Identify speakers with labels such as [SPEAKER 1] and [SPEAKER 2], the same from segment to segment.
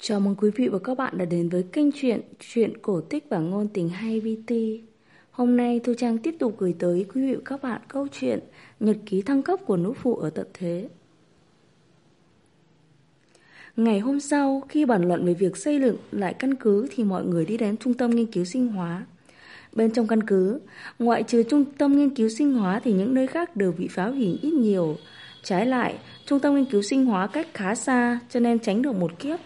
[SPEAKER 1] Chào mừng quý vị và các bạn đã đến với kênh truyện cổ tích và ngôn tình hay BT. Hôm nay Thu Trang tiếp tục gửi tới quý vị và các bạn câu chuyện Nhật ký thăng cấp của nữ phụ ở tận thế. Ngày hôm sau, khi bàn luận về việc xây dựng lại căn cứ thì mọi người đi đến trung tâm nghiên cứu sinh hóa. Bên trong căn cứ, ngoại trừ trung tâm nghiên cứu sinh hóa thì những nơi khác đều bị phá hủy ít nhiều. Trái lại, trung tâm nghiên cứu sinh hóa cách khá xa cho nên tránh được một kiếp.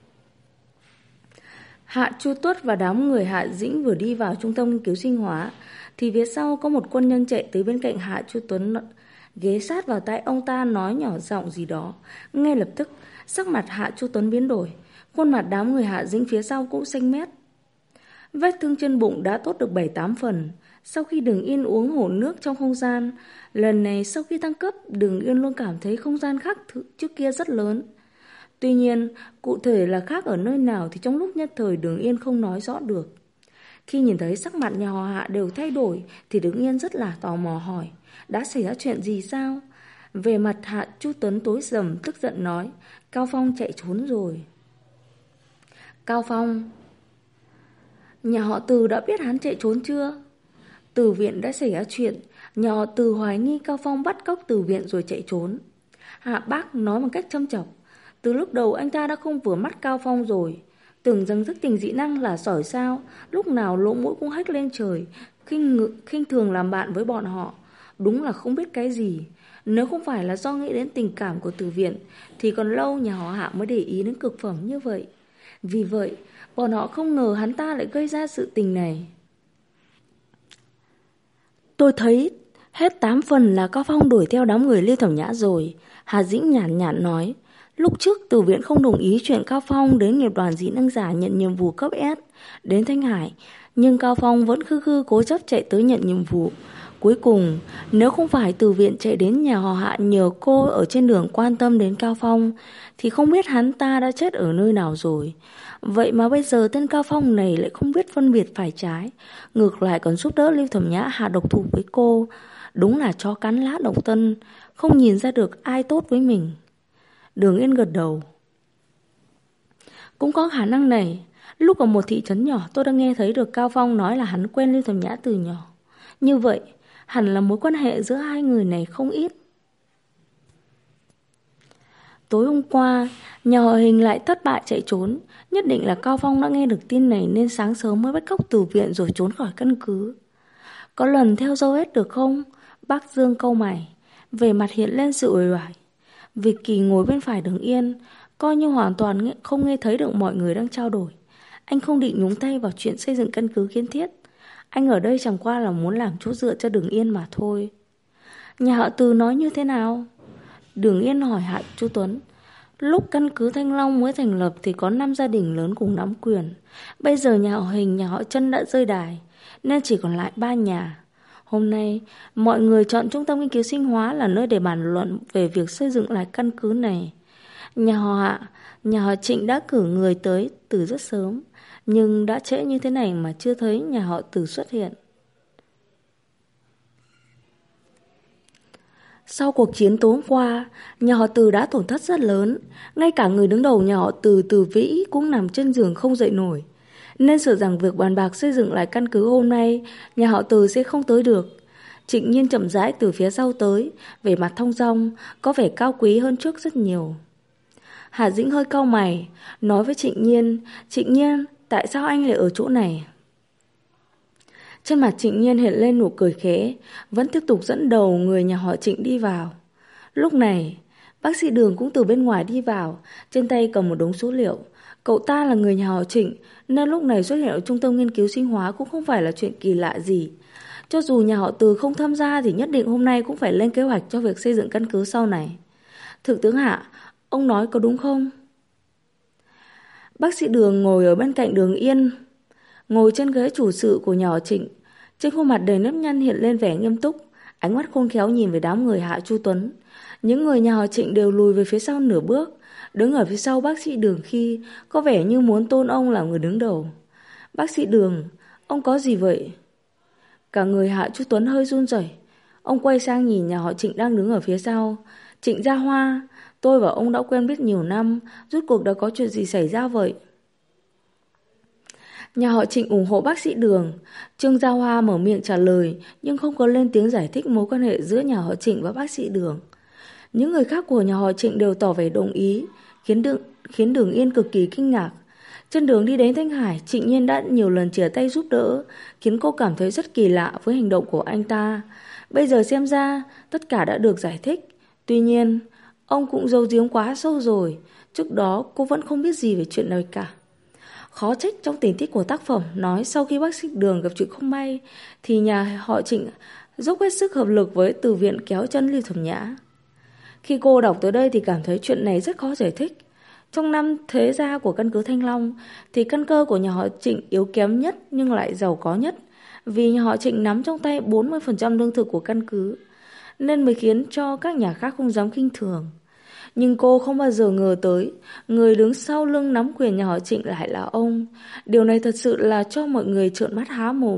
[SPEAKER 1] Hạ Chu Tuất và đám người Hạ Dĩnh vừa đi vào trung tâm nghiên cứu sinh hóa thì phía sau có một quân nhân chạy tới bên cạnh Hạ Chu Tuấn, ghé sát vào tai ông ta nói nhỏ giọng gì đó. Ngay lập tức, sắc mặt Hạ Chu Tuấn biến đổi, khuôn mặt đám người Hạ Dĩnh phía sau cũng xanh mét. Vết thương trên bụng đã tốt được 7-8 phần. Sau khi Đường Yên uống hồ nước trong không gian, lần này sau khi tăng cấp, Đường Yên luôn cảm thấy không gian khác trước kia rất lớn. Tuy nhiên, cụ thể là khác ở nơi nào thì trong lúc nhất thời Đường Yên không nói rõ được. Khi nhìn thấy sắc mặt nhà họ Hạ đều thay đổi thì Đường Yên rất là tò mò hỏi, đã xảy ra chuyện gì sao? Về mặt Hạ Chu Tuấn tối sầm tức giận nói, Cao Phong chạy trốn rồi. Cao Phong? Nhà họ Từ đã biết hắn chạy trốn chưa? Từ viện đã xảy ra chuyện, nhà họ Từ hoài nghi Cao Phong bắt cóc Từ viện rồi chạy trốn. Hạ Bác nói một cách châm chọc, từ lúc đầu anh ta đã không vừa mắt Cao Phong rồi. Tưởng rằng thức tỉnh dị năng là giỏi sao, lúc nào lỗ mũi cũng hách lên trời, khinh thường làm bạn với bọn họ. Đúng là không biết cái gì. Nếu không phải là do nghĩ đến tình cảm của Từ viện thì còn lâu nhà họ Hạ mới để ý đến cực phẩm như vậy. Vì vậy, bọn họ không ngờ hắn ta lại gây ra sự tình này. Tôi thấy hết 8 phần là Cao Phong đuổi theo đám người Lưu Thẩm Nhã rồi. Hà Dĩnh nhàn nhạt nói. Lúc trước Từ viện không đồng ý chuyện Cao Phong đến nghiệp đoàn dị năng giả nhận nhiệm vụ cấp S đến Thanh Hải, nhưng Cao Phong vẫn khư khư cố chấp chạy tới nhận nhiệm vụ. Cuối cùng, nếu không phải Từ viện chạy đến nhà họ Hạ nhờ cô ở trên đường quan tâm đến Cao Phong, thì không biết hắn ta đã chết ở nơi nào rồi. Vậy mà bây giờ tên Cao Phong này lại không biết phân biệt phải trái, ngược lại còn giúp đỡ Lưu Thẩm Nhã hạ độc thủ với cô. Đúng là chó cắn lá độc tân, không nhìn ra được ai tốt với mình. Đường Yên gật đầu. Cũng có khả năng này. Lúc ở một thị trấn nhỏ tôi đã nghe thấy được Cao Phong nói là hắn quen Lưu Thẩm Nhã từ nhỏ. Như vậy, hẳn là mối quan hệ giữa hai người này không ít. Tối hôm qua, nhà họ Hình lại thất bại chạy trốn. Nhất định là Cao Phong đã nghe được tin này nên sáng sớm mới bắt cóc Từ viện rồi trốn khỏi căn cứ. Có lần theo dấu vết được không? Bác Dương cau mày, về mặt hiện lên sự uể oải. Việt Kỳ ngồi bên phải Đường Yên, coi như hoàn toàn không nghe thấy được mọi người đang trao đổi. Anh không định nhúng tay vào chuyện xây dựng căn cứ kiến thiết. Anh ở đây chẳng qua là muốn làm chỗ dựa cho Đường Yên mà thôi. Nhà họ Từ nói như thế nào? Đường Yên hỏi Hạ Chu Tuấn. Lúc căn cứ Thanh Long mới thành lập thì có 5 gia đình lớn cùng nắm quyền. Bây giờ nhà họ Hình, nhà họ Trân đã rơi đài, nên chỉ còn lại 3 nhà. Hôm nay, mọi người chọn trung tâm nghiên cứu sinh hóa là nơi để bàn luận về việc xây dựng lại căn cứ này. Nhà họ Hạ, nhà họ Trịnh đã cử người tới từ rất sớm, nhưng đã trễ như thế này mà chưa thấy nhà họ Từ xuất hiện. Sau cuộc chiến tối hôm qua, nhà họ Từ đã tổn thất rất lớn, ngay cả người đứng đầu nhà họ Từ, Từ Vĩ cũng nằm trên giường không dậy nổi. Nên sợ rằng việc bàn bạc xây dựng lại căn cứ hôm nay, nhà họ Từ sẽ không tới được. Trịnh Nhiên chậm rãi từ phía sau tới, vẻ mặt thong dong, có vẻ cao quý hơn trước rất nhiều. Hà Dĩnh hơi cau mày, nói với Trịnh Nhiên, tại sao anh lại ở chỗ này? Trên mặt Trịnh Nhiên hiện lên nụ cười khẽ, vẫn tiếp tục dẫn đầu người nhà họ Trịnh đi vào. Lúc này, bác sĩ Đường cũng từ bên ngoài đi vào, trên tay cầm một đống số liệu. Cậu ta là người nhà họ Trịnh, nên lúc này xuất hiện ở trung tâm nghiên cứu sinh hóa cũng không phải là chuyện kỳ lạ gì. Cho dù nhà họ Từ không tham gia thì nhất định hôm nay cũng phải lên kế hoạch cho việc xây dựng căn cứ sau này. Thượng tướng Hạ, ông nói có đúng không? Bác sĩ Đường ngồi ở bên cạnh Đường Yên, ngồi trên ghế chủ sự của nhà họ Trịnh. Trên khuôn mặt đầy nếp nhăn hiện lên vẻ nghiêm túc, ánh mắt khôn khéo nhìn về đám người Hạ Chu Tuấn. Những người nhà họ Trịnh đều lùi về phía sau nửa bước, đứng ở phía sau bác sĩ Đường khi có vẻ như muốn tôn ông làm người đứng đầu. Bác sĩ Đường, ông có gì vậy? Cả người Hạ Chu Tuấn hơi run rẩy. Ông quay sang nhìn nhà họ Trịnh đang đứng ở phía sau. Trịnh Gia Hoa, Tôi và ông đã quen biết nhiều năm, rốt cuộc đã có chuyện gì xảy ra vậy? Nhà họ Trịnh ủng hộ bác sĩ Đường. Trương Gia Hoa mở miệng trả lời, nhưng không có lên tiếng giải thích mối quan hệ giữa nhà họ Trịnh và bác sĩ Đường. Những người khác của nhà họ Trịnh đều tỏ vẻ đồng ý, khiến Đường Yên cực kỳ kinh ngạc. Trên đường đi đến Thanh Hải, Trịnh Nhiên đã nhiều lần chìa tay giúp đỡ, khiến cô cảm thấy rất kỳ lạ với hành động của anh ta. Bây giờ xem ra, tất cả đã được giải thích. Tuy nhiên, ông cũng giấu giếm quá sâu rồi. Trước đó cô vẫn không biết gì về chuyện này cả. Khó trách trong tình tiết của tác phẩm nói sau khi bác sĩ Đường gặp chuyện không may thì nhà họ Trịnh dốc hết sức hợp lực với từ viện kéo chân Lưu Thẩm Nhã. Khi cô đọc tới đây thì cảm thấy chuyện này rất khó giải thích. Trong năm thế gia của căn cứ Thanh Long thì căn cơ của nhà họ Trịnh yếu kém nhất nhưng lại giàu có nhất, vì nhà họ Trịnh nắm trong tay 40% lương thực của căn cứ nên mới khiến cho các nhà khác không dám khinh thường. Nhưng cô không bao giờ ngờ tới người đứng sau lưng nắm quyền nhà họ Trịnh lại là ông. Điều này thật sự là cho mọi người trợn mắt há mồm.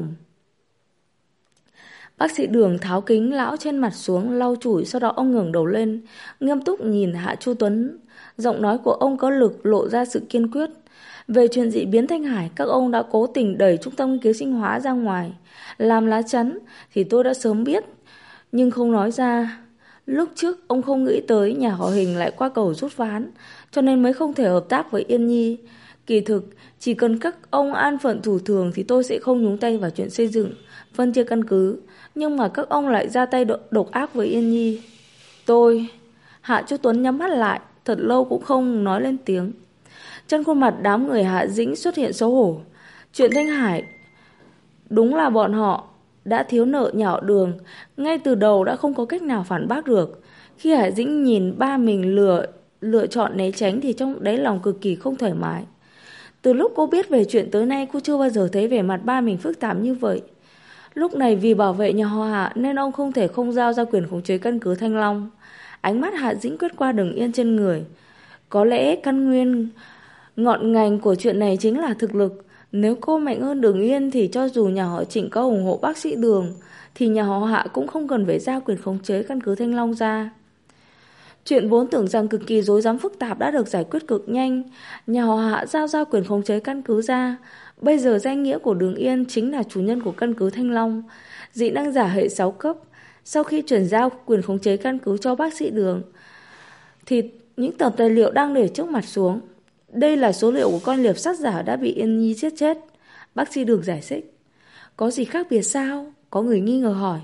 [SPEAKER 1] Bác sĩ Đường tháo kính lão trên mặt xuống lau chùi, sau đó ông ngẩng đầu lên, nghiêm túc nhìn Hạ Chu Tuấn. Giọng nói của ông có lực, lộ ra sự kiên quyết. Về chuyện dị biến Thanh Hải, các ông đã cố tình đẩy trung tâm nghiên cứu sinh hóa ra ngoài, làm lá chắn thì tôi đã sớm biết, nhưng không nói ra. Lúc trước ông không nghĩ tới nhà họ Hình lại qua cầu rút ván, cho nên mới không thể hợp tác với Yên Nhi. Kỳ thực, chỉ cần các ông an phận thủ thường thì tôi sẽ không nhúng tay vào chuyện xây dựng, phân chia căn cứ. Nhưng mà các ông lại ra tay độc ác với Yên Nhi. Hạ Chu Tuấn nhắm mắt lại, thật lâu cũng không nói lên tiếng. Trên khuôn mặt đám người Hạ Dĩnh xuất hiện xấu hổ. Chuyện Thanh Hải, đúng là bọn họ đã thiếu nợ nhà họ Đường, ngay từ đầu đã không có cách nào phản bác được. Khi Hạ Dĩnh nhìn ba mình lựa chọn né tránh thì trong đáy lòng cực kỳ không thoải mái. Từ lúc cô biết về chuyện tới nay, cô chưa bao giờ thấy vẻ mặt ba mình phức tạp như vậy. Lúc này vì bảo vệ nhà họ Hạ nên ông không thể không giao ra quyền khống chế căn cứ Thanh Long. Ánh mắt Hạ Dĩnh quét qua Đường Yên trên người. Có lẽ căn nguyên ngọn ngành của chuyện này chính là thực lực. Nếu cô mạnh hơn Đường Yên thì cho dù nhà họ Trịnh có ủng hộ bác sĩ Đường thì nhà họ Hạ cũng không cần phải giao quyền khống chế căn cứ Thanh Long ra. Chuyện vốn tưởng rằng cực kỳ rối rắm phức tạp đã được giải quyết cực nhanh. Nhà họ Hạ giao ra quyền khống chế căn cứ ra. Bây giờ danh nghĩa của Đường Yên chính là chủ nhân của căn cứ Thanh Long, dị năng giả hệ 6 cấp. Sau khi chuyển giao quyền khống chế căn cứ cho bác sĩ Đường thì những tập tài liệu đang để trước mặt xuống. Đây là số liệu của con liệp sát giả đã bị Yên Nhi giết chết. Bác sĩ Đường giải thích. Có gì khác biệt sao? Có người nghi ngờ hỏi.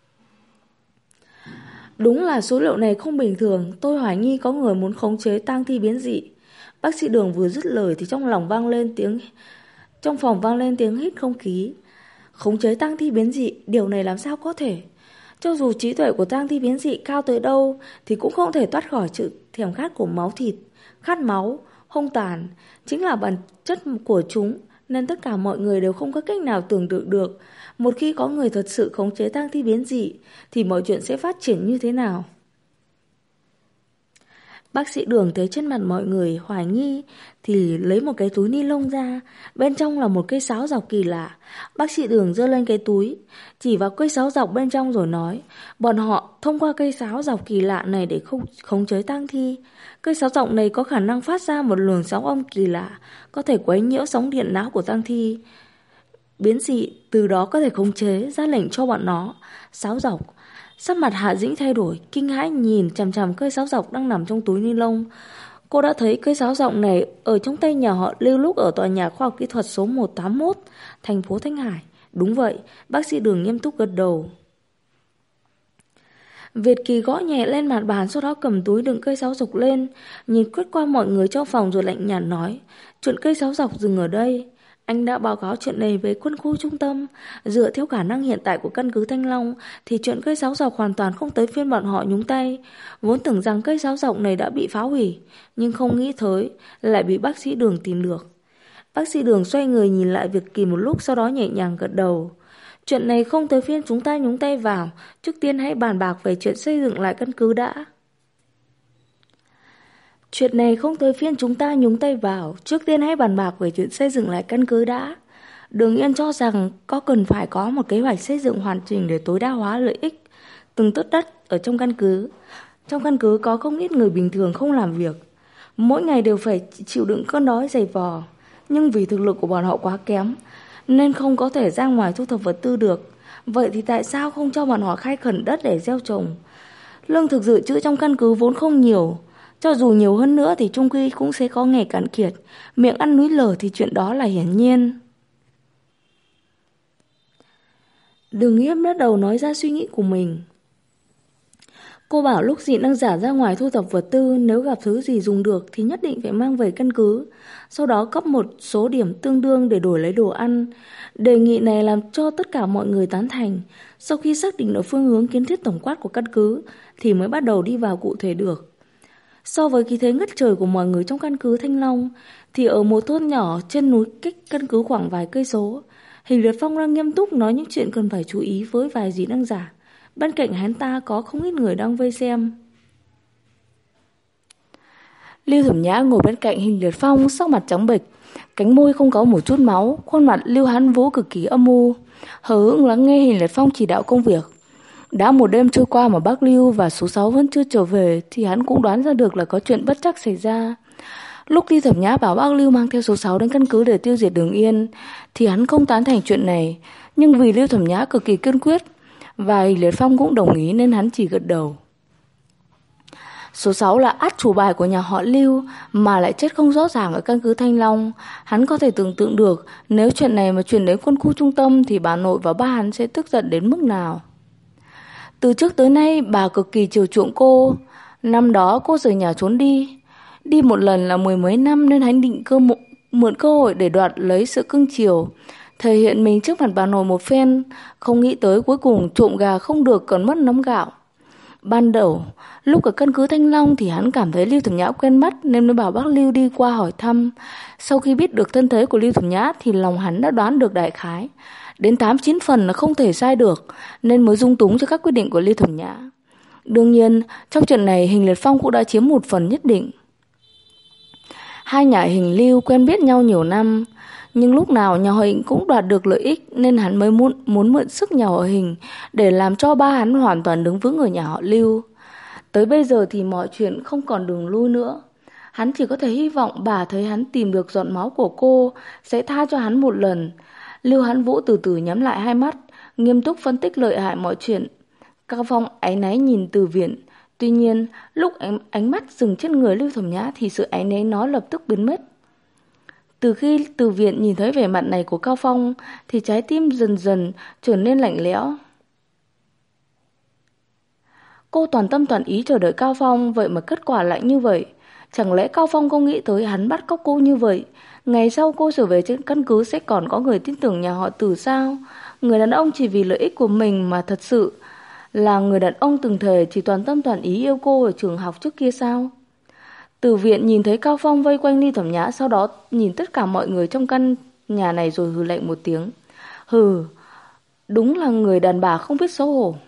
[SPEAKER 1] Đúng là số liệu này không bình thường. Tôi hoài nghi có người muốn khống chế tang thi biến dị. Bác sĩ Đường vừa dứt lời thì trong phòng vang lên tiếng hít không khí. Khống chế tang thi biến dị, điều này làm sao có thể? Cho dù trí tuệ của tang thi biến dị cao tới đâu thì cũng không thể thoát khỏi sự thèm khát của máu thịt. Khát máu, hung tàn chính là bản chất của chúng, nên tất cả mọi người đều không có cách nào tưởng tượng được một khi có người thật sự khống chế tang thi biến dị thì mọi chuyện sẽ phát triển như thế nào. Bác sĩ Đường thấy trên mặt mọi người hoài nghi thì lấy một cái túi ni lông ra, bên trong là một cây sáo dọc kỳ lạ. Bác sĩ Đường giơ lên cái túi, chỉ vào cây sáo dọc bên trong rồi nói, bọn họ thông qua cây sáo dọc kỳ lạ này để khống chế tang thi. Cây sáo dọc này có khả năng phát ra một luồng sóng âm kỳ lạ, có thể quấy nhiễu sóng điện não của tang thi biến dị, từ đó có thể khống chế, ra lệnh cho bọn nó. Sáo dọc. Sắc mặt Hạ Dĩnh thay đổi, kinh hãi nhìn chằm chằm cây sáo dọc đang nằm trong túi ni lông. Cô đã thấy cây sáo dọc này ở trong tay nhà họ Lưu lúc ở tòa nhà khoa học kỹ thuật số 181, thành phố Thanh Hải. Đúng vậy, bác sĩ Đường nghiêm túc gật đầu. Việt Kỳ gõ nhẹ lên mặt bàn, sau đó cầm túi đựng cây sáo dọc lên, nhìn quét qua mọi người trong phòng rồi lạnh nhạt nói, chuyện cây sáo dọc dừng ở đây. Anh đã báo cáo chuyện này với quân khu trung tâm. Dựa theo khả năng hiện tại của căn cứ Thanh Long thì chuyện cây sáo dọc hoàn toàn không tới phiên bọn họ nhúng tay. Vốn tưởng rằng cây sáo dọc này đã bị phá hủy, nhưng không nghĩ tới lại bị bác sĩ Đường tìm được. Bác sĩ Đường xoay người nhìn lại Việt Kỳ một lúc, sau đó nhẹ nhàng gật đầu. Chuyện này không tới phiên chúng ta nhúng tay vào. Trước tiên hãy bàn bạc về chuyện xây dựng lại căn cứ đã. Chuyện này không tới phiên chúng ta nhúng tay vào. Trước tiên hãy bàn bạc về chuyện xây dựng lại căn cứ đã. Đường Yên cho rằng có cần phải có một kế hoạch xây dựng hoàn chỉnh để tối đa hóa lợi ích từng tấc đất ở trong căn cứ. Trong căn cứ có không ít người bình thường không làm việc, mỗi ngày đều phải chịu đựng cơn đói dày vò. Nhưng vì thực lực của bọn họ quá kém nên không có thể ra ngoài thu thập vật tư được. Vậy thì tại sao không cho bọn họ khai khẩn đất để gieo trồng? Lương thực dự trữ trong căn cứ vốn không nhiều, cho dù nhiều hơn nữa thì chung quy cũng sẽ có ngày cạn kiệt. Miệng ăn núi lở thì chuyện đó là hiển nhiên. Đường Yếp bắt đầu nói ra suy nghĩ của mình. Cô bảo lúc Dị Năng Giả ra ngoài thu thập vật tư, nếu gặp thứ gì dùng được thì nhất định phải mang về căn cứ, sau đó cấp một số điểm tương đương để đổi lấy đồ ăn. Đề nghị này làm cho tất cả mọi người tán thành. Sau khi xác định được phương hướng kiến thiết tổng quát của căn cứ thì mới bắt đầu đi vào cụ thể được. So với khí thế ngất trời của mọi người trong căn cứ Thanh Long thì ở một thôn nhỏ trên núi cách căn cứ khoảng vài cây số, Hình Liệt Phong đang nghiêm túc nói những chuyện cần phải chú ý với vài Dị Năng Giả. Bên cạnh hắn ta có không ít người đang vây xem. Lưu Thẩm Nhã ngồi bên cạnh Hình Liệt Phong, sắc mặt trắng bệch, cánh môi không có một chút máu, khuôn mặt Lưu Hán Vũ cực kỳ âm u, hờ hững lắng nghe Hình Liệt Phong chỉ đạo công việc. Đã một đêm trôi qua mà bác Lưu và số 6 vẫn chưa trở về thì hắn cũng đoán ra được là có chuyện bất trắc xảy ra. Lúc Lưu Thẩm Nhã bảo bác Lưu mang theo số 6 đến căn cứ để tiêu diệt Đường Yên thì hắn không tán thành chuyện này, nhưng vì Lưu Thẩm Nhã cực kỳ kiên quyết và Hình Liệt Phong cũng đồng ý nên hắn chỉ gật đầu. Số 6 là át chủ bài của nhà họ Lưu mà lại chết không rõ ràng ở căn cứ Thanh Long. Hắn có thể tưởng tượng được nếu chuyện này mà truyền đến quân khu trung tâm thì bà nội và ba hắn sẽ tức giận đến mức nào. Từ trước tới nay bà cực kỳ chiều chuộng cô. Năm đó cô rời nhà trốn đi. Đi một lần là mười mấy năm nên hắn định mượn cơ hội để đoạt lấy sự cưng chiều, thể hiện mình trước mặt bà nội một phen. Không nghĩ tới cuối cùng trộm gà không được còn mất nắm gạo. Ban đầu lúc ở căn cứ Thanh Long thì hắn cảm thấy Lưu Thẩm Nhã quen mắt nên mới bảo bác Lưu đi qua hỏi thăm. Sau khi biết được thân thế của Lưu Thẩm Nhã thì lòng hắn đã đoán được đại khái, đến 8-9 phần là không thể sai được, nên mới dung túng cho các quyết định của Lưu Thẩm Nhã. Đương nhiên trong chuyện này Hình Liệt Phong cũng đã chiếm một phần nhất định. Hai nhà Hình Lưu quen biết nhau nhiều năm, nhưng lúc nào nhà họ Hình cũng đoạt được lợi ích nên hắn mới muốn mượn sức nhà họ Hình để làm cho ba hắn hoàn toàn đứng vững ở nhà họ Lưu. Tới bây giờ thì mọi chuyện không còn đường lui nữa. Hắn chỉ có thể hy vọng bà thấy hắn tìm được giọt máu của cô sẽ tha cho hắn một lần. Lưu Hán Vũ từ từ nhắm lại hai mắt, nghiêm túc phân tích lợi hại mọi chuyện. Cao Phong áy náy nhìn Từ Viện. Tuy nhiên lúc ánh mắt dừng trên người Lưu Thẩm Nhã thì sự áy náy nó lập tức biến mất. Từ khi Từ Viện nhìn thấy vẻ mặt này của Cao Phong thì trái tim dần dần trở nên lạnh lẽo. Cô toàn tâm toàn ý chờ đợi Cao Phong, vậy mà kết quả lại như vậy. Chẳng lẽ Cao Phong không nghĩ tới hắn bắt cóc cô như vậy? Ngày sau cô trở về trên căn cứ sẽ còn có người tin tưởng nhà họ Từ sao? Người đàn ông chỉ vì lợi ích của mình mà thật sự là người đàn ông từng thề chỉ toàn tâm toàn ý yêu cô ở trường học trước kia sao? Từ Viện nhìn thấy Cao Phong vây quanh Ly Thẩm Nhã, sau đó nhìn tất cả mọi người trong căn nhà này rồi hừ lạnh một tiếng. Hừ, đúng là người đàn bà không biết xấu hổ.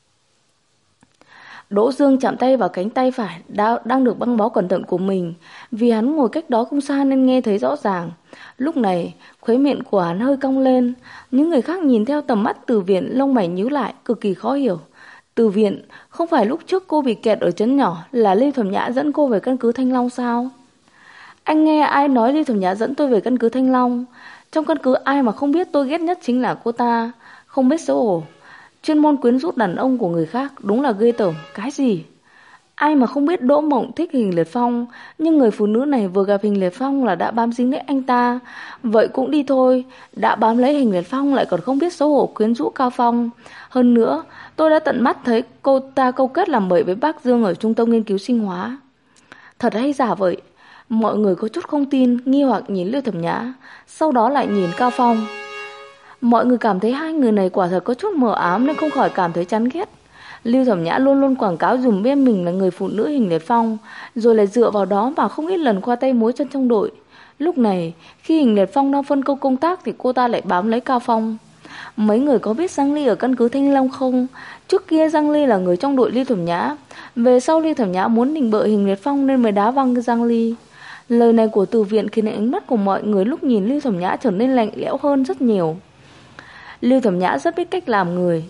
[SPEAKER 1] Đỗ Dương chạm tay vào cánh tay phải đang được băng bó cẩn thận của mình. Vì hắn ngồi cách đó không xa nên nghe thấy rõ ràng. Lúc này khóe miệng của hắn hơi cong lên. Những người khác nhìn theo tầm mắt Từ Viện, lông mày nhíu lại, cực kỳ khó hiểu. Từ Viện, không phải lúc trước cô bị kẹt ở trấn nhỏ là Lưu Thẩm Nhã dẫn cô về căn cứ Thanh Long sao? Anh nghe ai nói Lưu Thẩm Nhã dẫn tôi về căn cứ Thanh Long? Trong căn cứ ai mà không biết tôi ghét nhất chính là cô ta. Không biết xấu hổ, chuyên môn quyến rũ đàn ông của người khác, đúng là ghê tởm. Cái gì? Ai mà không biết Đỗ Mộng thích Hình Liệt Phong, nhưng người phụ nữ này vừa gặp Hình Liệt Phong là đã bám dính lấy anh ta. Vậy cũng đi thôi, đã bám lấy Hình Liệt Phong lại còn không biết xấu hổ quyến rũ Cao Phong. Hơn nữa, tôi đã tận mắt thấy cô ta câu kết làm bậy với bác Dương ở trung tâm nghiên cứu sinh hóa. Thật hay giả vậy? Mọi người có chút không tin, nghi hoặc nhìn Lưu Thẩm Nhã, sau đó lại nhìn Cao Phong. Mọi người cảm thấy hai người này quả thật có chút mờ ám nên không khỏi cảm thấy chán ghét. Lưu Thẩm Nhã luôn luôn quảng cáo dùm bên mình là người phụ nữ Hình Liệt Phong, rồi lại dựa vào đó mà không ít lần khoa tay múa chân trong đội. Lúc này, khi Hình Liệt Phong đang phân công công tác thì cô ta lại bám lấy Cao Phong. Mấy người có biết Giang Ly ở căn cứ Thanh Long không? Trước kia Giang Ly là người trong đội Lưu Thẩm Nhã. Về sau Lưu Thẩm Nhã muốn nịnh bợ Hình Liệt Phong nên mới đá văng Giang Ly. Lời này của Từ Viện khiến ánh mắt của mọi người lúc nhìn Lưu Thẩm Nhã trở nên lạnh lẽo hơn rất nhiều. Lưu Thẩm Nhã rất biết cách làm người.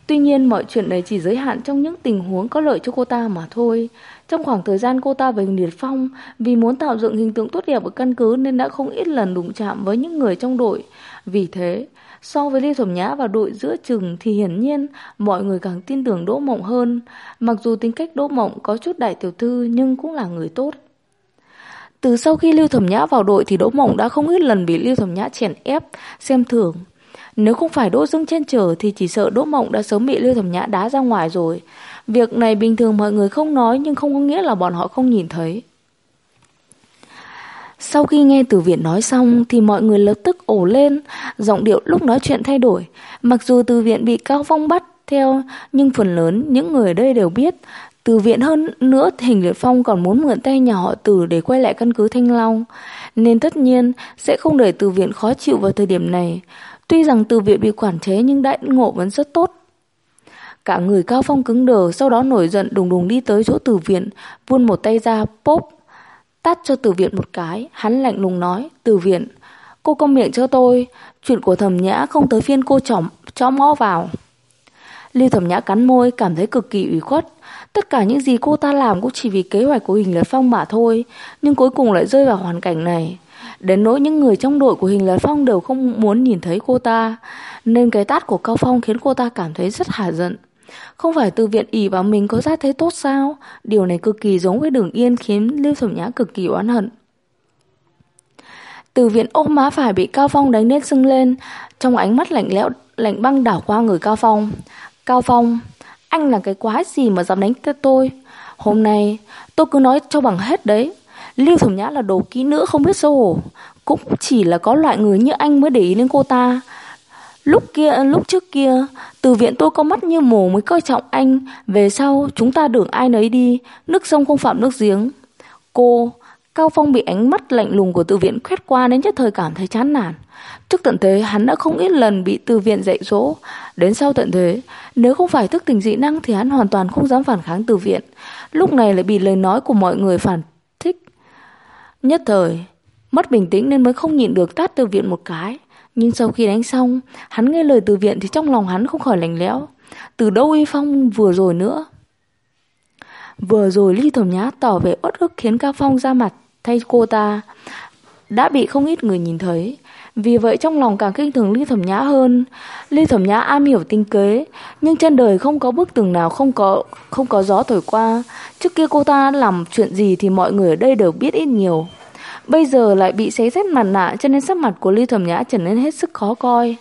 [SPEAKER 1] Tuy nhiên mọi chuyện này chỉ giới hạn trong những tình huống có lợi cho cô ta mà thôi. Trong khoảng thời gian cô ta và Huỳnh Liệt Phong vì muốn tạo dựng hình tượng tốt đẹp ở căn cứ nên đã không ít lần đụng chạm với những người trong đội. Vì thế, so với Lưu Thẩm Nhã và đội giữa chừng thì hiển nhiên mọi người càng tin tưởng Đỗ Mộng hơn. Mặc dù tính cách Đỗ Mộng có chút đại tiểu thư nhưng cũng là người tốt. Từ sau khi Lưu Thẩm Nhã vào đội thì Đỗ Mộng đã không ít lần bị Lưu Thẩm Nhã chèn ép, xem thường. Nếu không phải Đỗ Dưng chen chở thì chỉ sợ Đỗ Mộng đã sớm bị Lưu Thẩm Nhã đá ra ngoài rồi. Việc này bình thường mọi người không nói nhưng không có nghĩa là bọn họ không nhìn thấy. Sau khi nghe Từ Viễn nói xong thì mọi người lập tức ồ lên, giọng điệu lúc nói chuyện thay đổi. Mặc dù Từ Viễn bị Cao Phong bắt theo nhưng phần lớn những người ở đây đều biết. Từ Viễn hơn nữa Huỳnh Liệt Phong còn muốn mượn tay nhà họ Từ để quay lại căn cứ Thanh Long, nên tất nhiên sẽ không để Từ Viễn khó chịu vào thời điểm này. Tuy rằng Từ Viễn bị quản chế nhưng đãi ngộ vẫn rất tốt. Cả người Cao Phong cứng đờ, sau đó nổi giận đùng đùng đi tới chỗ Từ Viễn, vươn một tay ra, pốp, tát cho Từ Viễn một cái. Hắn lạnh lùng nói: Từ Viễn, cô câm miệng cho tôi, chuyện của Thẩm Nhã không tới phiên cô chõ mõ vào. Lưu Thẩm Nhã cắn môi, cảm thấy cực kỳ ủy khuất. Tất cả những gì cô ta làm cũng chỉ vì kế hoạch của Huỳnh Liệt Phong mà thôi, nhưng cuối cùng lại rơi vào hoàn cảnh này. Đến nỗi những người trong đội của Huỳnh Liệt Phong đều không muốn nhìn thấy cô ta, nên cái tát của Cao Phong khiến cô ta cảm thấy rất hả giận. Không phải Từ Viễn ỷ vào mình có gia thế tốt sao? Điều này cực kỳ giống với Đường Yên, khiến Lưu Thẩm Nhã cực kỳ oán hận. Từ Viễn ôm má phải bị Cao Phong đánh đến sưng lên, trong ánh mắt lạnh lẽo lạnh băng đảo qua người Cao Phong. Cao Phong, anh là cái quái gì mà dám đánh tôi? Hôm nay tôi cứ nói cho bằng hết đấy. Lưu Thẩm Nhã là đồ kỹ nữ không biết xấu hổ, cũng chỉ là có loại người như anh mới để ý đến cô ta. Lúc trước kia, Từ Viễn tôi có mắt như mù mới coi trọng anh. Về sau chúng ta đường ai nấy đi, nước sông không phạm nước giếng. Cao Phong bị ánh mắt lạnh lùng của Từ Viễn quét qua đến nhất thời cảm thấy chán nản. Trước tận thế hắn đã không ít lần bị Từ Viễn dạy dỗ. Đến sau tận thế, nếu không phải thức tỉnh dị năng thì hắn hoàn toàn không dám phản kháng Từ Viễn. Lúc này lại bị lời nói của mọi người phản thích. Nhất thời mất bình tĩnh nên mới không nhịn được tát Từ Viễn một cái. Nhưng sau khi đánh xong, hắn nghe lời Từ Viễn thì trong lòng hắn không khỏi lạnh lẽo. Từ đâu uy phong vừa rồi nữa. Vừa rồi Ly Thẩm Nhã tỏ vẻ uất ức khiến Cao Phong ra mặt thay cô ta đã bị không ít người nhìn thấy. Vì vậy trong lòng càng khinh thường Ly Thẩm Nhã hơn. Ly Thẩm Nhã am hiểu tinh kế, nhưng trên đời không có bức tường nào không có gió thổi qua. Trước kia cô ta làm chuyện gì thì mọi người ở đây đều biết ít nhiều. Bây giờ lại bị xé rách mặt nạ, cho nên sắc mặt của Ly Thẩm Nhã trở nên hết sức khó coi.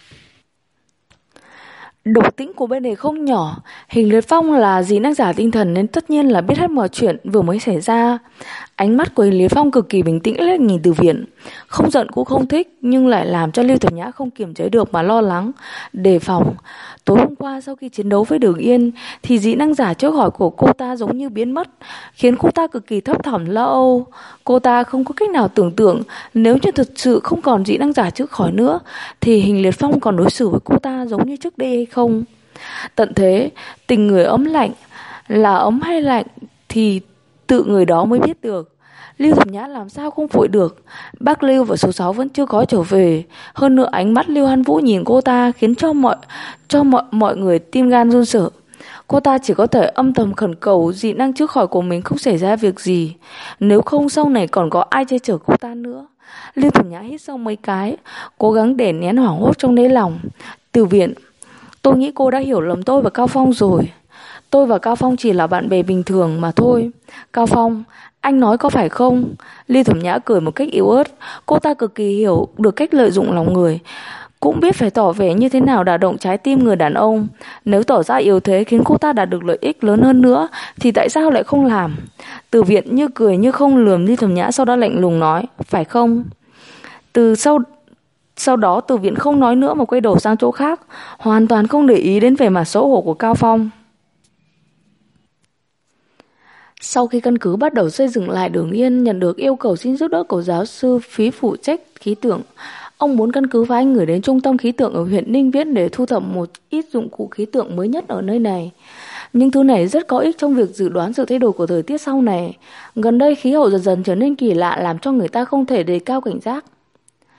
[SPEAKER 1] Độc tính của bên này không nhỏ. Huỳnh Liệt Phong là dị năng giả tinh thần nên tất nhiên là biết hết mọi chuyện vừa mới xảy ra. Ánh mắt của Huỳnh Liệt Phong cực kỳ bình tĩnh liếc nhìn Từ Viễn, không giận cũng không thích, nhưng lại làm cho Lưu Thẩm Nhã không kiềm chế được mà lo lắng, đề phòng. Tối hôm qua sau khi chiến đấu với Đường Yên thì dị năng giả trước hỏi của cô ta giống như biến mất, khiến cô ta cực kỳ thấp thỏm lo âu. Cô ta không có cách nào tưởng tượng nếu như thật sự không còn dị năng giả trước khỏi nữa thì Huỳnh Liệt Phong còn đối xử với cô ta giống như trước đây hay không. Tận thế, tình người ấm lạnh là ấm hay lạnh thì tự người đó mới biết được. Lưu Thẩm Nhã làm sao không vội được. Bác Lưu và số 6 vẫn chưa có trở về. Hơn nữa ánh mắt Lưu Hân Vũ nhìn cô ta khiến cho mọi người tim gan run sợ. Cô ta chỉ có thể âm thầm khẩn cầu dị năng trước khỏi của mình không xảy ra việc gì, nếu không sau này còn có ai che chở cô ta nữa. Lưu Thẩm Nhã hít sâu mấy cái, cố gắng để nén hoảng hốt trong đáy lòng. Từ Viễn, tôi nghĩ cô đã hiểu lầm tôi và Cao Phong rồi. Tôi và Cao Phong chỉ là bạn bè bình thường mà thôi. Cao Phong, anh nói có phải không? Ly Thẩm Nhã cười một cách yếu ớt. Cô ta cực kỳ hiểu được cách lợi dụng lòng người, cũng biết phải tỏ vẻ như thế nào đả động trái tim người đàn ông. Nếu tỏ ra yếu thế khiến cô ta đạt được lợi ích lớn hơn nữa thì tại sao lại không làm? Từ Viễn như cười như không lườm Ly Thẩm Nhã, sau đó lạnh lùng nói, phải không? Sau đó Từ Viễn không nói nữa mà quay đầu sang chỗ khác, hoàn toàn không để ý đến vẻ mặt xấu hổ của Cao Phong. Sau khi căn cứ bắt đầu xây dựng lại, Đường Yên nhận được yêu cầu xin giúp đỡ của giáo sư phí phụ trách khí tượng. Ông muốn căn cứ phái người đến trung tâm khí tượng ở huyện Ninh Viễn để thu thập một ít dụng cụ khí tượng mới nhất ở nơi này. Nhưng thứ này rất có ích trong việc dự đoán sự thay đổi của thời tiết sau này. Gần đây khí hậu dần dần trở nên kỳ lạ, làm cho người ta không thể đề cao cảnh giác.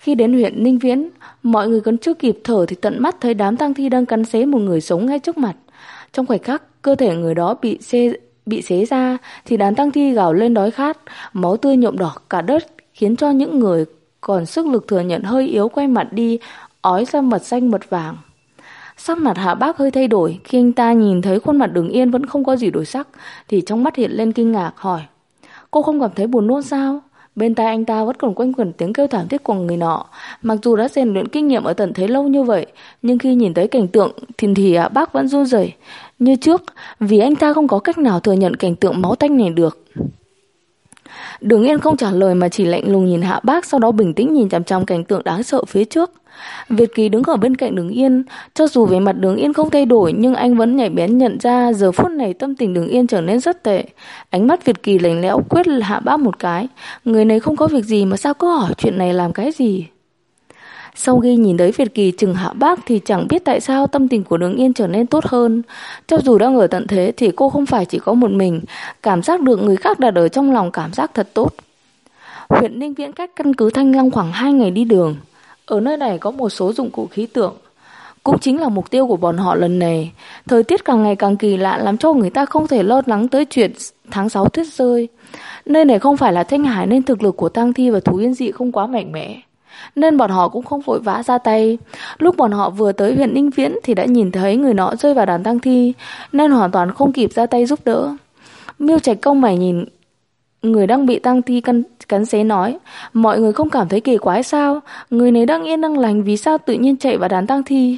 [SPEAKER 1] Khi đến huyện Ninh Viễn, mọi người còn chưa kịp thở thì tận mắt thấy đám tang thi đang cắn xé một người sống ngay trước mặt. Trong khoảnh khắc cơ thể người đó bị xé ra thì đám tang thi gào lên đói khát, máu tươi nhuộm đỏ cả đất, khiến cho những người còn sức lực thừa nhận hơi yếu quay mặt đi, ói ra mật xanh mật vàng. Sắc mặt Hạ Bác hơi thay đổi, khi anh ta nhìn thấy khuôn mặt Đường Yên vẫn không có gì đổi sắc thì trong mắt hiện lên kinh ngạc, hỏi: "Cô không cảm thấy buồn nôn sao?" Bên tai anh ta vẫn còn quanh quẩn tiếng kêu thảm thiết của người nọ. Mặc dù đã rèn luyện kinh nghiệm ở tận thế lâu như vậy, nhưng khi nhìn thấy cảnh tượng thì Hạ Bác vẫn run rẩy như trước, vì anh ta không có cách nào thừa nhận cảnh tượng máu tanh này được. Đường Yên không trả lời mà chỉ lạnh lùng nhìn Hạ Bác, sau đó bình tĩnh nhìn chằm chằm cảnh tượng đáng sợ phía trước. Việt Kỳ đứng ở bên cạnh Đường Yên, cho dù về mặt Đường Yên không thay đổi nhưng anh vẫn nhạy bén nhận ra giờ phút này tâm tình Đường Yên trở nên rất tệ. Ánh mắt Việt Kỳ lạnh lẽo quét Hạ Bác một cái, người này không có việc gì mà sao cứ hỏi chuyện này làm cái gì. Sau khi nhìn thấy Việt Kỳ chừng Hạ Bác thì chẳng biết tại sao tâm tình của Đường Yên trở nên tốt hơn. Cho dù đang ở tận thế thì cô không phải chỉ có một mình, cảm giác được người khác đặt ở trong lòng cảm giác thật tốt. Huyện Ninh Viễn cách căn cứ Thanh Long khoảng 2 ngày đi đường. Ở nơi này có một số dụng cụ khí tượng, cũng chính là mục tiêu của bọn họ lần này. Thời tiết càng ngày càng kỳ lạ làm cho người ta không thể lo lắng tới chuyện tháng 6 tuyết rơi. Nơi này không phải là Thanh Hải nên thực lực của tang thi và thú yên dị không quá mạnh mẽ, nên bọn họ cũng không vội vã ra tay. Lúc bọn họ vừa tới huyện Ninh Viễn thì đã nhìn thấy người nọ rơi vào đàn tang thi, nên hoàn toàn không kịp ra tay giúp đỡ. Miêu Trạch cau mày nhìn người đang bị tang thi cắn xé, nói: "Mọi người không cảm thấy kỳ quái sao? Người này đang yên đang lành, vì sao tự nhiên chạy vào đàn tang thi?"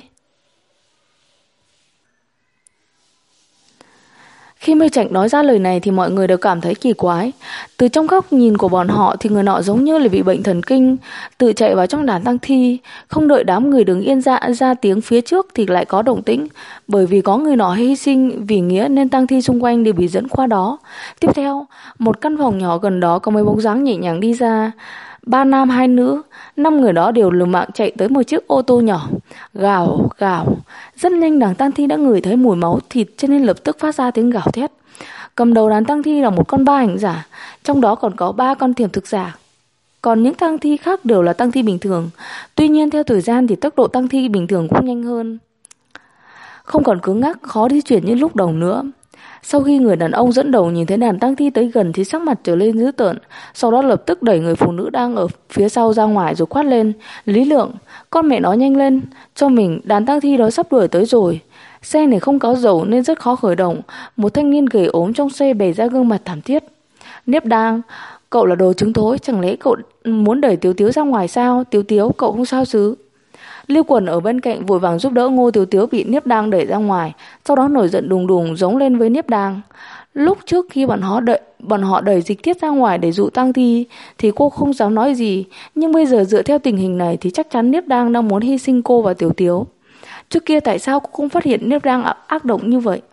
[SPEAKER 1] Khi Miêu Trạch nói ra lời này thì mọi người đều cảm thấy kỳ quái. Từ trong góc nhìn của bọn họ thì người nọ giống như là bị bệnh thần kinh, tự chạy vào trong đàn tang thi. Không đợi đám người đứng yên ra tiếng phía trước thì lại có động tĩnh, bởi vì có người nọ hy sinh vì nghĩa nên tang thi xung quanh đều bị dẫn qua đó. Tiếp theo, một căn phòng nhỏ gần đó có mấy bóng dáng nhẹ nhàng đi ra. 3 nam 2 nữ, 5 người đó đều liều mạng chạy tới một chiếc ô tô nhỏ. Gào, gào. Rất nhanh đàn tang thi đã ngửi thấy mùi máu thịt cho nên lập tức phát ra tiếng gào thét. Cầm đầu đàn tang thi là một con ba ảnh giả, trong đó còn có 3 con thiểm thực giả. Còn những tang thi khác đều là tang thi bình thường. Tuy nhiên theo thời gian thì tốc độ tang thi bình thường cũng nhanh hơn, không còn cứng ngắc, khó di chuyển như lúc đầu nữa. Sau khi người đàn ông dẫn đầu nhìn thấy đàn tang thi tới gần thì sắc mặt trở lên dữ tợn, sau đó lập tức đẩy người phụ nữ đang ở phía sau ra ngoài rồi quát lên: "Lý Lượng, con mẹ nó nhanh lên cho mình, đàn tang thi đó sắp đuổi tới rồi." Xe này không có dầu nên rất khó khởi động. Một thanh niên gầy ốm trong xe bày ra gương mặt thảm thiết: "Niếp Đang, cậu là đồ trứng thối, chẳng lẽ cậu muốn đẩy Tiếu Tiếu ra ngoài sao? Tiếu Tiếu, cậu không sao chứ?" Lưu Quần ở bên cạnh vội vàng giúp đỡ Ngô Tiếu Tiếu bị Niếp Đang đẩy ra ngoài, sau đó nổi giận đùng đùng giống lên với Niếp Đang. Lúc trước khi bọn họ đẩy Dịch Tiết ra ngoài để dụ tang thi thì cô không dám nói gì, nhưng bây giờ dựa theo tình hình này thì chắc chắn Niếp Đang đang muốn hy sinh cô và Tiếu Tiếu. Trước kia tại sao cô không phát hiện Niếp Đang ác độc như vậy?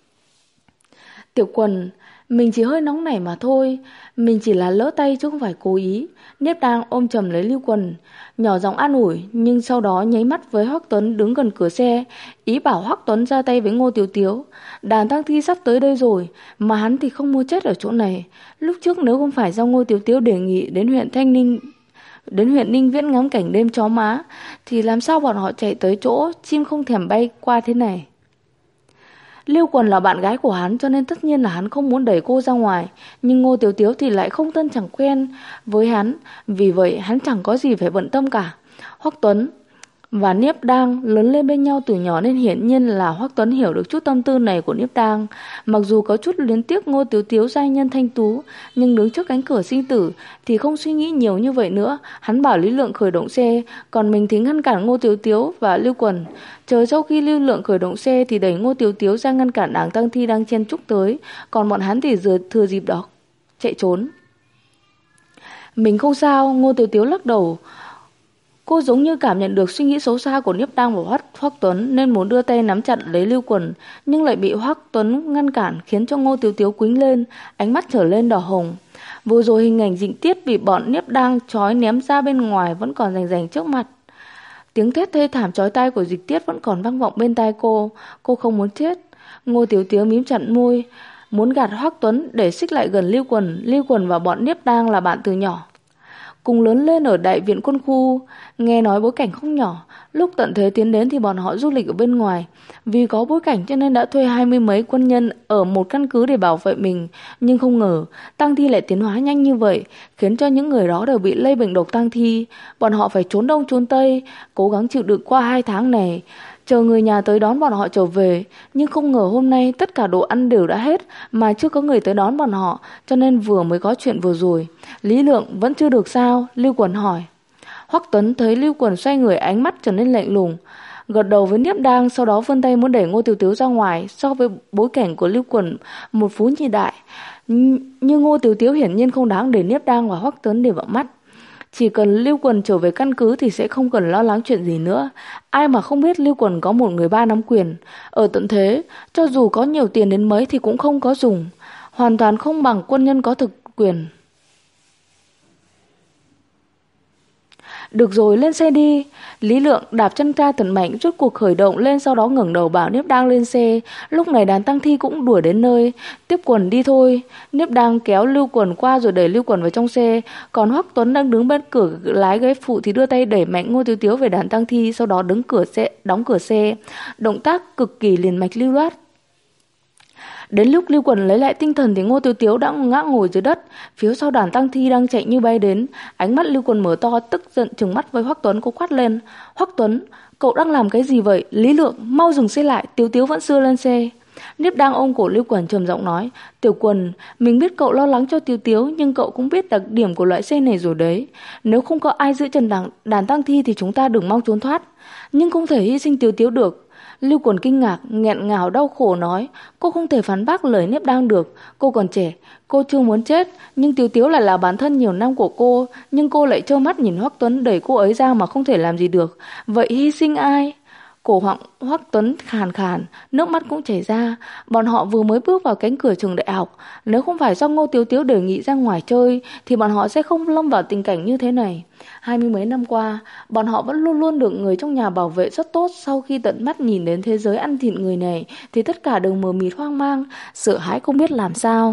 [SPEAKER 1] "Tiểu Quần, mình chỉ hơi nóng nảy mà thôi, mình chỉ là lỡ tay chứ không phải cố ý." Niếp Đang ôm chầm lấy Lưu Quần, nhỏ giọng an ủi, nhưng sau đó nháy mắt với Hoắc Tuấn đứng gần cửa xe, ý bảo Hoắc Tuấn ra tay với Ngô Tiếu Tiếu. Đàn tang thi sắp tới đây rồi, mà hắn thì không muốn chết ở chỗ này. Lúc trước nếu không phải do Ngô Tiếu Tiếu đề nghị đến huyện Ninh Viễn ngắm cảnh đêm chó má, thì làm sao bọn họ chạy tới chỗ chim không thèm bay qua thế này? Lưu Quần là bạn gái của hắn cho nên tất nhiên là hắn không muốn đẩy cô ra ngoài, nhưng Ngô Tiếu Tiếu thì lại không thân chẳng quen với hắn, vì vậy hắn chẳng có gì phải bận tâm cả. Hoắc Tuấn và Niếp Đang lớn lên bên nhau từ nhỏ nên hiển nhiên là Hoắc Tuấn hiểu được chút tâm tư này của Niếp Đang. Mặc dù có chút luyến tiếc Ngô Tiếu Tiếu giai nhân thanh tú, nhưng đứng trước cánh cửa sinh tử thì không suy nghĩ nhiều như vậy nữa. Hắn bảo Lý Lượng khởi động xe, còn mình thì ngăn cản Ngô Tiếu Tiếu và Lưu Quần. Chờ sau khi Lưu Lượng khởi động xe thì đẩy Ngô Tiếu Tiếu ra ngăn cản đảng tang thi đang chen chúc tới, còn bọn hắn thì thừa dịp đó chạy trốn. "Mình không sao." Ngô Tiếu Tiếu lắc đầu. Cô giống như cảm nhận được suy nghĩ xấu xa của Niếp Đang và Hoắc Tuấn nên muốn đưa tay nắm chặt lấy Lưu Quần, nhưng lại bị Hoắc Tuấn ngăn cản, khiến cho Ngô Tiếu Tiếu quĩnh lên, ánh mắt trở lên đỏ hồng. Vừa rồi hình ảnh Dịch Tiết bị bọn Niếp Đang trói ném ra bên ngoài vẫn còn rành rành trước mặt. Tiếng thét thê thảm chói tai của Dịch Tiết vẫn còn vang vọng bên tai cô. Cô không muốn chết. Ngô Tiếu Tiếu mím chặt môi, muốn gạt Hoắc Tuấn để xích lại gần Lưu Quần. Lưu Quần và bọn Niếp Đang là bạn từ nhỏ. cùng lớn lên ở đại viện quân khu. Nghe nói bối cảnh không nhỏ. Lúc Tận Thế tiến đến thì bọn họ du lịch ở bên ngoài. Vì có bối cảnh cho nên đã thuê 20 mấy quân nhân ở một căn cứ để bảo vệ mình. Nhưng không ngờ tang thi lại tiến hóa nhanh như vậy, khiến cho những người đó đều bị lây bệnh độc tang thi. Bọn họ phải trốn đông trốn tây, cố gắng chịu đựng qua 2 tháng này, chờ người nhà tới đón bọn họ trở về. Nhưng không ngờ hôm nay tất cả đồ ăn đều đã hết mà chưa có người tới đón bọn họ, cho nên vừa mới có chuyện vừa rồi. Lý Lượng vẫn chưa được sao? Lưu Quần hỏi. Hoắc Tuấn thấy Lưu Quần xoay người, ánh mắt trở nên lạnh lùng, gật đầu với Niếp Đang, sau đó vươn tay muốn đẩy Ngô Tiếu Tiếu ra ngoài. So với bối cảnh của Lưu Quần một phú nhị đại, nhưng Ngô Tiếu Tiếu hiển nhiên không đáng để Niếp Đang và Hoắc Tuấn để vào mắt. Chỉ cần Lưu Quần trở về căn cứ thì sẽ không cần lo lắng chuyện gì nữa. Ai mà không biết Lưu Quần có một người ba nắm quyền. Ở tận thế, cho dù có nhiều tiền đến mấy thì cũng không có dùng, hoàn toàn không bằng quân nhân có thực quyền. Được rồi, lên xe đi. Lý Lượng đạp chân ga thật mạnh, rốt cuộc khởi động lên, sau đó ngẩng đầu bảo Niếp Đang lên xe. Lúc này đàn tang thi cũng đuổi đến nơi. Tiếp Quần đi thôi. Niếp Đang kéo Lưu Quần qua rồi đẩy Lưu Quần vào trong xe. Còn Hoắc Tuấn đang đứng bên cửa lái ghế phụ thì đưa tay đẩy mạnh Ngô Tiếu Tiếu về đàn tang thi, sau đó đóng cửa xe. Động tác cực kỳ liền mạch lưu loát. Đến lúc Lưu Quần lấy lại tinh thần thì Ngô Tiếu Tiếu đã ngã ngồi dưới đất, phía sau đàn tang thi đang chạy như bay đến. Ánh mắt Lưu Quần mở to, tức giận trừng mắt với Hoắc Tuấn, cô quát lên: Hoắc Tuấn, cậu đang làm cái gì vậy? Lý Lượng, mau dừng xe lại, Tiếu Tiếu vẫn chưa lên xe. Niếp Đang ôm cổ Lưu Quần trầm giọng nói: Tiểu Quần, mình biết cậu lo lắng cho Tiếu Tiếu, nhưng cậu cũng biết đặc điểm của loại xe này rồi đấy. Nếu không có ai giữ chân đàn tang thi thì chúng ta đừng mong trốn thoát, nhưng không thể hy sinh Tiếu Tiếu được. Lưu Quần kinh ngạc, nghẹn ngào đau khổ nói: Cô không thể phản bác lời Niếp Đang được. Cô còn trẻ, cô chưa muốn chết, nhưng Tiếu Tiếu lại là bản thân nhiều năm của cô. Nhưng cô lại trơ mắt nhìn Hoắc Tuấn đẩy cô ấy ra mà không thể làm gì được. Vậy hy sinh ai? Cổ họng Hoắc Tuấn khàn khàn, nước mắt cũng chảy ra. Bọn họ vừa mới bước vào cánh cửa trường đại học. Nếu không phải do Ngô Tiếu Tiếu đề nghị ra ngoài chơi thì bọn họ sẽ không lâm vào tình cảnh như thế này. 20 mấy năm qua, bọn họ vẫn luôn luôn được người trong nhà bảo vệ rất tốt. Sau khi tận mắt nhìn đến thế giới ăn thịt người này thì tất cả đều mờ mịt hoang mang, sợ hãi không biết làm sao.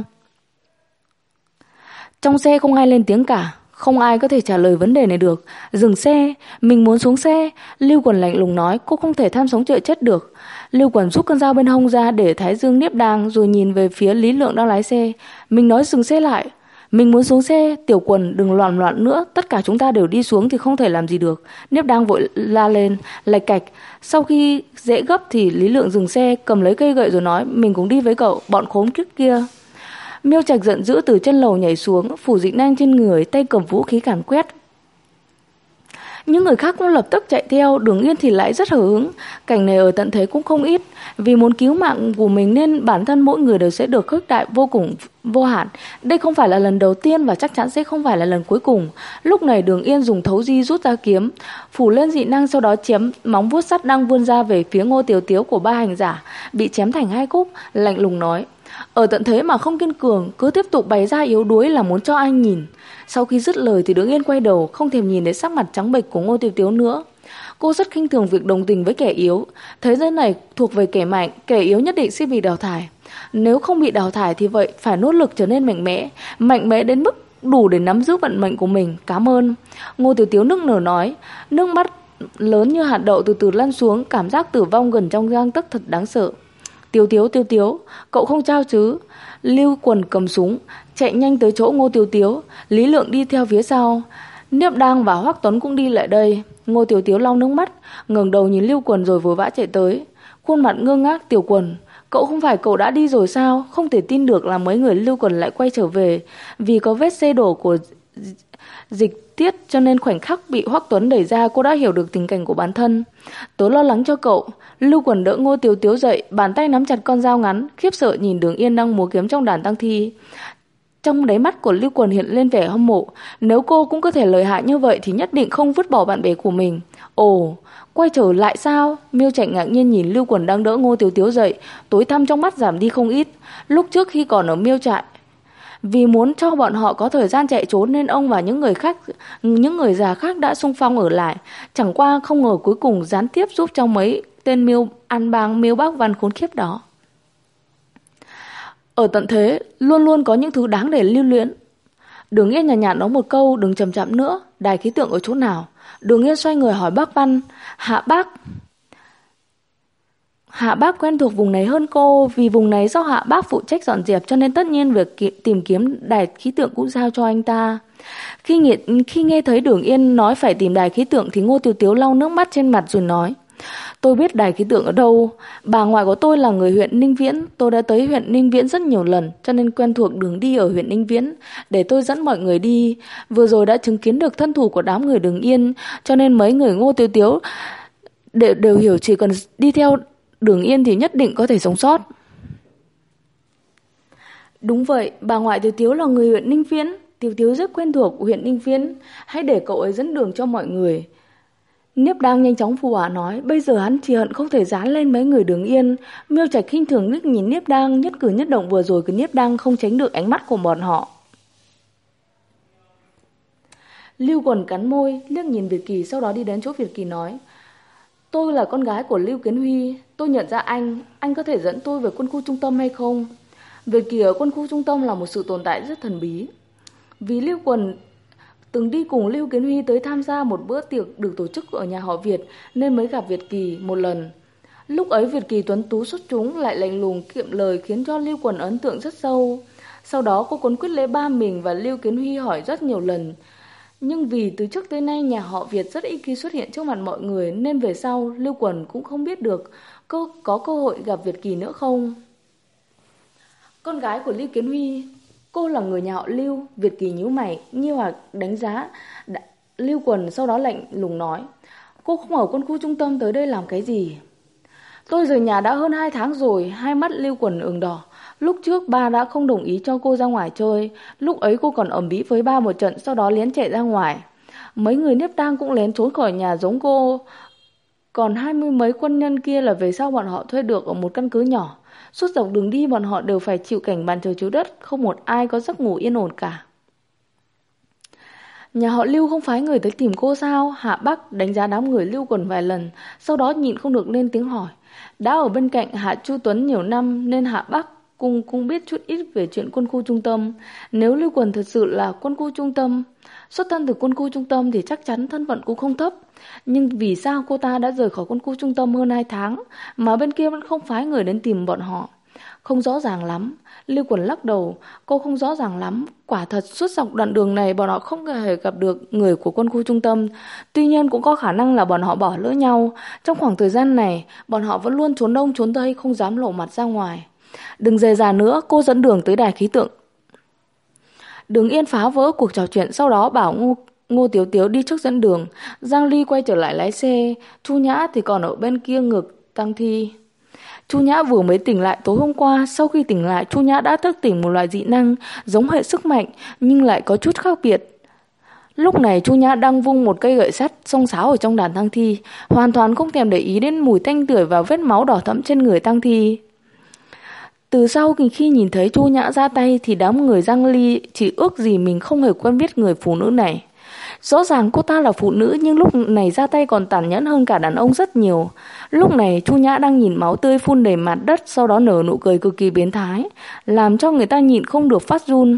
[SPEAKER 1] Trong xe không ai lên tiếng cả, không ai có thể trả lời vấn đề này được. Dừng xe, mình muốn xuống xe. Lưu Quần lạnh lùng nói, cô không thể tham sống sợ chết được. Lưu Quần rút con dao bên hông ra để thái dương Niếp Đang, rồi nhìn về phía Lý Lượng đang lái xe. Mình nói dừng xe lại. Mình muốn xuống xe. Tiểu Quần đừng loạn loạn nữa, tất cả chúng ta đều đi xuống thì không thể làm gì được. Niếp Đang vội la lên, lạch cạch. Sau khi dễ gấp thì Lý Lượng dừng xe, cầm lấy cây gậy rồi nói, mình cũng đi với cậu, bọn khốn kiếp kia. Miêu Trạch giận dữ từ trên lầu nhảy xuống, phủ dị nang trên người, tay cầm vũ khí càn quét. Những người khác cũng lập tức chạy theo. Đường Yên thì lại rất hờ hững. Cảnh này ở tận thế cũng không ít. Vì muốn cứu mạng của mình nên bản thân mỗi người đều sẽ được khích đại vô cùng vô hạn. Đây không phải là lần đầu tiên và chắc chắn sẽ không phải là lần cuối cùng. Lúc này Đường Yên dùng thấu di rút ra kiếm, phủ lên dị năng, sau đó chém móng vuốt sắt đang vươn ra về phía Ngô Tiếu Tiếu của ba hành giả, bị chém thành hai khúc, lạnh lùng nói: ở tận thế mà không kiên cường, cứ tiếp tục bày ra yếu đuối là muốn cho anh nhìn. Sau khi dứt lời thì Đường Yên quay đầu, không thèm nhìn đến sắc mặt trắng bệch của Ngô Tiếu Tiếu nữa. Cô rất khinh thường việc đồng tình với kẻ yếu. Thế giới này thuộc về kẻ mạnh, kẻ yếu nhất định sẽ bị đào thải. Nếu không bị đào thải thì vậy phải nỗ lực trở nên mạnh mẽ đến mức đủ để nắm giữ vận mệnh của mình. Cảm ơn. Ngô Tiếu Tiếu nức nở nói, nước mắt lớn như hạt đậu từ từ lăn xuống, cảm giác tử vong gần trong gang tấc thật đáng sợ. Tiếu Tiếu, cậu không sao chứ? Lưu Quần cầm súng, chạy nhanh tới chỗ Ngô Tiếu Tiếu. Lý Lượng đi theo phía sau. Niếp Đang và Hoắc Tuấn cũng đi lại đây. Ngô Tiếu Tiếu lau nước mắt, ngẩng đầu nhìn Lưu Quần rồi vội vã chạy tới. Khuôn mặt ngơ ngác. Tiểu Quần, cậu không phải cậu đã đi rồi sao? Không thể tin được là mấy người Lưu Quần lại quay trở về. Vì có vết xe đổ của Dịch Tiết cho nên khoảnh khắc bị Hoắc Tuấn đẩy ra, cô đã hiểu được tình cảnh của bản thân. Tớ lo lắng cho cậu. Lưu Quần đỡ Ngô Tiếu Tiếu dậy, bàn tay nắm chặt con dao ngắn, khiếp sợ nhìn Đường Yên đang múa kiếm trong đàn tang thi. Trong đáy mắt của Lưu Quần hiện lên vẻ hâm mộ. Nếu cô cũng có thể lợi hại như vậy thì nhất định không vứt bỏ bạn bè của mình. Ồ, quay trở lại sao? Miêu Trạch ngạc nhiên nhìn Lưu Quần đang đỡ Ngô Tiếu Tiếu dậy, tối tăm trong mắt giảm đi không ít. Lúc trước khi còn ở Miêu Trại, vì muốn cho bọn họ có thời gian chạy trốn nên ông và những người già khác đã xung phong ở lại. Chẳng qua không ngờ cuối cùng gián tiếp giúp cho mấy tên Miêu An Bang, Miêu Bác Văn khốn khiếp đó. Ở tận thế luôn luôn có những thứ đáng để lưu luyến. Đường Yên nhàn nhạt nói một câu, đừng chậm chậm nữa, đài khí tượng ở chỗ nào? Đường Yên xoay người hỏi bác Văn. Hạ bác quen thuộc vùng này hơn cô, vì vùng này do Hạ bác phụ trách dọn dẹp cho nên tất nhiên việc tìm kiếm đài khí tượng cũng giao cho anh ta. Khi nghe thấy Đường Yên nói phải tìm đài khí tượng thì Ngô Tiếu Tiếu lau nước mắt trên mặt rồi nói: Tôi biết đài khí tượng ở đâu. Bà ngoại của tôi là người huyện Ninh Viễn. Tôi đã tới huyện Ninh Viễn rất nhiều lần, cho nên quen thuộc đường đi ở huyện Ninh Viễn. Để tôi dẫn mọi người đi. Vừa rồi đã chứng kiến được thân thủ của đám người Đường Yên, cho nên mấy người Ngô Tiếu Tiếu đều hiểu chỉ cần đi theo Đường Yên thì nhất định có thể sống sót. Đúng vậy, bà ngoại Tiếu Tiếu là người huyện Ninh Viễn. Tiếu Tiếu rất quen thuộc huyện Ninh Viễn. Hãy để cậu ấy dẫn đường cho mọi người. Niếp Đang nhanh chóng phụ họa nói. Bây giờ hắn chỉ hận không thể dán lên mấy người Đường Yên. Miêu Trạch khinh thường liếc nhìn Niếp Đang, nhất cử nhất động vừa rồi của Niếp Đang không tránh được ánh mắt của bọn họ. Lưu Quần cắn môi, liếc nhìn Việt Kỳ, sau đó đi đến chỗ Việt Kỳ nói: Tôi là con gái của Lưu Kiến Huy, tôi nhận ra anh có thể dẫn tôi về quân khu trung tâm hay không? Việt Kỳ ở quân khu trung tâm là một sự tồn tại rất thần bí. Vì Lưu Quần từng đi cùng Lưu Kiến Huy tới tham gia một bữa tiệc được tổ chức ở nhà họ Việt nên mới gặp Việt Kỳ một lần. Lúc ấy Việt Kỳ tuấn tú xuất chúng lại lạnh lùng kiệm lời khiến cho Lưu Quần ấn tượng rất sâu. Sau đó cô Quấn Quyết lấy ba mình và Lưu Kiến Huy hỏi rất nhiều lần. Nhưng vì từ trước tới nay nhà họ Việt rất ít khi xuất hiện trước mặt mọi người nên về sau Lưu Quần cũng không biết được có cơ hội gặp Việt Kỳ nữa không. Con gái của Lưu Kiến Huy, cô là người nhà họ Lưu. Việt Kỳ nhíu mày, nghi hoặc đánh giá Lưu Quần, sau đó lạnh lùng nói: Cô không ở quân khu trung tâm tới đây làm cái gì? Tôi rời nhà đã hơn 2 tháng rồi. Hai mắt Lưu Quần ửng đỏ. Lúc trước ba đã không đồng ý cho cô ra ngoài chơi. Lúc ấy cô còn ầm ĩ với ba một trận, sau đó lén chạy ra ngoài. Mấy người Niếp Tang cũng lén trốn khỏi nhà giống cô. Còn 20 mấy quân nhân kia là về sau bọn họ thuê được ở một căn cứ nhỏ. Suốt dọc đường đi bọn họ đều phải chịu cảnh bàn trời chiếu đất, không một ai có giấc ngủ yên ổn cả. Nhà họ Lưu không phái người tới tìm cô sao? Hạ Bắc đánh giá đám người Lưu Quần vài lần, sau đó nhịn không được lên tiếng hỏi. Đã ở bên cạnh Hạ Chu Tuấn nhiều năm nên Hạ Bắc cũng biết chút ít về chuyện quân khu trung tâm. Nếu Lưu Quần thật sự là quân khu trung tâm, xuất thân từ quân khu trung tâm thì chắc chắn thân phận cũng không thấp. Nhưng vì sao cô ta đã rời khỏi quân khu trung tâm hơn 2 tháng mà bên kia vẫn không phái người đến tìm bọn họ? Không rõ ràng lắm. Lưu Quần lắc đầu. Cô không rõ ràng lắm. Quả thật suốt dọc đoạn đường này bọn họ không hề gặp được người của quân khu trung tâm. Tuy nhiên cũng có khả năng là bọn họ bỏ lỡ nhau. Trong khoảng thời gian này bọn họ vẫn luôn trốn đông trốn tây, không dám lộ mặt ra ngoài. Đừng dè dà nữa, cô dẫn đường tới đài khí tượng. Đường Yên phá vỡ cuộc trò chuyện, sau đó bảo Ngô Tiếu Tiếu đi trước dẫn đường. Giang Ly quay trở lại lái xe. Chu Nhã thì còn ở bên kia ngực Tăng Thi. Chu Nhã vừa mới tỉnh lại tối hôm qua. Sau khi tỉnh lại, Chu Nhã đã thức tỉnh một loại dị năng giống hệ sức mạnh nhưng lại có chút khác biệt. Lúc này Chu Nhã đang vung một cây gậy sắt xông xáo ở trong đàn Tăng Thi, hoàn toàn không thèm để ý đến mùi tanh tưởi và vết máu đỏ thẫm trên người Tăng Thi. Từ sau khi nhìn thấy Chu Nhã ra tay thì đám người Giang Ly chỉ ước gì mình không hề quen biết người phụ nữ này. Rõ ràng cô ta là phụ nữ nhưng lúc này ra tay còn tàn nhẫn hơn cả đàn ông rất nhiều. Lúc này Chu Nhã đang nhìn máu tươi phun đầy mặt đất, sau đó nở nụ cười cực kỳ biến thái, làm cho người ta nhịn không được phát run.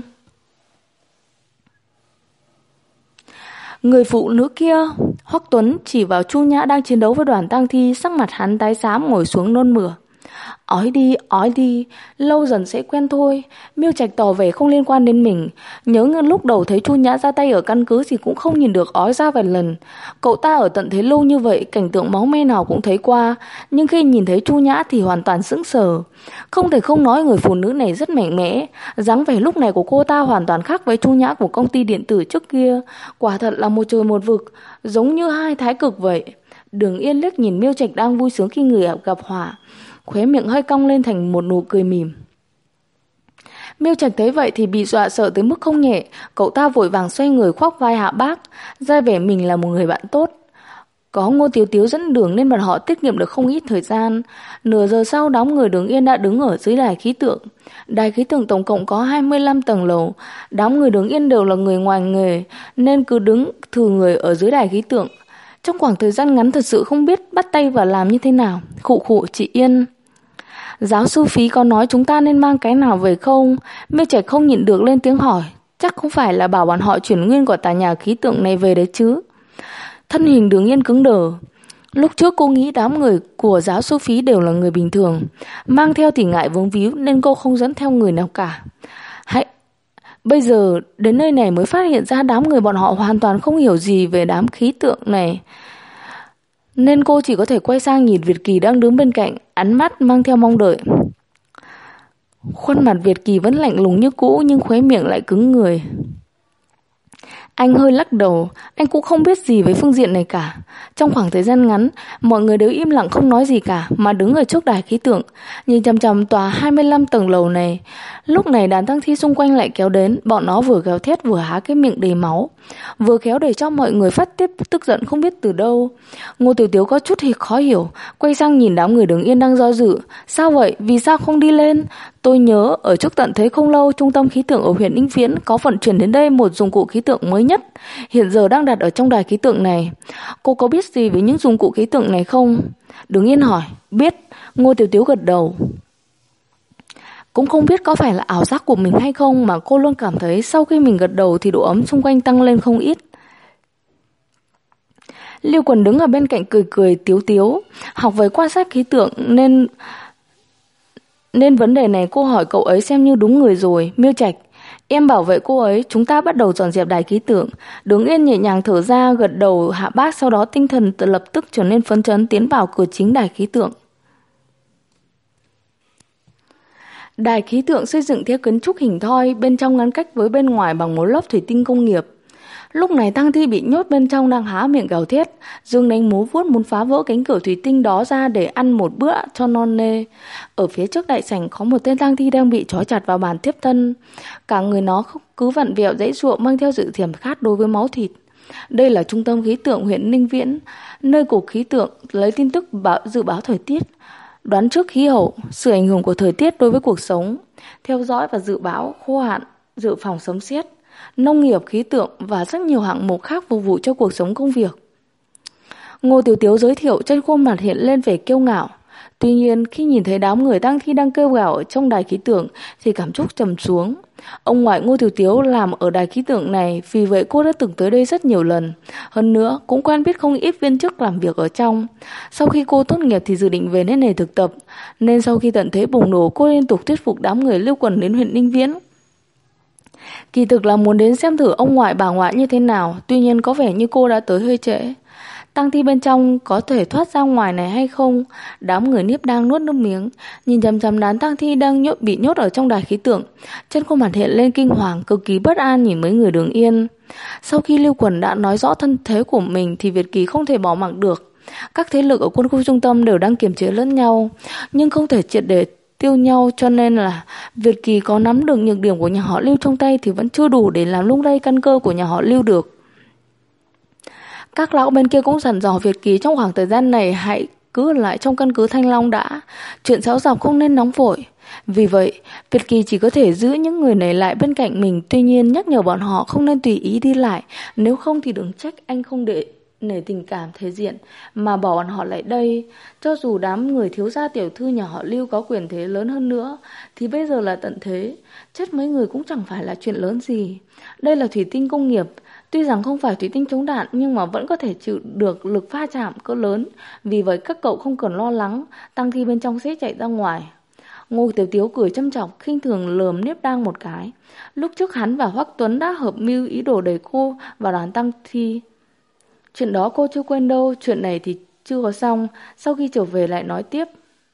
[SPEAKER 1] Người phụ nữ kia, Hoắc Tuấn chỉ vào Chu Nhã đang chiến đấu với đoàn tang thi, sắc mặt hắn tái xám ngồi xuống nôn mửa. Ói đi, lâu dần sẽ quen thôi. Miêu Trạch tỏ vẻ không liên quan đến mình. Nhớ lúc đầu thấy Chu Nhã ra tay ở căn cứ thì cũng không nhìn được ói ra vài lần. Cậu ta ở tận thế lâu như vậy, cảnh tượng máu me nào cũng thấy qua. Nhưng khi nhìn thấy Chu Nhã thì hoàn toàn sững sờ. Không thể không nói người phụ nữ này rất mạnh mẽ. Dáng vẻ lúc này của cô ta hoàn toàn khác với Chu Nhã của công ty điện tử trước kia. Quả thật là một trời một vực, giống như hai thái cực vậy. Đường Yên liếc nhìn Miêu Trạch đang vui sướng khi người gặp họa, khóe miệng hơi cong lên thành một nụ cười mỉm. Miêu Trạch thấy vậy thì bị dọa sợ tới mức không nhẹ. Cậu ta vội vàng xoay người khoác vai Hạ Bác, ra vẻ mình là một người bạn tốt. Có Ngô Tiếu Tiếu dẫn đường nên bọn họ tiết kiệm được không ít thời gian. Nửa giờ sau, đám người Đường Yên đã đứng ở dưới đài khí tượng. Đài khí tượng tổng cộng có 25 tầng lầu. Đám người Đường Yên đều là người ngoài nghề nên cứ đứng thừ người ở dưới đài khí tượng. Trong khoảng thời gian ngắn thật sự không biết bắt tay vào làm như thế nào. Khụ chị Yên. Giáo sư Phí có nói chúng ta nên mang cái nào về không? Miêu Trạch không nhịn được lên tiếng hỏi. Chắc không phải là bảo bọn họ chuyển nguyên của tòa nhà khí tượng này về đấy chứ. Thân hình Đường Yên cứng đờ. Lúc trước cô nghĩ đám người của giáo sư Phí đều là người bình thường, mang theo thì ngại vướng víu nên cô không dẫn theo người nào cả. Bây giờ đến nơi này mới phát hiện ra đám người bọn họ hoàn toàn không hiểu gì về đám khí tượng này, nên cô chỉ có thể quay sang nhìn Việt Kỳ đang đứng bên cạnh, ánh mắt mang theo mong đợi. Khuôn mặt Việt Kỳ vẫn lạnh lùng như cũ nhưng khóe miệng lại cứng người. Anh hơi lắc đầu, anh cũng không biết gì về phương diện này cả. Trong khoảng thời gian ngắn, mọi người đều im lặng không nói gì cả mà đứng ở trước đài khí tượng, nhìn chằm chằm tòa 25 tầng lầu này. Lúc này đàn tang thi xung quanh lại kéo đến, bọn nó vừa gào thét vừa há cái miệng đầy máu, vừa khéo để cho mọi người phát tiết tức giận không biết từ đâu. Ngô Tiểu Tiếu có chút thì khó hiểu, quay sang nhìn đám người Đường Yên đang do dự. Sao vậy? Vì sao không đi lên? Tôi nhớ ở trước tận thế không lâu, trung tâm khí tượng ở huyện Ninh Viễn có vận chuyển đến đây một dụng cụ khí tượng mới nhất, hiện giờ đang đặt ở trong đài khí tượng này. Cô có biết gì về những dụng cụ khí tượng này không? Đường Yên hỏi. Biết. Ngô Tiểu Tiếu gật đầu. Cũng không biết có phải là ảo giác của mình hay không mà cô luôn cảm thấy sau khi mình gật đầu thì độ ấm xung quanh tăng lên không ít. Lưu Quần đứng ở bên cạnh cười cười tiếu tiếu, học về quan sát khí tượng nên vấn đề này cô hỏi cậu ấy xem như đúng người rồi. Miêu Trạch, em bảo vệ cô ấy, chúng ta bắt đầu dọn dẹp đài khí tượng. Đường Yên nhẹ nhàng thở ra, gật đầu hạ bác, sau đó tinh thần lập tức trở nên phấn chấn tiến vào cửa chính đài khí tượng. Đài khí tượng xây dựng theo kiến trúc hình thoi, bên trong ngăn cách với bên ngoài bằng một lớp thủy tinh công nghiệp. Lúc này tang thi bị nhốt bên trong đang há miệng gào thét, dương đánh múa vuốt muốn phá vỡ cánh cửa thủy tinh đó ra để ăn một bữa cho non nê. Ở phía trước đại sảnh có một tên tang thi đang bị trói chặt vào bàn tiếp tân. Cả người nó cứ vặn vẹo giãy giụa mang theo sự thèm khát đối với máu thịt. Đây là trung tâm khí tượng huyện Ninh Viễn, nơi cục khí tượng lấy tin tức dự báo thời tiết, đoán trước khí hậu, sự ảnh hưởng của thời tiết đối với cuộc sống, theo dõi và dự báo khô hạn, dự phòng sấm sét, nông nghiệp, khí tượng và rất nhiều hạng mục khác phục vụ cho cuộc sống công việc. Ngô Tiểu Tiếu giới thiệu, trên khuôn mặt hiện lên vẻ kiêu ngạo. Tuy nhiên khi nhìn thấy đám người tang thi đang kêu gào ở trong đài khí tượng thì cảm xúc trầm xuống. Ông ngoại Ngô Tiểu Tiếu làm ở đài khí tượng này, vì vậy cô đã từng tới đây rất nhiều lần. Hơn nữa cũng quen biết không ít viên chức làm việc ở trong. Sau khi cô tốt nghiệp thì dự định về nơi này thực tập, nên sau khi tận thế bùng nổ, cô liên tục thuyết phục đám người Lưu Quần đến huyện Ninh Viễn. Kỳ thực là muốn đến xem thử ông ngoại bà ngoại như thế nào, tuy nhiên có vẻ như cô đã tới hơi trễ. Tang thi bên trong có thể thoát ra ngoài này hay không? Đám người Niếp đang nuốt nước miếng, nhìn chằm chằm đám tang thi đang bị nhốt ở trong đài khí tượng. Trên khuôn mặt hiện lên kinh hoàng, cực kỳ bất an nhìn mấy người Đường Yên. Sau khi Lưu Quần đã nói rõ thân thế của mình thì Việt Kỳ không thể bỏ mặc được. Các thế lực ở quân khu trung tâm đều đang kiềm chế lẫn nhau, nhưng không thể triệt để tiêu nhau, cho nên là Việt Kỳ có nắm được nhược điểm của nhà họ Lưu trong tay thì vẫn chưa đủ để làm lung lay căn cơ của nhà họ Lưu được. Các lão bên kia cũng dặn dò Việt Kỳ trong khoảng thời gian này hãy cứ ở lại trong căn cứ Thanh Long đã, chuyện xáo dọc không nên nóng vội. Vì vậy, Việt Kỳ chỉ có thể giữ những người này lại bên cạnh mình, tuy nhiên nhắc nhở bọn họ không nên tùy ý đi lại, nếu không thì đừng trách anh không để nể tình cảm thể diện mà bỏ bọn họ lại đây. Cho dù đám người thiếu gia tiểu thư nhà họ Lưu có quyền thế lớn hơn nữa thì bây giờ là tận thế, chết mấy người cũng chẳng phải là chuyện lớn gì. Đây là thủy tinh công nghiệp, tuy rằng không phải thủy tinh chống đạn nhưng mà vẫn có thể chịu được lực va chạm cỡ lớn. Vì vậy các cậu không cần lo lắng tang thi bên trong sẽ chạy ra ngoài. Ngô Tiểu Tiếu cười châm chọc, khinh thường lườm Niếp Đang một cái. Lúc trước hắn và Hoắc Tuấn đã hợp mưu ý đồ đẩy cô vào đàn tang thi. Chuyện đó cô chưa quên đâu, chuyện này thì chưa có xong, sau khi trở về lại nói tiếp.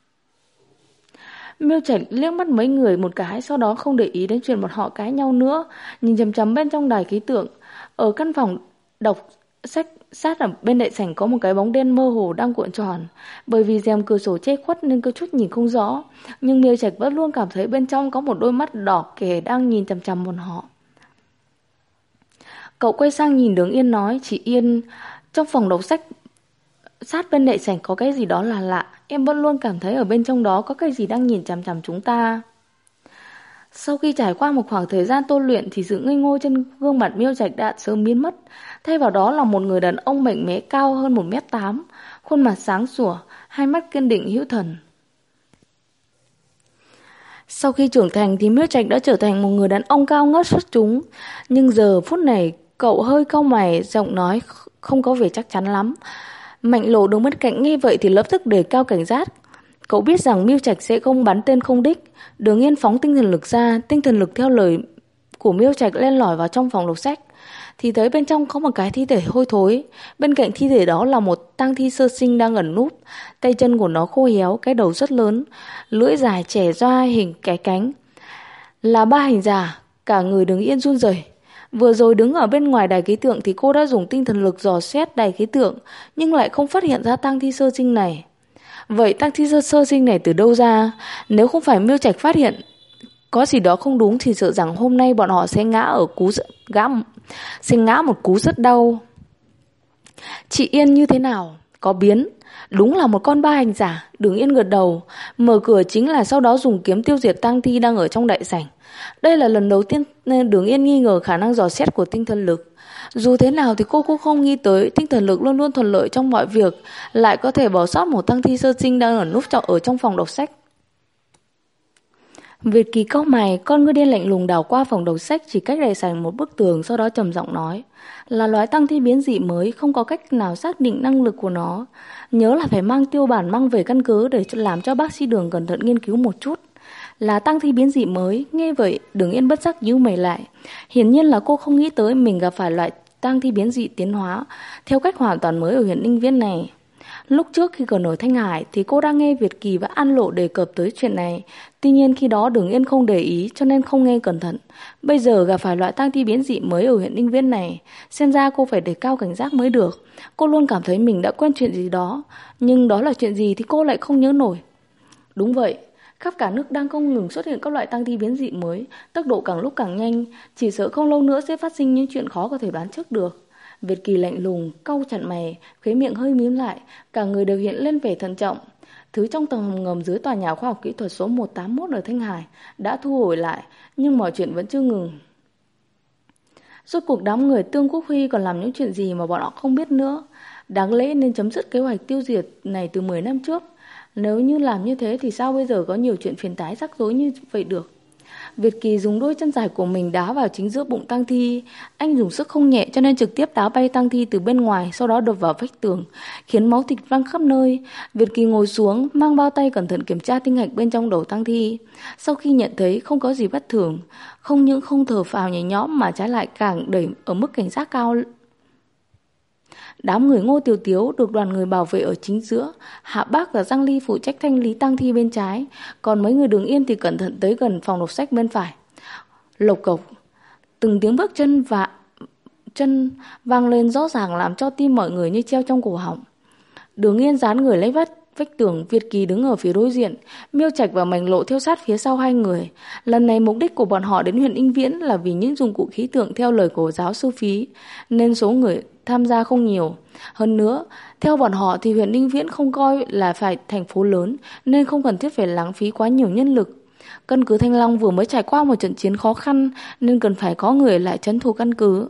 [SPEAKER 1] Miêu Trạch liếc mắt mấy người một cái, sau đó không để ý đến chuyện bọn họ cãi nhau nữa, nhìn chằm chằm bên trong đài khí tượng. Ở căn phòng đọc sách sát ở bên đại sảnh có một cái bóng đen mơ hồ đang cuộn tròn, bởi vì rèm cửa sổ che khuất nên có chút nhìn không rõ, nhưng Miêu Trạch vẫn luôn cảm thấy bên trong có một đôi mắt đỏ kề đang nhìn chằm chằm bọn họ. Cậu quay sang nhìn Đường Yên nói, chị Yên, trong phòng đọc sách sát bên đại sảnh có cái gì đó là lạ, em vẫn luôn cảm thấy ở bên trong đó có cái gì đang nhìn chằm chằm chúng ta. Sau khi trải qua một khoảng thời gian tôi luyện thì sự ngây ngô trên gương mặt Miêu Trạch đã sớm biến mất, thay vào đó là một người đàn ông mạnh mẽ cao hơn 1m8, khuôn mặt sáng sủa, hai mắt kiên định hữu thần. Sau khi trưởng thành thì Miêu Trạch đã trở thành một người đàn ông cao ngất xuất chúng. Nhưng giờ phút này cậu hơi cau mày, giọng nói không có vẻ chắc chắn lắm. Mạnh Lộ đứng bên cạnh nghe vậy thì lập tức đề cao cảnh giác. Cậu biết rằng Miêu Trạch sẽ không bắn tên không đích. Đường Yên phóng tinh thần lực ra, tinh thần lực theo lời của Miêu Trạch len lỏi vào trong phòng đọc sách. Thì thấy bên trong có một cái thi thể hôi thối. Bên cạnh thi thể đó là một tang thi sơ sinh đang ẩn núp. Tay chân của nó khô héo, cái đầu rất lớn, lưỡi dài chẻ ra hình cái cánh. Là ba hành giả. Cả người Đường Yên run rẩy. Vừa rồi đứng ở bên ngoài đài ký tượng thì cô đã dùng tinh thần lực dò xét đài ký tượng, nhưng lại không phát hiện ra tang thi sơ sinh này. Vậy tang thi sơ sinh này từ đâu ra? Nếu không phải Miêu Trạch phát hiện có gì đó không đúng thì sợ rằng hôm nay bọn họ sẽ ngã một cú rất đau. Chị Yên như thế nào? Có biến. Đúng là một con ba hành giả. Đường Yên gật đầu. Mở cửa chính là sau đó dùng kiếm tiêu diệt tang thi đang ở trong đại sảnh. Đây là lần đầu tiên nên Đường Yên nghi ngờ khả năng dò xét của tinh thần lực. Dù thế nào thì cô cũng không nghĩ tới tinh thần lực luôn luôn thuận lợi trong mọi việc, lại có thể bỏ sót một tang thi sơ sinh đang ở núp ở trong phòng đọc sách. Việt Kỳ cau mày, con ngươi đen lạnh lùng đảo qua phòng đọc sách chỉ cách đại sảnh một bức tường, sau đó trầm giọng nói: là loài tang thi biến dị mới, không có cách nào xác định năng lực của nó. Nhớ là phải mang tiêu bản mang về căn cứ để làm cho bác sĩ Đường cẩn thận nghiên cứu một chút. Là tang thi biến dị mới. Nghe vậy Đường Yên bất giác nhíu mày lại. Hiển nhiên là cô không nghĩ tới mình gặp phải loại tang thi biến dị tiến hóa theo cách hoàn toàn mới ở huyện Ninh Viễn này. Lúc trước khi còn ở Thanh Hải thì cô đang nghe Việt Kỳ và An Lộ đề cập tới chuyện này. Tuy nhiên khi đó Đường Yên không để ý cho nên không nghe cẩn thận. Bây giờ gặp phải loại tang thi biến dị mới ở huyện Ninh Viễn này, xem ra cô phải đề cao cảnh giác mới được. Cô luôn cảm thấy mình đã quen chuyện gì đó, nhưng đó là chuyện gì thì cô lại không nhớ nổi. Đúng vậy, khắp cả nước đang không ngừng xuất hiện các loại tang thi biến dị mới, tốc độ càng lúc càng nhanh, chỉ sợ không lâu nữa sẽ phát sinh những chuyện khó có thể đoán trước được. Việt Kỳ lạnh lùng, cau chặt mày, khóe miệng hơi mím lại, cả người đều hiện lên vẻ thận trọng. Thứ trong tầng hầm ngầm dưới tòa nhà khoa học kỹ thuật số 181 ở Thanh Hải đã thu hồi lại, nhưng mọi chuyện vẫn chưa ngừng. Rốt cuộc đám người Tương Quốc Huy còn làm những chuyện gì mà bọn họ không biết nữa. Đáng lẽ nên chấm dứt kế hoạch tiêu diệt này từ 10 năm trước. Nếu như làm như thế thì sao bây giờ có nhiều chuyện phiền toái rắc rối như vậy được. Việt Kỳ dùng đôi chân dài của mình đá vào chính giữa bụng tang thi. Anh dùng sức không nhẹ cho nên trực tiếp đá bay tang thi từ bên ngoài, sau đó đập vào vách tường, khiến máu thịt văng khắp nơi. Việt Kỳ ngồi xuống, mang bao tay cẩn thận kiểm tra tinh hạch bên trong đầu tang thi. Sau khi nhận thấy không có gì bất thường, không những không thở phào nhẹ nhõm mà trái lại càng đẩy ở mức cảnh giác cao. Đám người Ngô Tiểu Tiếu được đoàn người bảo vệ ở chính giữa, Hạ Bác và Giang Ly phụ trách thanh lý tang thi bên trái, còn mấy người Đường Yên thì cẩn thận tới gần phòng đọc sách bên phải. Lộc cộc, từng tiếng bước chân vang lên rõ ràng làm cho tim mọi người như treo trong cổ họng. Đường Yên dán người lấy vách tường, Việt Kỳ đứng ở phía đối diện, Miêu Trạch và Mạnh Lộ theo sát phía sau hai người. Lần này mục đích của bọn họ đến huyện Ninh Viễn là vì những dụng cụ khí tượng theo lời của giáo sư Phí, nên số người tham gia không nhiều. Hơn nữa, theo bọn họ thì huyện Ninh Viễn không coi là phải thành phố lớn, nên không cần thiết phải lãng phí quá nhiều nhân lực. Căn cứ Thanh Long vừa mới trải qua một trận chiến khó khăn nên cần phải có người lại trấn thủ căn cứ.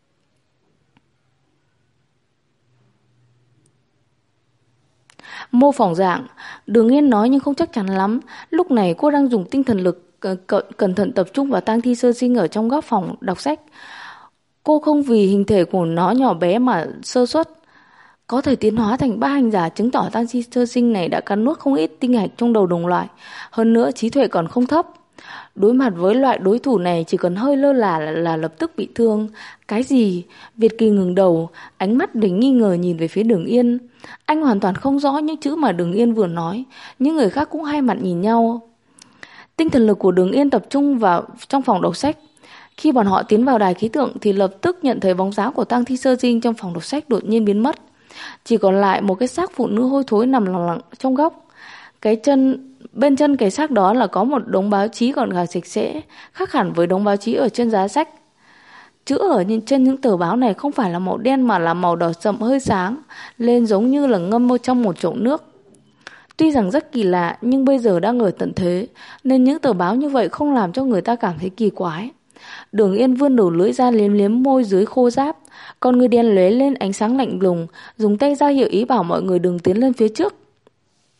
[SPEAKER 1] Mô phỏng dạng, Đường Yên nói nhưng không chắc chắn lắm. Lúc này cô đang dùng tinh thần lực cẩn thận tập trung vào tang thi sơ sinh ở trong góc phòng đọc sách. Cô không vì hình thể của nó nhỏ bé mà sơ suất. Có thể tiến hóa thành ba hành giả chứng tỏ tang thi sơ sinh này đã cắn nuốt không ít tinh hạch trong đầu đồng loại. Hơn nữa trí tuệ còn không thấp. Đối mặt với loại đối thủ này chỉ cần hơi lơ là lập tức bị thương. Cái gì? Việt Kỳ ngừng đầu, ánh mắt đầy nghi ngờ nhìn về phía Đường Yên. Anh hoàn toàn không rõ những chữ mà Đường Yên vừa nói. Những người khác cũng hai mặt nhìn nhau. Tinh thần lực của Đường Yên tập trung vào trong phòng đọc sách. Khi bọn họ tiến vào đài khí tượng thì lập tức nhận thấy bóng dáng của tang thi sơ sinh trong phòng đọc sách đột nhiên biến mất. Chỉ còn lại một cái xác phụ nữ hôi thối nằm lặng trong góc. Bên chân cái xác đó là có một đống báo chí gọn gàng sạch sẽ, khác hẳn với đống báo chí ở trên giá sách. Chữ ở trên những tờ báo này không phải là màu đen mà là màu đỏ sậm hơi sáng, lên giống như là ngâm trong một chậu nước. Tuy rằng rất kỳ lạ nhưng bây giờ đang ở tận thế, nên những tờ báo như vậy không làm cho người ta cảm thấy kỳ quái. Đường Yên vươn đầu lưỡi ra liếm liếm môi dưới khô ráp, con người đen lóe lên ánh sáng lạnh lùng, dùng tay ra hiệu ý bảo mọi người đừng tiến lên phía trước.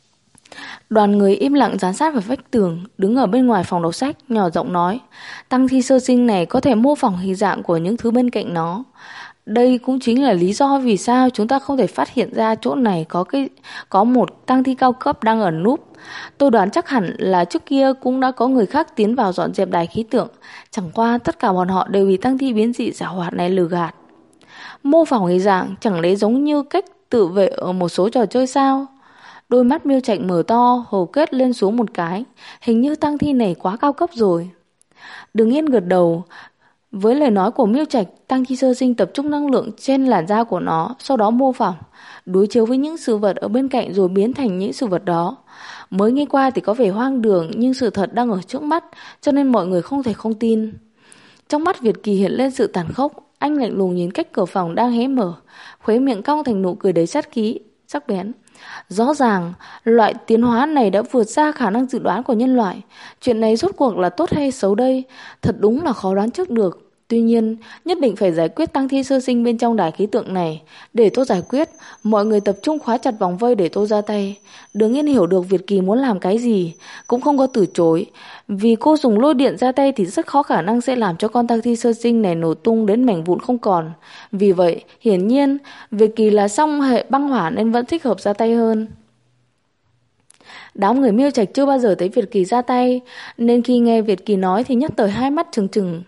[SPEAKER 1] Đoàn người im lặng dán sát vào vách tường, đứng ở bên ngoài phòng đọc sách, nhỏ giọng nói, tang thi sơ sinh này có thể mô phỏng hình dạng của những thứ bên cạnh nó. Đây cũng chính là lý do vì sao chúng ta không thể phát hiện ra chỗ này có một tang thi cao cấp đang ẩn núp. Tôi đoán chắc hẳn là trước kia cũng đã có người khác tiến vào dọn dẹp đài khí tượng, chẳng qua tất cả bọn họ đều bị tang thi biến dị giảo hoạt này lừa gạt. Mô phỏng hình dạng chẳng lẽ giống như cách tự vệ ở một số trò chơi sao? Đôi mắt Miêu Trạch mở to, hầu kết lên xuống một cái, hình như tang thi này quá cao cấp rồi. Đừng Yên gật đầu. Với lời nói của Miêu Trạch, tang thi sơ sinh tập trung năng lượng trên làn da của nó, sau đó mô phỏng, đối chiếu với những sự vật ở bên cạnh rồi biến thành những sự vật đó. Mới nghe qua thì có vẻ hoang đường, nhưng sự thật đang ở trước mắt, cho nên mọi người không thể không tin. Trong mắt Việt Kỳ hiện lên sự tàn khốc, anh lạnh lùng nhìn cách cửa phòng đang hé mở, khóe miệng cong thành nụ cười đầy sát khí, sắc bén. Rõ ràng, loại tiến hóa này đã vượt xa khả năng dự đoán của nhân loại. Chuyện này rốt cuộc là tốt hay xấu đây? Thật đúng là khó đoán trước được. Tuy nhiên, nhất định phải giải quyết tang thi sơ sinh bên trong đài khí tượng này. Để tôi giải quyết, mọi người tập trung khóa chặt vòng vây để tôi ra tay. Đường Yên hiểu được Việt Kỳ muốn làm cái gì, cũng không có từ chối. Vì cô dùng lôi điện ra tay thì rất khó khả năng sẽ làm cho con tang thi sơ sinh này nổ tung đến mảnh vụn không còn. Vì vậy, hiển nhiên, Việt Kỳ là song hệ băng hỏa nên vẫn thích hợp ra tay hơn. Đám người Miêu Trạch chưa bao giờ thấy Việt Kỳ ra tay, nên khi nghe Việt Kỳ nói thì nhất thời hai mắt trừng trừng.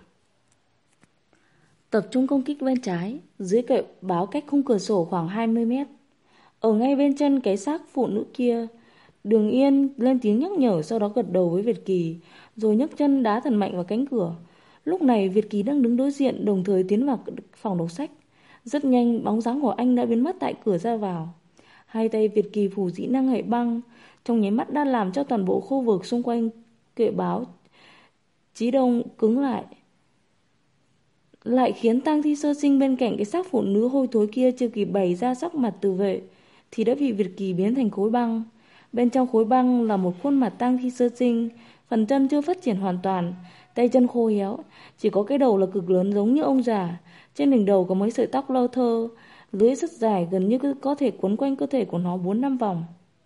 [SPEAKER 1] Tập trung công kích bên trái, dưới kệ báo cách khung cửa sổ khoảng 20 mét. Ở ngay bên chân cái xác phụ nữ kia, Đường Yên lên tiếng nhắc nhở, sau đó gật đầu với Việt Kỳ, rồi nhấc chân đá thật mạnh vào cánh cửa. Lúc này Việt Kỳ đang đứng đối diện, đồng thời tiến vào phòng đọc sách. Rất nhanh, bóng dáng của anh đã biến mất tại cửa ra vào. Hai tay Việt Kỳ phủ dĩ năng hệ băng, trong nháy mắt đã làm cho toàn bộ khu vực xung quanh kệ báo Chí Đông cứng lại khiến tang thi sơ sinh bên cạnh cái xác phụ nữ hôi thối kia chưa kịp bày ra sắc mặt tự vệ thì đã bị Việt Kỳ biến thành khối băng. Bên trong khối băng là một khuôn mặt tang thi sơ sinh, phần chân chưa phát triển hoàn toàn, tay chân khô héo, chỉ có cái đầu là cực lớn giống như ông già. Trên đỉnh đầu có mấy sợi tóc lơ thơ, lưỡi rất dài, gần như có thể quấn quanh cơ thể của nó 4-5 vòng.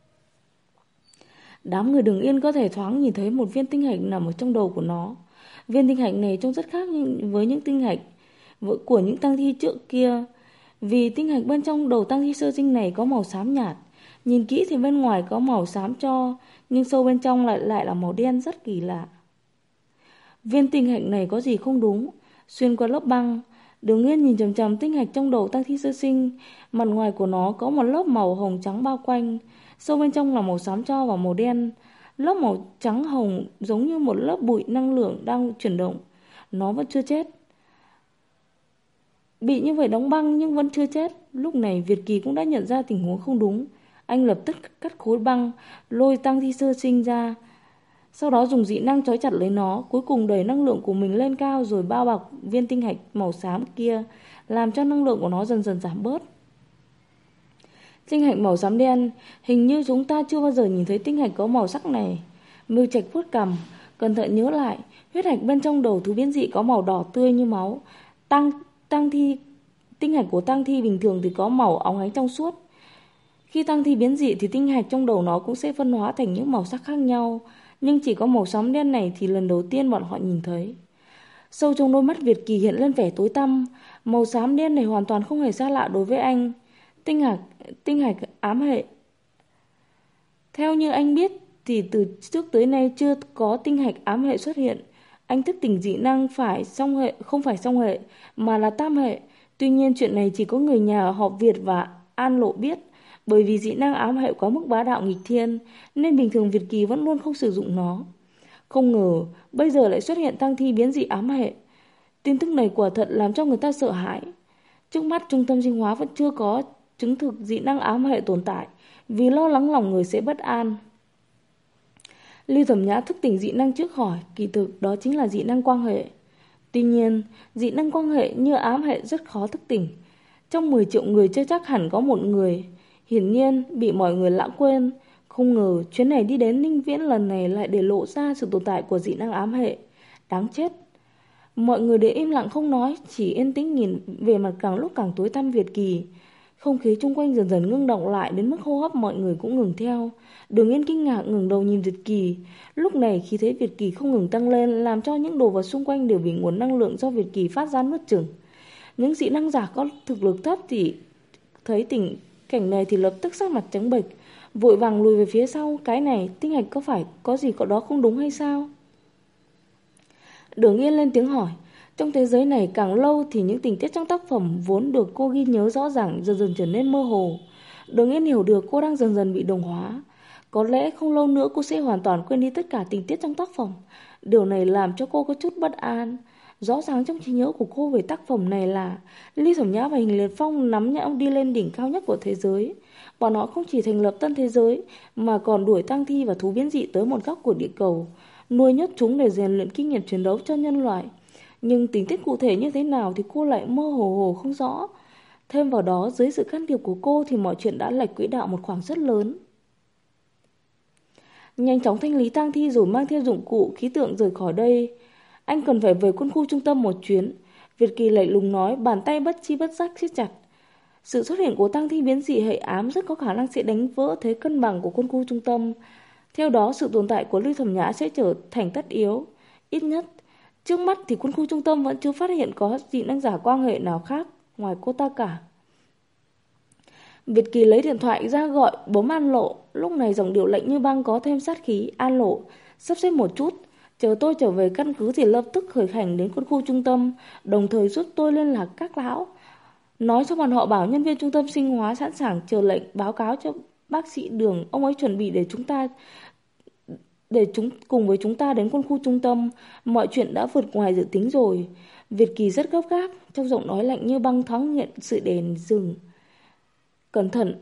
[SPEAKER 1] Đám người Đường Yên có thể thoáng nhìn thấy một viên tinh hạch nằm ở trong đầu của nó. Viên tinh hạch này trông rất khác với những tinh hạch của những tang thi trước kia, vì tinh hạch bên trong đầu tang thi sơ sinh này có màu xám nhạt. Nhìn kỹ thì bên ngoài có màu xám tro, nhưng sâu bên trong lại là màu đen rất kỳ lạ. Viên tinh hạch này có gì không đúng. Xuyên qua lớp băng, Đường Yên nhìn chằm chằm tinh hạch trong đầu tang thi sơ sinh. Mặt ngoài của nó có một lớp màu hồng trắng bao quanh, sâu bên trong là màu xám tro và màu đen. Lớp màu trắng hồng giống như một lớp bụi năng lượng đang chuyển động. Nó vẫn chưa chết. Bị như vậy đóng băng nhưng vẫn chưa chết. Lúc này Việt Kỳ cũng đã nhận ra tình huống không đúng. Anh lập tức cắt khối băng, lôi tang thi sơ sinh ra, sau đó dùng dị năng trói chặt lấy nó, cuối cùng đẩy năng lượng của mình lên cao rồi bao bọc viên tinh hạch màu xám kia, làm cho năng lượng của nó dần dần giảm bớt. Tinh hạch màu xám đen, hình như chúng ta chưa bao giờ nhìn thấy tinh hạch có màu sắc này. Mưu Trạch vuốt cằm, cẩn thận nhớ lại, huyết hạch bên trong đầu thú biến dị có màu đỏ tươi như máu. Tinh hạch của tang thi bình thường thì có màu óng ánh trong suốt. Khi tang thi biến dị thì tinh hạch trong đầu nó cũng sẽ phân hóa thành những màu sắc khác nhau, nhưng chỉ có màu xám đen này thì lần đầu tiên bọn họ nhìn thấy. Sâu trong đôi mắt Việt Kỳ hiện lên vẻ tối tăm, màu xám đen này hoàn toàn không hề xa lạ đối với anh. Tinh hạch ám hệ. Theo như anh biết thì từ trước tới nay chưa có tinh hạch ám hệ xuất hiện. Anh thức tỉnh dị năng không phải song hệ mà là tam hệ. Tuy nhiên chuyện này chỉ có người nhà họ Việt và An Lộ biết, bởi vì dị năng ám hệ có mức bá đạo nghịch thiên nên bình thường Việt Kỳ vẫn luôn không sử dụng nó. Không ngờ bây giờ lại xuất hiện tang thi biến dị ám hệ. Tin tức này quả thật làm cho người ta sợ hãi. Trước mắt trung tâm sinh hóa vẫn chưa có chứng thực dị năng ám hệ tồn tại, vì lo lắng lòng người sẽ bất an. Lưu Thẩm Nhã thức tỉnh dị năng trước hỏi, kỳ thực đó chính là dị năng quang hệ. Tuy nhiên, dị năng quang hệ như ám hệ rất khó thức tỉnh. Trong 10 triệu người chưa chắc hẳn có một người. Hiển nhiên bị mọi người lãng quên. Không ngờ chuyến này đi đến Ninh Viễn lần này lại để lộ ra sự tồn tại của dị năng ám hệ. Đáng chết. Mọi người đều im lặng không nói, chỉ yên tĩnh nhìn về mặt càng lúc càng tối tăm Việt Kỳ. Không khí chung quanh dần dần ngưng động lại đến mức hô hấp mọi người cũng ngừng theo. Đường Yên kinh ngạc ngẩng đầu nhìn Việt Kỳ. Lúc này khí thế Việt Kỳ không ngừng tăng lên, làm cho những đồ vật xung quanh đều bị nguồn năng lượng do Việt Kỳ phát ra nuốt chửng. Những dị năng giả có thực lực thấp thì thấy tình cảnh này thì lập tức sắc mặt trắng bệch, vội vàng lùi về phía sau. Cái này, Tinh Hạch có phải có gì có đó không đúng hay sao? Đường Yên lên tiếng hỏi. Trong thế giới này càng lâu thì những tình tiết trong tác phẩm vốn được cô ghi nhớ rõ ràng dần dần trở nên mơ hồ. Đường Yên hiểu được cô đang dần dần bị đồng hóa. Có lẽ không lâu nữa cô sẽ hoàn toàn quên đi tất cả tình tiết trong tác phẩm. Điều này làm cho cô có chút bất an. Rõ ràng trong trí nhớ của cô về tác phẩm này là Ly Thẩm Nhã và Hình Liệt Phong nắm nhau đi lên đỉnh cao nhất của thế giới. Bọn họ không chỉ thành lập tân thế giới mà còn đuổi tang thi và thú biến dị tới một góc của địa cầu, nuôi nhốt chúng để rèn luyện kinh nghiệm chiến đấu cho nhân loại. Nhưng tình tiết cụ thể như thế nào thì cô lại mơ hồ không rõ. Thêm vào đó, dưới sự can thiệp của cô thì mọi chuyện đã lệch quỹ đạo một khoảng rất lớn. Nhanh chóng thanh lý tang thi rồi mang theo dụng cụ khí tượng rời khỏi đây. Anh cần phải về quân khu trung tâm một chuyến. Việt Kỳ lạnh lùng nói, bàn tay bất chi bất giác siết chặt. Sự xuất hiện của tang thi biến dị hệ ám rất có khả năng sẽ đánh vỡ thế cân bằng của quân khu trung tâm. Theo đó, sự tồn tại của Lưu Thẩm Nhã sẽ trở thành tất yếu. Ít nhất, trước mắt thì quân khu trung tâm vẫn chưa phát hiện có dị năng giả quang hệ nào khác ngoài cô ta cả. Việt Kỳ lấy điện thoại ra gọi bấm An Lộ. Lúc này giọng điệu lạnh như băng có thêm sát khí. An Lộ, sắp xếp một chút, chờ tôi trở về căn cứ thì lập tức khởi hành đến quân khu trung tâm, đồng thời giúp tôi liên lạc các lão, nói cho bọn họ bảo nhân viên trung tâm sinh hóa sẵn sàng chờ lệnh, báo cáo cho bác sĩ Đường, ông ấy chuẩn bị để chúng cùng với chúng ta đến quân khu trung tâm. Mọi chuyện đã vượt ngoài dự tính rồi. Việt Kỳ rất gấp gáp, trong giọng nói lạnh như băng thoáng hiện sự đèn dừng. Cẩn thận.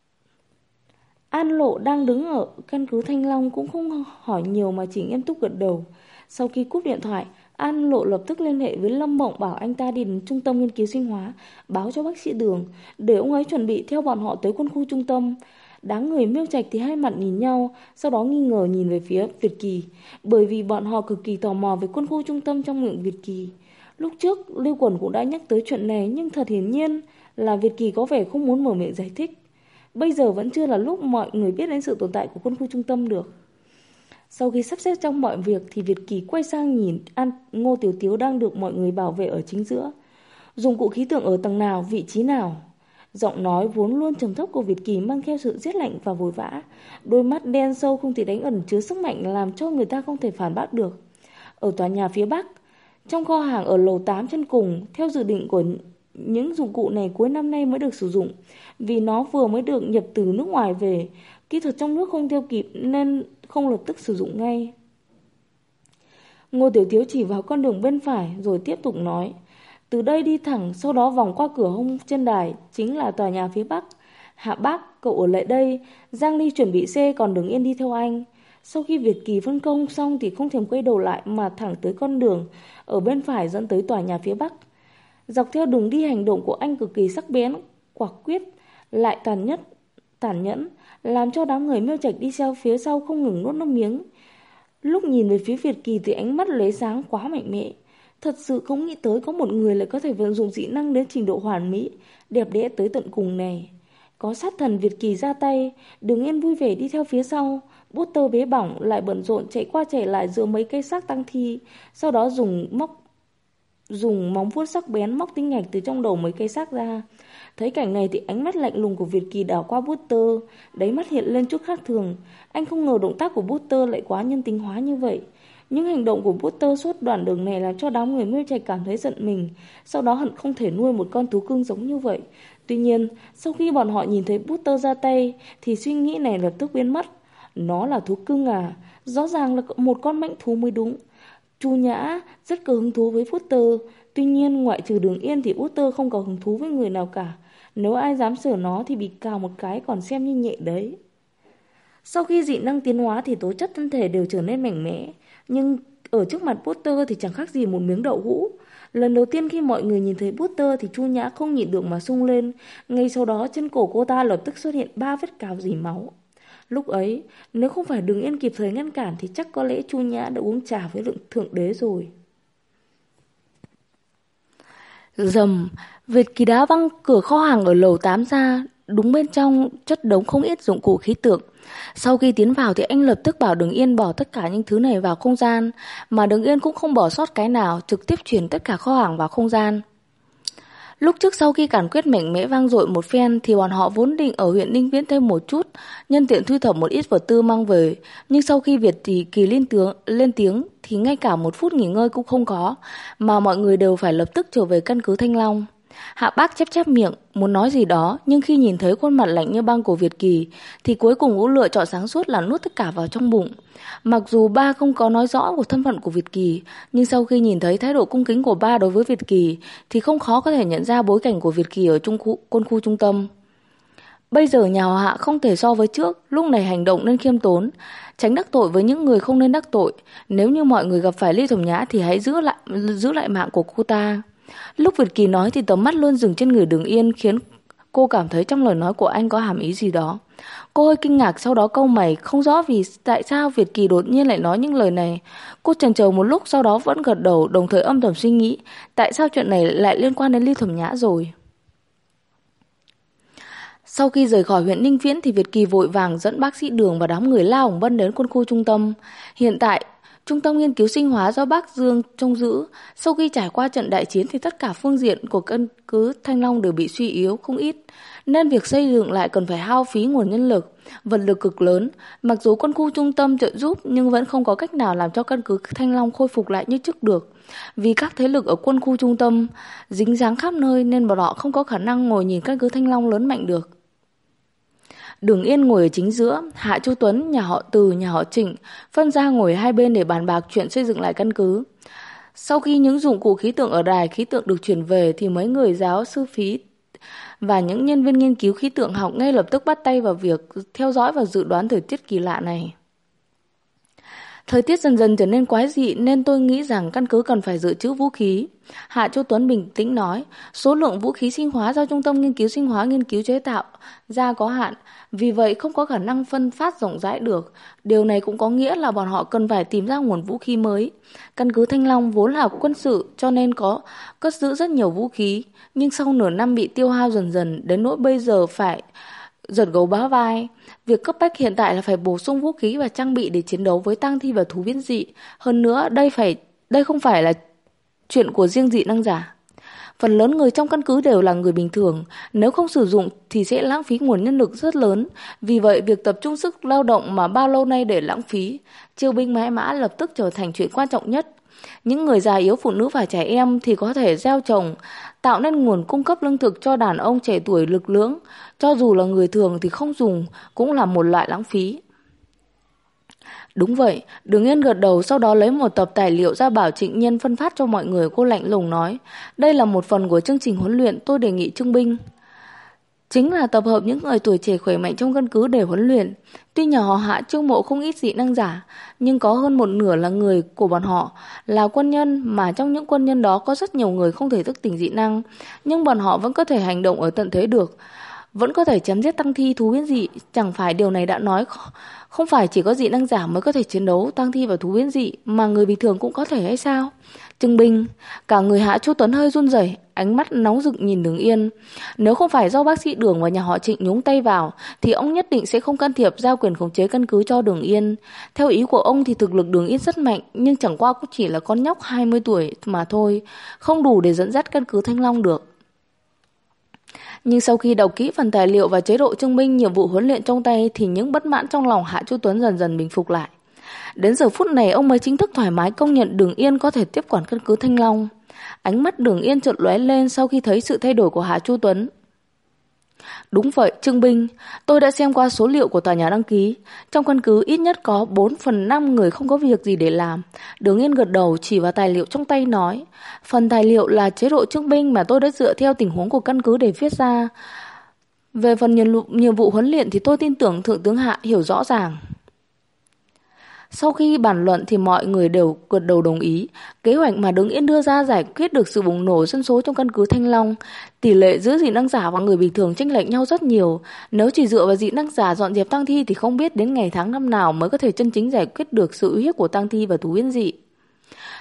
[SPEAKER 1] An Lộ đang đứng ở căn cứ Thanh Long cũng không hỏi nhiều mà chỉ nghiêm túc gật đầu. Sau khi cúp điện thoại, An Lộ lập tức liên hệ với Lâm Mộng bảo anh ta đi đến trung tâm nghiên cứu sinh hóa, báo cho bác sĩ Đường, để ông ấy chuẩn bị theo bọn họ tới quân khu trung tâm. Đám người Miêu Trạch thì hai mặt nhìn nhau, sau đó nghi ngờ nhìn về phía Việt Kỳ, bởi vì bọn họ cực kỳ tò mò về quân khu trung tâm trong miệng Việt Kỳ. Lúc trước, Lưu Quần cũng đã nhắc tới chuyện này, nhưng thật hiển nhiên là Việt Kỳ có vẻ không muốn mở miệng giải thích. Bây giờ vẫn chưa là lúc mọi người biết đến sự tồn tại của quân khu trung tâm được. Sau khi sắp xếp trong mọi việc thì Việt Kỳ quay sang nhìn Ngô Tiểu Tiếu đang được mọi người bảo vệ ở chính giữa. Dụng cụ khí tượng ở tầng nào, vị trí nào? Giọng nói vốn luôn trầm thấp của Việt Kỳ mang theo sự rét lạnh và vội vã. Đôi mắt đen sâu không thể đánh ẩn chứa sức mạnh làm cho người ta không thể phản bác được. Ở tòa nhà phía Bắc, trong kho hàng ở lầu 8 chân cùng, theo dự định của những dụng cụ này cuối năm nay mới được sử dụng, vì nó vừa mới được nhập từ nước ngoài về, kỹ thuật trong nước không theo kịp nên không lập tức sử dụng ngay. Ngô Tiểu Tiếu chỉ vào con đường bên phải rồi tiếp tục nói, từ đây đi thẳng, sau đó vòng qua cửa hông trên đài, chính là tòa nhà phía Bắc. Hạ Bác, cậu ở lại đây, Giang Ly chuẩn bị xe còn Đường Yên đi theo anh. Sau khi Việt Kỳ phân công xong thì không thèm quay đầu lại mà thẳng tới con đường ở bên phải dẫn tới tòa nhà phía Bắc. Dọc theo đường đi hành động của anh cực kỳ sắc bén, quả quyết, lại tàn nhẫn, làm cho đám người Miêu Trạch đi theo phía sau không ngừng nuốt nước miếng. Lúc nhìn về phía Việt Kỳ thì ánh mắt lóe sáng quá mạnh mẽ. Thật sự không nghĩ tới có một người lại có thể vận dụng dị năng đến trình độ hoàn mỹ, đẹp đẽ tới tận cùng này. Có sát thần Việt Kỳ ra tay, Đường Yên vui vẻ đi theo phía sau. Bút tơ bế bỏng lại bận rộn chạy qua chạy lại giữa mấy cây xác tăng thi, sau đó dùng móng vuốt sắc bén móc tinh hạch từ trong đầu mấy cây xác ra. Thấy cảnh này thì ánh mắt lạnh lùng của Việt Kỳ đảo qua Bút Tơ, đáy mắt hiện lên chút khác thường. Anh không ngờ động tác của Bút Tơ lại quá nhân tính hóa như vậy. Những hành động của Bút Tơ suốt đoạn đường này làm cho đám người Miêu Trạch cảm thấy giận mình, sau đó hận không thể nuôi một con thú cưng giống như vậy. Tuy nhiên, sau khi bọn họ nhìn thấy Bút Tơ ra tay thì suy nghĩ này lập tức biến mất. Nó là thú cưng à? Rõ ràng là một con mãnh thú mới đúng. Chu Nhã rất có hứng thú với Butter, tuy nhiên ngoại trừ Đường Yên thì Butter không có hứng thú với người nào cả. Nếu ai dám sờ nó thì bị cào một cái còn xem như nhẹ đấy. Sau khi dị năng tiến hóa thì tố chất thân thể đều trở nên mạnh mẽ, nhưng ở trước mặt Butter thì chẳng khác gì một miếng đậu hũ. Lần đầu tiên khi mọi người nhìn thấy Butter thì Chu Nhã không nhịn được mà sung lên. Ngay sau đó trên cổ cô ta lập tức xuất hiện 3 vết cào rỉ máu. Lúc ấy, nếu không phải Đường Yên kịp thời ngăn cản thì chắc có lẽ Chu Nhã đã uống trà với lượng thượng đế rồi. Rầm, Việt Kỳ đá văng cửa kho hàng ở lầu 8 ra, đúng bên trong chất đống không ít dụng cụ khí tượng. Sau khi tiến vào thì anh lập tức bảo Đường Yên bỏ tất cả những thứ này vào không gian, mà Đường Yên cũng không bỏ sót cái nào, trực tiếp chuyển tất cả kho hàng vào không gian. Lúc trước sau khi càn quét mạnh mẽ vang dội một phen thì bọn họ vốn định ở huyện Ninh Viễn thêm một chút, nhân tiện thu thập một ít vật tư mang về, nhưng sau khi Việt Kỳ lên tiếng thì ngay cả một phút nghỉ ngơi cũng không có, mà mọi người đều phải lập tức trở về căn cứ Thanh Long. Hạ Bác chép chép miệng muốn nói gì đó, nhưng khi nhìn thấy khuôn mặt lạnh như băng của Việt Kỳ thì cuối cùng cũng lựa chọn sáng suốt là nuốt tất cả vào trong bụng. Mặc dù ba không có nói rõ của thân phận của Việt Kỳ, nhưng sau khi nhìn thấy thái độ cung kính của ba đối với Việt Kỳ thì không khó có thể nhận ra bối cảnh của Việt Kỳ ở quân khu trung tâm. Bây giờ nhà họ Hạ không thể so với trước, lúc này hành động nên khiêm tốn, tránh đắc tội với những người không nên đắc tội. Nếu như mọi người gặp phải Ly Thẩm Nhã thì hãy giữ lại mạng của cô ta. Lúc Việt Kỳ nói thì tầm mắt luôn dừng trên người Đường Yên, khiến cô cảm thấy trong lời nói của anh có hàm ý gì đó. Cô hơi kinh ngạc, sau đó cau mày, không rõ vì tại sao Việt Kỳ đột nhiên lại nói những lời này. Cô chần chờ một lúc, sau đó vẫn gật đầu, đồng thời âm thầm suy nghĩ tại sao chuyện này lại liên quan đến Ly Thẩm Nhã rồi. Sau khi rời khỏi huyện Ninh Viễn thì Việt Kỳ vội vàng dẫn bác sĩ Đường và đám người La Hồng Bân đến quân khu trung tâm. Hiện tại, trung tâm nghiên cứu sinh hóa do bác Dương trông giữ. Sau khi trải qua trận đại chiến thì tất cả phương diện của căn cứ Thanh Long đều bị suy yếu không ít, nên việc xây dựng lại cần phải hao phí nguồn nhân lực, vật lực cực lớn. Mặc dù quân khu trung tâm trợ giúp nhưng vẫn không có cách nào làm cho căn cứ Thanh Long khôi phục lại như trước được. Vì các thế lực ở quân khu trung tâm dính dáng khắp nơi nên bọn họ không có khả năng ngồi nhìn căn cứ Thanh Long lớn mạnh được. Đường Yên ngồi ở chính giữa, Hạ Chu Tuấn, nhà họ Từ, nhà họ Trịnh phân ra ngồi hai bên để bàn bạc chuyện xây dựng lại căn cứ. Sau khi những dụng cụ khí tượng ở đài khí tượng được chuyển về thì mấy người giáo sư phí và những nhân viên nghiên cứu khí tượng học ngay lập tức bắt tay vào việc theo dõi và dự đoán thời tiết kỳ lạ này. Thời tiết dần dần trở nên quái dị nên tôi nghĩ rằng căn cứ cần phải dự trữ vũ khí. Hạ Chu Tuấn bình tĩnh nói, số lượng vũ khí sinh hóa do Trung tâm Nghiên cứu Sinh hóa nghiên cứu chế tạo ra có hạn, vì vậy không có khả năng phân phát rộng rãi được. Điều này cũng có nghĩa là bọn họ cần phải tìm ra nguồn vũ khí mới. Căn cứ Thanh Long vốn là quân sự cho nên có cất giữ rất nhiều vũ khí, nhưng sau nửa năm bị tiêu hao dần dần đến nỗi bây giờ phải giật gấu bá vai. Việc cấp bách hiện tại là phải bổ sung vũ khí và trang bị để chiến đấu với tang thi và thú biến dị. Hơn nữa, đây không phải là chuyện của riêng dị năng giả. Phần lớn người trong căn cứ đều là người bình thường, nếu không sử dụng thì sẽ lãng phí nguồn nhân lực rất lớn. Vì vậy, việc tập trung sức lao động mà bao lâu nay để lãng phí, chiêu binh mãi mã lập tức trở thành chuyện quan trọng nhất. Những người già yếu, phụ nữ và trẻ em thì có thể gieo trồng, tạo nên nguồn cung cấp lương thực cho đàn ông trẻ tuổi lực lưỡng. Cho dù là người thường thì không dùng cũng là một loại lãng phí. Đúng vậy, Đường Yên gật đầu, sau đó lấy một tập tài liệu ra bảo Trịnh Nhiên phân phát cho mọi người. Cô lạnh lùng nói, đây là một phần của chương trình huấn luyện tôi đề nghị trưng binh. Chính là tập hợp những người tuổi trẻ khỏe mạnh trong căn cứ để huấn luyện. Tuy nhà họ Hạ chiêu mộ không ít dị năng giả, nhưng có hơn một nửa là người của bọn họ là quân nhân, mà trong những quân nhân đó có rất nhiều người không thể thức tỉnh dị năng, nhưng bọn họ vẫn có thể hành động ở tận thế được, vẫn có thể chém giết tang thi thú biến dị. Chẳng phải điều này đã nói không phải chỉ có dị năng giả mới có thể chiến đấu tang thi và thú biến dị, mà người bình thường cũng có thể hay sao? Trưng binh, cả người Hạ Chu Tuấn hơi run rẩy, ánh mắt nóng rực nhìn Đường Yên. Nếu không phải do bác sĩ Đường và nhà họ Trịnh nhúng tay vào thì ông nhất định sẽ không can thiệp giao quyền khống chế căn cứ cho Đường Yên. Theo ý của ông thì thực lực Đường Yên rất mạnh, nhưng chẳng qua cũng chỉ là con nhóc 20 tuổi mà thôi, không đủ để dẫn dắt căn cứ Thanh Long được. Nhưng sau khi đọc kỹ phần tài liệu và chế độ trưng binh, nhiệm vụ huấn luyện trong tay thì những bất mãn trong lòng Hạ Chu Tuấn dần dần bình phục lại. Đến giờ phút này ông mới chính thức thoải mái công nhận Đường Yên có thể tiếp quản căn cứ Thanh Long. Ánh mắt Đường Yên chợt lóe lên sau khi thấy sự thay đổi của Hạ Chu Tuấn. Đúng vậy, trưng binh, tôi đã xem qua số liệu của tòa nhà đăng ký. Trong căn cứ ít nhất có 4/5 người không có việc gì để làm. Đường Yên gật đầu chỉ vào tài liệu trong tay nói, phần tài liệu là chế độ trưng binh mà tôi đã dựa theo tình huống của căn cứ để viết ra. Về phần nhiệm vụ huấn luyện thì tôi tin tưởng Thượng tướng Hạ hiểu rõ ràng. Sau khi bàn luận thì mọi người đều gật đầu đồng ý. Kế hoạch mà Đường Yên đưa ra giải quyết được sự bùng nổ dân số trong căn cứ Thanh Long. Tỷ lệ giữa dị năng giả và người bình thường chênh lệch nhau rất nhiều. Nếu chỉ dựa vào dị năng giả dọn dẹp tang thi thì không biết đến ngày tháng năm nào mới có thể chân chính giải quyết được sự uy hiếp của tang thi và thú biến dị.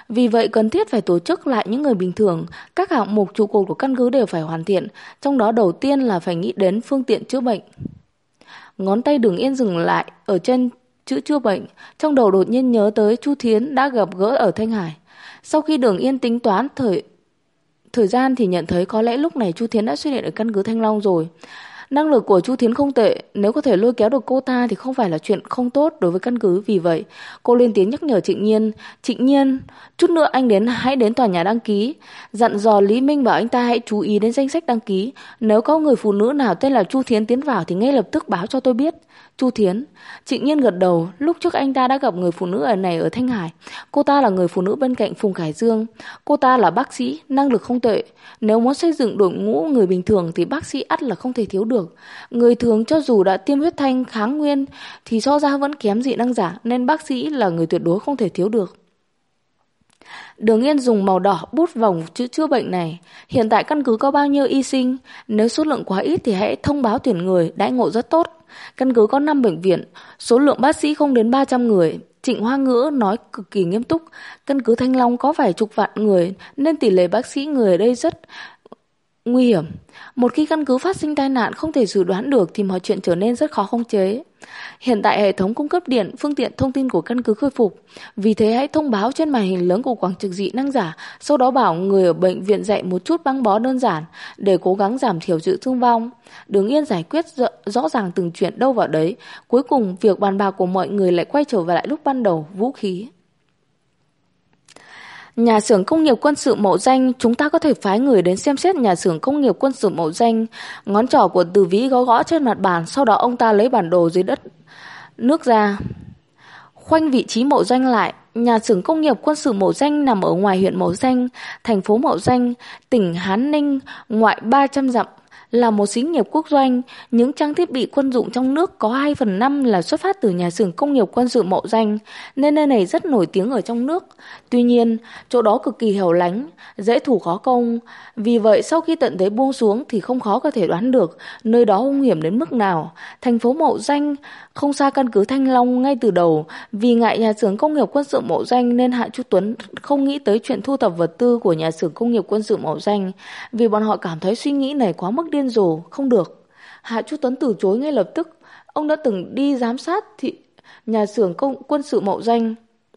[SPEAKER 1] Vì vậy cần thiết phải tổ chức lại những người bình thường. Các hạng mục trụ cột của căn cứ đều phải hoàn thiện, trong đó đầu tiên là phải nghĩ đến phương tiện chữa bệnh. Ngón tay Đường Yên dừng lại ở trên chữ chữa bệnh. Trong đầu đột nhiên nhớ tới Chu Thiến đã gặp gỡ ở Thanh Hải. Sau khi Đường Yên tính toán thời gian thì nhận thấy có lẽ lúc này Chu Thiến đã xuất hiện ở căn cứ Thanh Long rồi. Năng lực của Chu Thiến không tệ, nếu có thể lôi kéo được cô ta thì không phải là chuyện không tốt đối với căn cứ. Vì vậy, cô lên tiếng nhắc nhở Trịnh Nhiên. Trịnh Nhiên, chút nữa anh hãy đến tòa nhà đăng ký. Dặn dò Lý Minh bảo anh ta hãy chú ý đến danh sách đăng ký. Nếu có người phụ nữ nào tên là Chu Thiến tiến vào thì ngay lập tức báo cho tôi biết. Chu Thiến. Trịnh Nhiên gật đầu. Lúc trước anh ta đã gặp người phụ nữ ở Thanh Hải. Cô ta là người phụ nữ bên cạnh Phùng Khải Dương. Cô ta là bác sĩ, năng lực không tệ. Nếu muốn xây dựng đội ngũ người bình thường thì bác sĩ ắt là không thể thiếu được. Người thường cho dù đã tiêm huyết thanh kháng nguyên thì so ra vẫn kém dị năng giả, nên bác sĩ là người tuyệt đối không thể thiếu được. Đường Yên dùng màu đỏ bút vòng chữ chữa bệnh này. Hiện tại căn cứ có bao nhiêu y sinh? Nếu số lượng quá ít thì hãy thông báo tuyển người, đãi ngộ rất tốt. Căn cứ có 5 bệnh viện, số lượng bác sĩ không đến 300 người. Trịnh Hoa Ngữ nói cực kỳ nghiêm túc. Căn cứ Thanh Long có vài chục vạn người nên tỷ lệ bác sĩ người ở đây rất nguy hiểm. Một khi căn cứ phát sinh tai nạn không thể dự đoán được thì mọi chuyện trở nên rất khó khống chế. Hiện tại hệ thống cung cấp điện, phương tiện thông tin của căn cứ khôi phục. Vì thế hãy thông báo trên màn hình lớn của quảng trực dị năng giả, sau đó bảo người ở bệnh viện dạy một chút băng bó đơn giản để cố gắng giảm thiểu sự thương vong. Đường Yên giải quyết rõ ràng từng chuyện đâu vào đấy. Cuối cùng việc bàn bạc của mọi người lại quay trở về lại lúc ban đầu, vũ khí. Nhà xưởng công nghiệp quân sự Mậu Danh, chúng ta có thể phái người đến xem xét nhà xưởng công nghiệp quân sự Mậu Danh. Ngón trỏ của Từ Vĩ gõ gõ trên mặt bàn, sau đó ông ta lấy bản đồ dưới đất nước ra, khoanh vị trí Mậu Danh lại. Nhà xưởng công nghiệp quân sự Mậu Danh nằm ở ngoài huyện Mậu Danh, thành phố Mậu Danh, tỉnh Hán Ninh, ngoại 300 dặm. Là một xí nghiệp quốc doanh, những trang thiết bị quân dụng trong nước có 2/5 là xuất phát từ nhà xưởng công nghiệp quân sự Mậu Danh, nên nơi này rất nổi tiếng ở trong nước. Tuy nhiên, chỗ đó cực kỳ hẻo lánh, dễ thủ khó công. Vì vậy, sau khi tận thế buông xuống thì không khó có thể đoán được nơi đó hung hiểm đến mức nào. Thành phố Mậu Danh không xa căn cứ Thanh Long ngay từ đầu. Vì ngại nhà xưởng công nghiệp quân sự Mậu Danh nên Hạ Chu Tuấn không nghĩ tới chuyện thu thập vật tư của nhà xưởng công nghiệp quân sự Mậu Danh, vì bọn họ cảm thấy suy nghĩ này quá mức điên rồ, không được. Hạ Chu Tuấn từ chối ngay lập tức. Ông đã từng đi giám sát nhà xưởng quân sự Mậu Danh,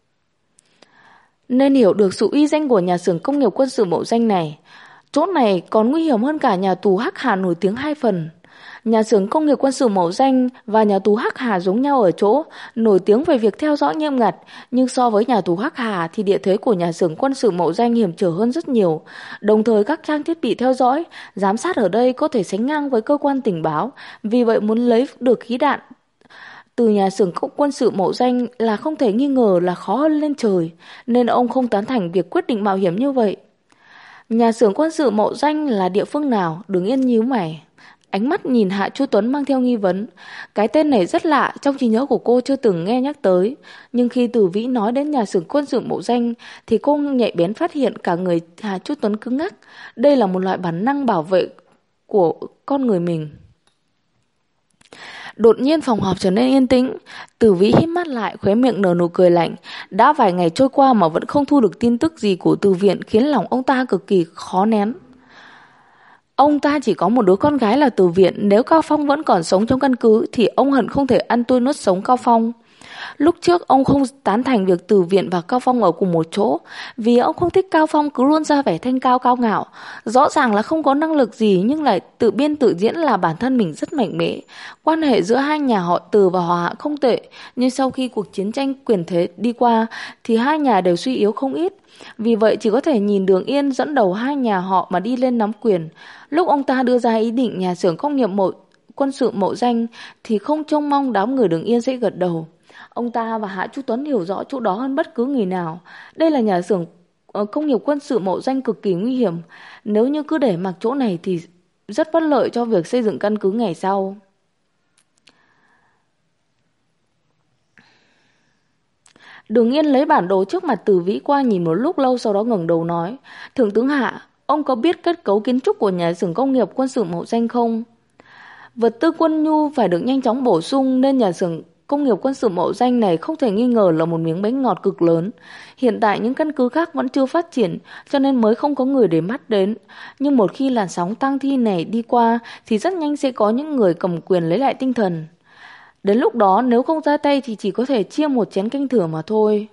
[SPEAKER 1] nên hiểu được sự uy danh của nhà xưởng công nghiệp quân sự Mậu Danh này. Chỗ này còn nguy hiểm hơn cả nhà tù Hắc Hà nổi tiếng 2 phần. Nhà xưởng công nghiệp quân sự Mậu Danh và nhà tù Hắc Hà giống nhau ở chỗ nổi tiếng về việc theo dõi nghiêm ngặt, nhưng so với nhà tù Hắc Hà thì địa thế của nhà xưởng quân sự Mậu Danh hiểm trở hơn rất nhiều. Đồng thời các trang thiết bị theo dõi, giám sát ở đây có thể sánh ngang với cơ quan tình báo, vì vậy muốn lấy được khí đạn từ nhà xưởng quân sự Mậu Danh là không thể nghi ngờ là khó hơn lên trời, nên ông không tán thành việc quyết định mạo hiểm như vậy. Nhà xưởng quân sự Mậu Danh là địa phương nào? Đường Yên nhíu mày. Ánh mắt nhìn Hạ Chu Tuấn mang theo nghi vấn. Cái tên này rất lạ, trong trí nhớ của cô chưa từng nghe nhắc tới. Nhưng khi Từ Vĩ nói đến nhà xưởng quân sự Mậu Danh thì cô nhạy bén phát hiện cả người Hạ Chu Tuấn cứng ngắc. Đây là một loại bản năng bảo vệ của con người mình. Đột nhiên phòng họp trở nên yên tĩnh. Từ Vĩ híp mắt lại, khóe miệng nở nụ cười lạnh. Đã vài ngày trôi qua mà vẫn không thu được tin tức gì của Từ Viện, khiến lòng ông ta cực kỳ khó nén. Ông ta chỉ có một đứa con gái là Từ Viện. Nếu Cao Phong vẫn còn sống trong căn cứ thì ông hận không thể ăn tươi nuốt sống Cao Phong. Lúc trước ông không tán thành việc Từ Viện và Cao Phong ở cùng một chỗ, vì ông không thích Cao Phong cứ luôn ra vẻ thanh cao cao ngạo. Rõ ràng là không có năng lực gì nhưng lại tự biên tự diễn là bản thân mình rất mạnh mẽ. Quan hệ giữa hai nhà họ Từ và họ Hạ không tệ, nhưng sau khi cuộc chiến tranh quyền thế đi qua thì hai nhà đều suy yếu không ít. Vì vậy chỉ có thể nhìn Đường Yên dẫn đầu hai nhà họ mà đi lên nắm quyền. Lúc ông ta đưa ra ý định nhà xưởng công nghiệp quân sự Mậu Danh thì không trông mong đám người Đường Yên sẽ gật đầu. Ông ta và Hạ Chu Tuấn hiểu rõ chỗ đó hơn bất cứ người nào. Đây là nhà xưởng công nghiệp quân sự Mậu Danh cực kỳ nguy hiểm. Nếu như cứ để mặc chỗ này thì rất bất lợi cho việc xây dựng căn cứ ngày sau. Đường Yên lấy bản đồ trước mặt Từ Vĩ qua nhìn một lúc lâu, sau đó ngẩng đầu nói: Thượng tướng Hạ, ông có biết kết cấu kiến trúc của nhà xưởng công nghiệp quân sự Mậu Danh không? Vật tư quân nhu phải được nhanh chóng bổ sung nên nhà xưởng công nghiệp quân sự mậu danh này không thể nghi ngờ là một miếng bánh ngọt cực lớn. Hiện tại những căn cứ khác vẫn chưa phát triển, cho nên mới không có người để mắt đến. Nhưng một khi làn sóng tang thi này đi qua thì rất nhanh sẽ có những người cầm quyền lấy lại tinh thần. Đến lúc đó nếu không ra tay thì chỉ có thể chia một chén canh thừa mà thôi.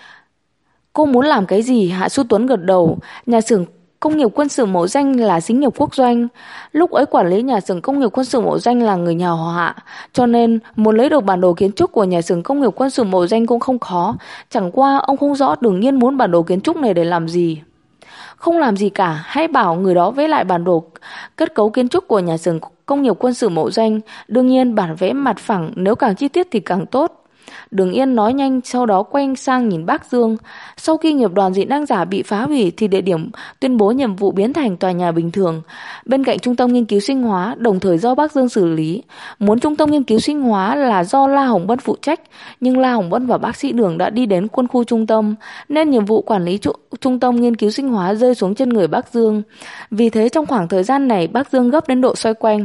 [SPEAKER 1] Cô muốn làm cái gì? Hạ Xu Tuấn gật đầu. Nhà xưởng công nghiệp quân sự mậu danh là xí nghiệp quốc doanh. Lúc ấy quản lý nhà xưởng công nghiệp quân sự mậu danh là người nhà họ Hạ, cho nên muốn lấy được bản đồ kiến trúc của nhà xưởng công nghiệp quân sự mậu danh cũng không khó. Chẳng qua ông không rõ Đường Nhiên muốn bản đồ kiến trúc này để làm gì. Không làm gì cả, hãy bảo người đó vẽ lại bản đồ kết cấu kiến trúc của nhà xưởng công nghiệp quân sự mậu danh. Đương nhiên bản vẽ mặt phẳng nếu càng chi tiết thì càng tốt. Đường Yên nói nhanh, sau đó quay sang nhìn Bác Dương. Sau khi nghiệp đoàn dị năng giả bị phá hủy thì địa điểm tuyên bố nhiệm vụ biến thành tòa nhà bình thường bên cạnh trung tâm nghiên cứu sinh hóa, đồng thời do Bác Dương xử lý. Muốn trung tâm nghiên cứu sinh hóa là do La Hồng Bân phụ trách, nhưng La Hồng Bân và bác sĩ Đường đã đi đến quân khu trung tâm, nên nhiệm vụ quản lý trung tâm nghiên cứu sinh hóa rơi xuống chân người Bác Dương. Vì thế trong khoảng thời gian này Bác Dương gấp đến độ xoay quanh.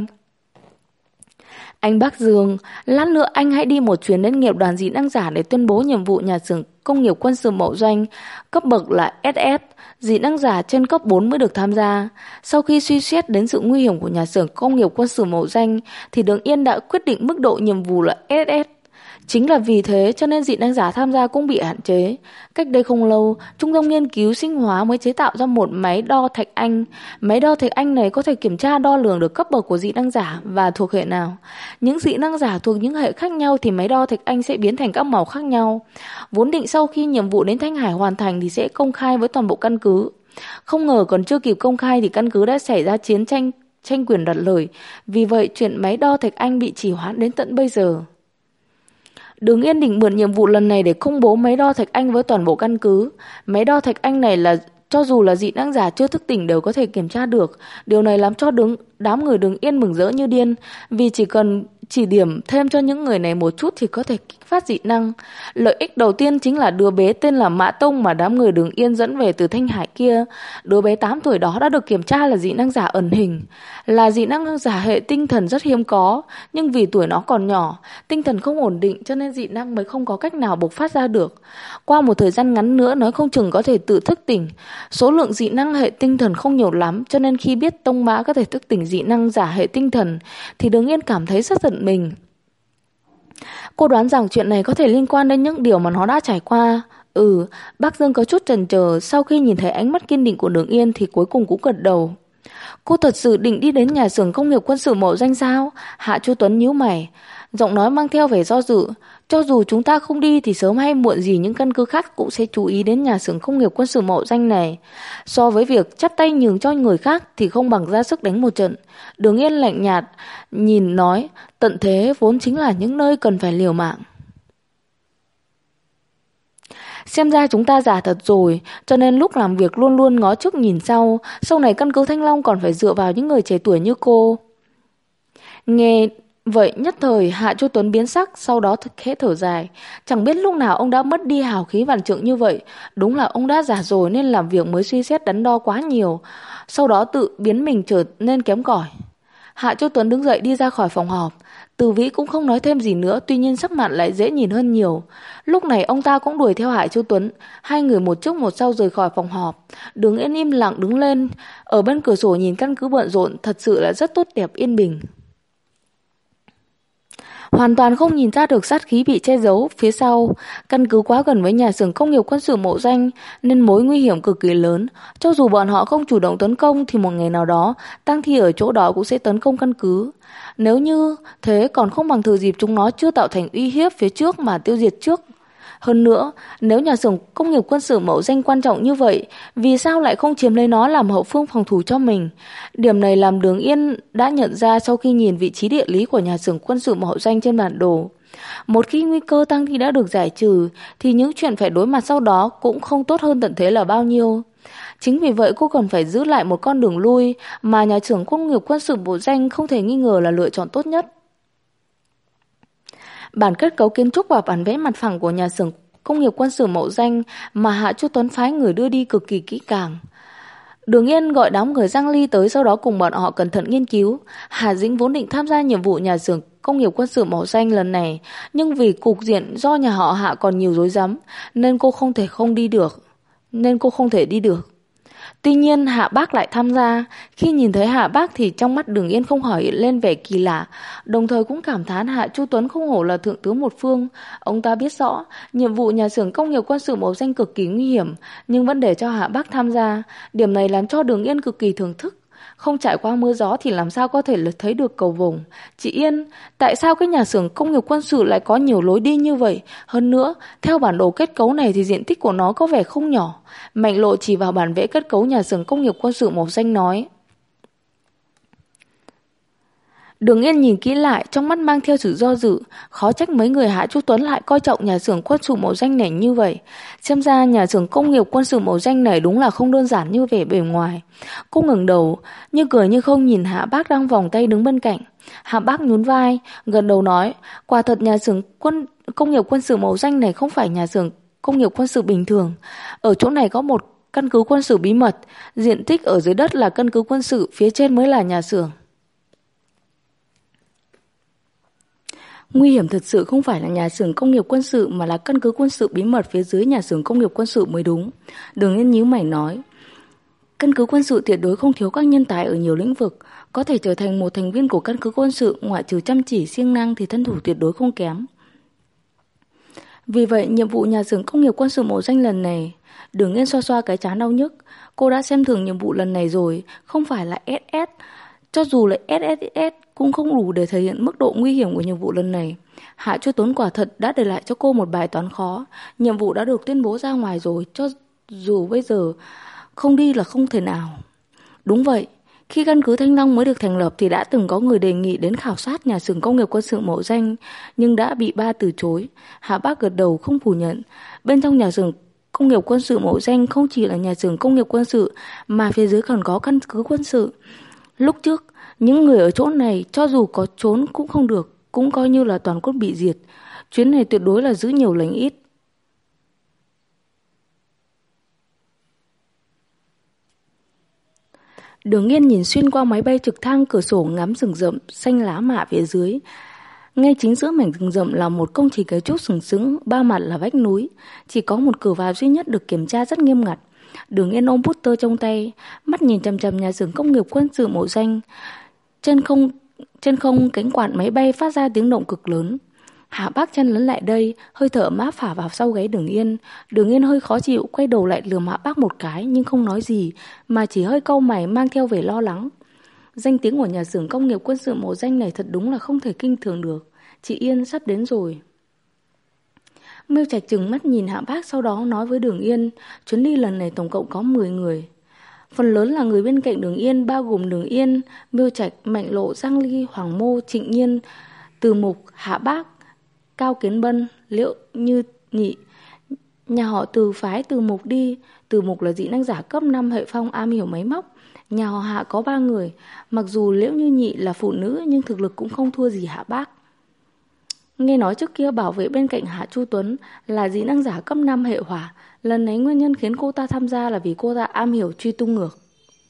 [SPEAKER 1] Anh Bác Dương, lát nữa anh hãy đi một chuyến đến nghiệp đoàn dị năng giả để tuyên bố nhiệm vụ nhà xưởng công nghiệp quân sự mậu doanh, cấp bậc là SS, dị năng giả trên cấp 4 mới được tham gia. Sau khi suy xét đến sự nguy hiểm của nhà xưởng công nghiệp quân sự mậu danh thì Đường Yên đã quyết định mức độ nhiệm vụ là SS. Chính là vì thế cho nên dị năng giả tham gia cũng bị hạn chế. Cách đây không lâu, Trung tâm Nghiên cứu Sinh hóa mới chế tạo ra một máy đo thạch anh. Máy đo thạch anh này có thể kiểm tra đo lường được cấp bậc của dị năng giả và thuộc hệ nào. Những dị năng giả thuộc những hệ khác nhau thì máy đo thạch anh sẽ biến thành các màu khác nhau. Vốn định sau khi nhiệm vụ đến Thanh Hải hoàn thành thì sẽ công khai với toàn bộ căn cứ. Không ngờ còn chưa kịp công khai thì căn cứ đã xảy ra chiến tranh quyền đoạt lợi. Vì vậy chuyện máy đo thạch anh bị trì hoãn đến tận bây giờ. Đường Yên định mượn nhiệm vụ lần này để công bố máy đo thạch anh với toàn bộ căn cứ. Máy đo thạch anh này là cho dù là dị năng giả chưa thức tỉnh đều có thể kiểm tra được. Điều này làm cho đám người Đường Yên mừng rỡ như điên, vì chỉ cần chỉ điểm thêm cho những người này một chút thì có thể kích phát dị năng. Lợi ích đầu tiên chính là đứa bé tên là Mã Tông mà đám người Đường Yên dẫn về từ Thanh Hải kia. Đứa bé 8 tuổi đó đã được kiểm tra là dị năng giả ẩn hình, là dị năng giả hệ tinh thần rất hiếm có, nhưng vì tuổi nó còn nhỏ, tinh thần không ổn định cho nên dị năng mới không có cách nào bộc phát ra được. Qua một thời gian ngắn nữa nói không chừng có thể tự thức tỉnh. Số lượng dị năng hệ tinh thần không nhiều lắm, cho nên khi biết Tông Mã có thể thức tỉnh dị năng giả hệ tinh thần thì Đường Yên cảm thấy rất giận mình. Cô đoán rằng chuyện này có thể liên quan đến những điều mà nó đã trải qua. Bác Dương có chút chần chờ, sau khi nhìn thấy ánh mắt kiên định của Đường Yên thì cuối cùng cũng gật đầu. Cô thật sự định đi đến nhà xưởng công nghiệp quân sự mậu danh sao? Hạ Chu Tuấn nhíu mày, giọng nói mang theo vẻ do dự. Cho dù chúng ta không đi thì sớm hay muộn gì những căn cứ khác cũng sẽ chú ý đến nhà xưởng công nghiệp quân sự mậu danh này. So với việc chắp tay nhường cho người khác thì không bằng ra sức đánh một trận. Đường Yên lạnh nhạt nhìn nói, tận thế vốn chính là những nơi cần phải liều mạng. Xem ra chúng ta già thật rồi, cho nên lúc làm việc luôn luôn ngó trước nhìn sau. Sau này căn cứ Thanh Long còn phải dựa vào những người trẻ tuổi như cô. Nghe vậy nhất thời Hạ Chu Tuấn biến sắc, sau đó khẽ thở dài. Chẳng biết lúc nào ông đã mất đi hào khí vạn trượng như vậy. Đúng là ông đã già rồi nên làm việc mới suy xét đắn đo quá nhiều, sau đó tự biến mình trở nên kém cỏi. Hạ Chu Tuấn đứng dậy đi ra khỏi phòng họp. Từ Vĩ cũng không nói thêm gì nữa, tuy nhiên sắc mặt lại dễ nhìn hơn nhiều. Lúc này ông ta cũng đuổi theo Hạ Chu Tuấn. Hai người một trước một sau rời khỏi phòng họp. Đường Yên im lặng đứng lên, ở bên cửa sổ nhìn căn cứ bận rộn, thật sự là rất tốt đẹp yên bình. Hoàn toàn không nhìn ra được sát khí bị che giấu phía sau. Căn cứ quá gần với nhà xưởng công nghiệp quân sự mậu danh nên mối nguy hiểm cực kỳ lớn. Cho dù bọn họ không chủ động tấn công thì một ngày nào đó tang thi ở chỗ đó cũng sẽ tấn công căn cứ. Nếu như thế còn không bằng thừa dịp chúng nó chưa tạo thành uy hiếp phía trước mà tiêu diệt trước. Hơn nữa, nếu nhà xưởng công nghiệp quân sự mậu danh quan trọng như vậy, vì sao lại không chiếm lấy nó làm hậu phương phòng thủ cho mình? Điểm này làm Đường Yên đã nhận ra sau khi nhìn vị trí địa lý của nhà xưởng quân sự mậu danh trên bản đồ. Một khi nguy cơ tang thi đã được giải trừ, thì những chuyện phải đối mặt sau đó cũng không tốt hơn tận thế là bao nhiêu. Chính vì vậy cô cần phải giữ lại một con đường lui mà nhà xưởng công nghiệp quân sự mậu danh không thể nghi ngờ là lựa chọn tốt nhất. Bản kết cấu kiến trúc và bản vẽ mặt phẳng của nhà xưởng công nghiệp quân sự mậu danh mà Hạ Chu Tuấn phái người đưa đi cực kỳ kỹ càng. Đường Yên gọi đám người Giang Ly tới, sau đó cùng bọn họ cẩn thận nghiên cứu. Hà Dĩnh vốn định tham gia nhiệm vụ nhà xưởng công nghiệp quân sự màu xanh lần này, nhưng vì cục diện do nhà họ Hạ còn nhiều rối rắm nên cô không thể đi được. Tuy nhiên Hạ Bác lại tham gia. Khi nhìn thấy Hạ Bác thì trong mắt Đường Yên không khỏi hiện lên vẻ kỳ lạ, đồng thời cũng cảm thán Hạ Chu Tuấn không hổ là thượng tướng một phương. Ông ta biết rõ nhiệm vụ nhà xưởng công nghiệp quân sự màu xanh cực kỳ nguy hiểm, nhưng vẫn để cho Hạ Bác tham gia. Điểm này làm cho Đường Yên cực kỳ thưởng thức. Không trải qua mưa gió thì làm sao có thể thấy được cầu vồng. Chị Yên, tại sao cái nhà xưởng công nghiệp quân sự lại có nhiều lối đi như vậy? Hơn nữa, theo bản đồ kết cấu này thì diện tích của nó có vẻ không nhỏ. Mạnh Lộ chỉ vào bản vẽ kết cấu nhà xưởng công nghiệp quân sự màu xanh nói. Đường Yên nhìn kỹ lại, trong mắt mang theo sự do dự. Khó trách mấy người Hạ Chu Tuấn lại coi trọng nhà xưởng quân sự màu xanh này như vậy. Xem ra nhà xưởng công nghiệp quân sự màu xanh này đúng là không đơn giản như vẻ bề ngoài. Cô ngẩng đầu, như cười như không nhìn Hạ Bác đang vòng tay đứng bên cạnh. Hạ Bác nhún vai, gật đầu nói, quả thật nhà xưởng công nghiệp quân sự màu xanh này không phải nhà xưởng công nghiệp quân sự bình thường. Ở chỗ này có một căn cứ quân sự bí mật, diện tích ở dưới đất là căn cứ quân sự, phía trên mới là nhà xưởng. Nguy hiểm thật sự không phải là nhà xưởng công nghiệp quân sự mà là căn cứ quân sự bí mật phía dưới nhà xưởng công nghiệp quân sự mới đúng. Đường Yên nhíu mày nói, căn cứ quân sự tuyệt đối không thiếu các nhân tài ở nhiều lĩnh vực, có thể trở thành một thành viên của căn cứ quân sự, ngoại trừ chăm chỉ siêng năng thì thân thủ tuyệt đối không kém. Vì vậy nhiệm vụ nhà xưởng công nghiệp quân sự màu xanh lần này, Đường Yên xoa xoa cái trán đau nhức. Cô đã xem thường nhiệm vụ lần này rồi, không phải là SS. Cho dù là SSS cũng không đủ để thể hiện mức độ nguy hiểm của nhiệm vụ lần này. Hạ Chu Tuấn quả thật đã để lại cho cô một bài toán khó. Nhiệm vụ đã được tuyên bố ra ngoài rồi, cho dù bây giờ không đi là không thể nào. Đúng vậy, khi căn cứ Thanh Long mới được thành lập thì đã từng có người đề nghị đến khảo sát nhà xưởng công nghiệp quân sự màu xanh, nhưng đã bị ba từ chối. Hạ Bác gật đầu không phủ nhận. Bên trong nhà xưởng công nghiệp quân sự màu xanh không chỉ là nhà xưởng công nghiệp quân sự mà phía dưới còn có căn cứ quân sự. Lúc trước, những người ở chỗ này cho dù có trốn cũng không được, cũng coi như là toàn quân bị diệt. Chuyến này tuyệt đối là giữ nhiều lành ít. Đường Yên nhìn xuyên qua máy bay trực thăng cửa sổ ngắm rừng rậm xanh lá mạ phía dưới. Ngay chính giữa mảnh rừng rậm là một công trình kiến trúc sừng sững, ba mặt là vách núi, chỉ có một cửa vào duy nhất được kiểm tra rất nghiêm ngặt. Đường Yên ôm bút tơ trong tay, mắt nhìn chằm chằm nhà xưởng công nghiệp quân sự màu xanh. Trên không cánh quạt máy bay phát ra tiếng động cực lớn. Hạ Bác chen lấn lại đây, hơi thở ấm áp phả vào sau gáy Đường Yên. Đường Yên hơi khó chịu, quay đầu lại lườm Hạ Bác một cái nhưng không nói gì, mà chỉ hơi cau mày mang theo vẻ lo lắng. Danh tiếng của nhà xưởng công nghiệp quân sự màu xanh này thật đúng là không thể kinh thường được. Chị Yên sắp đến rồi. Miêu Trạch trừng mắt nhìn Hạ Bác, sau đó nói với Đường Yên, chuyến đi lần này tổng cộng có 10 người. Phần lớn là người bên cạnh Đường Yên, bao gồm Đường Yên, Miêu Trạch, Mạnh Lộ, Giang Ly, Hoàng Mô, Trịnh Nhiên, Từ Mục, Hạ Bác, Cao Kiến Bân, Liệu Như Nhị. Nhà họ Từ phái Từ Mục đi. Từ Mục là dị năng giả cấp 5 hệ phong am hiểu máy móc. Nhà họ Hạ có 3 người. Mặc dù Liễu Như Nhị là phụ nữ nhưng thực lực cũng không thua gì Hạ Bác. Nghe nói trước kia bảo vệ bên cạnh Hạ Chu Tuấn là dị năng giả cấp 5 hệ hỏa. Lần này nguyên nhân khiến cô ta tham gia là vì cô ta am hiểu truy tung ngược.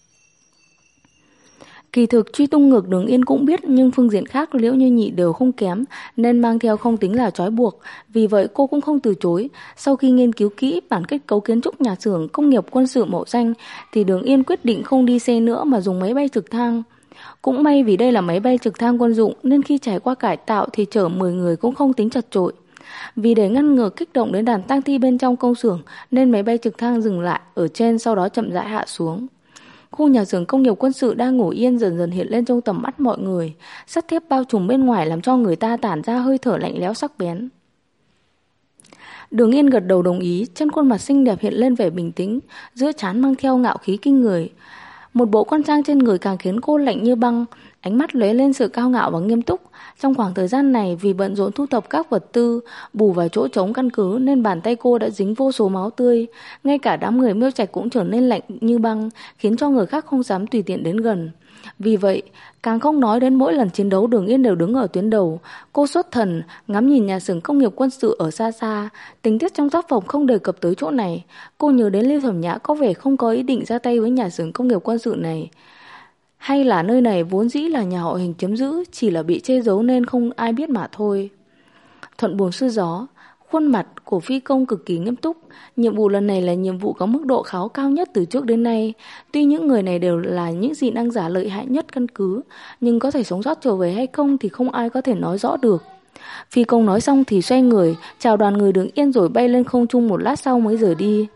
[SPEAKER 1] Kỳ thực truy tung ngược Đường Yên cũng biết, nhưng phương diện khác Liễu Như Nhị đều không kém nên mang theo không tính là trói buộc. Vì vậy cô cũng không từ chối. Sau khi nghiên cứu kỹ bản kết cấu kiến trúc nhà xưởng công nghiệp quân sự màu xanh thì Đường Yên quyết định không đi xe nữa mà dùng máy bay trực thăng. Cũng may vì đây là máy bay trực thăng quân dụng nên khi trải qua cải tạo thì chở 10 người cũng không tính chật chội. Vì để ngăn ngừa kích động đến đàn tang thi bên trong công xưởng nên máy bay trực thăng dừng lại ở trên, sau đó chậm rãi hạ xuống. Khu nhà xưởng công nghiệp quân sự đang ngủ yên dần dần hiện lên trong tầm mắt mọi người. Sắt thép bao trùm bên ngoài làm cho người ta tản ra hơi thở lạnh lẽo sắc bén. Đường Yên gật đầu đồng ý, trên khuôn mặt xinh đẹp hiện lên vẻ bình tĩnh, giữa trán mang theo ngạo khí kinh người. Một bộ quân trang trên người càng khiến cô lạnh như băng, ánh mắt lóe lên sự cao ngạo và nghiêm túc. Trong khoảng thời gian này vì bận rộn thu thập các vật tư, bù vào chỗ trống căn cứ nên bàn tay cô đã dính vô số máu tươi. Ngay cả đám người Miêu Trạch cũng trở nên lạnh như băng, khiến cho người khác không dám tùy tiện đến gần. Vì vậy, càng không nói đến mỗi lần chiến đấu Đường Yên đều đứng ở tuyến đầu. Cô xuất thần, ngắm nhìn nhà xưởng công nghiệp quân sự ở xa xa. Tình tiết trong tác phẩm không đề cập tới chỗ này. Cô nhớ đến Lưu Thẩm Nhã có vẻ không có ý định ra tay với nhà xưởng công nghiệp quân sự này. Hay là nơi này vốn dĩ là nhà họ Hình chiếm giữ, chỉ là bị che giấu nên không ai biết mà thôi. Thuận buồm xuôi gió, khuôn mặt của phi công cực kỳ nghiêm túc. Nhiệm vụ lần này là nhiệm vụ có mức độ kháo cao nhất từ trước đến nay. Tuy những người này đều là những dị năng giả lợi hại nhất căn cứ, nhưng có thể sống sót trở về hay không thì không ai có thể nói rõ được. Phi công nói xong thì xoay người, chào đoàn người Đường Yên rồi bay lên không trung, một lát sau mới rời đi.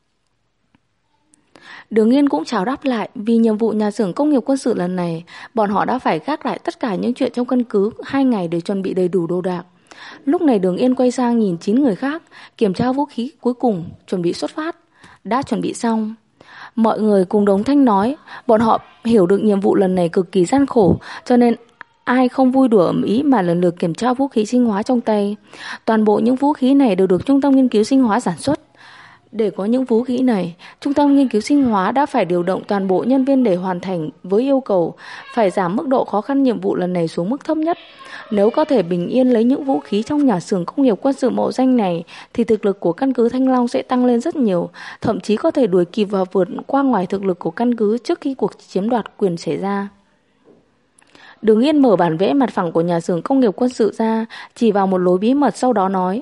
[SPEAKER 1] Đường Yên cũng chào đáp lại. Vì nhiệm vụ nhà xưởng công nghiệp quân sự lần này, bọn họ đã phải gác lại tất cả những chuyện trong căn cứ 2 ngày để chuẩn bị đầy đủ đồ đạc. Lúc này Đường Yên quay sang nhìn 9 người khác, kiểm tra vũ khí cuối cùng, chuẩn bị xuất phát. Đã chuẩn bị xong. Mọi người cùng đồng thanh nói, bọn họ hiểu được nhiệm vụ lần này cực kỳ gian khổ, cho nên ai không vui đùa ầm ĩ mà lần lượt kiểm tra vũ khí sinh hóa trong tay. Toàn bộ những vũ khí này đều được Trung tâm Nghiên cứu Sinh hóa sản xuất. Để có những vũ khí này, Trung tâm Nghiên cứu Sinh hóa đã phải điều động toàn bộ nhân viên để hoàn thành với yêu cầu phải giảm mức độ khó khăn nhiệm vụ lần này xuống mức thấp nhất. Nếu có thể bình yên lấy những vũ khí trong nhà xưởng công nghiệp quân sự Mậu Danh này thì thực lực của căn cứ Thanh Long sẽ tăng lên rất nhiều, thậm chí có thể đuổi kịp và vượt qua ngoài thực lực của căn cứ trước khi cuộc chiếm đoạt quyền xảy ra. Đường Yên mở bản vẽ mặt phẳng của nhà xưởng công nghiệp quân sự ra, chỉ vào một lối bí mật, sau đó nói: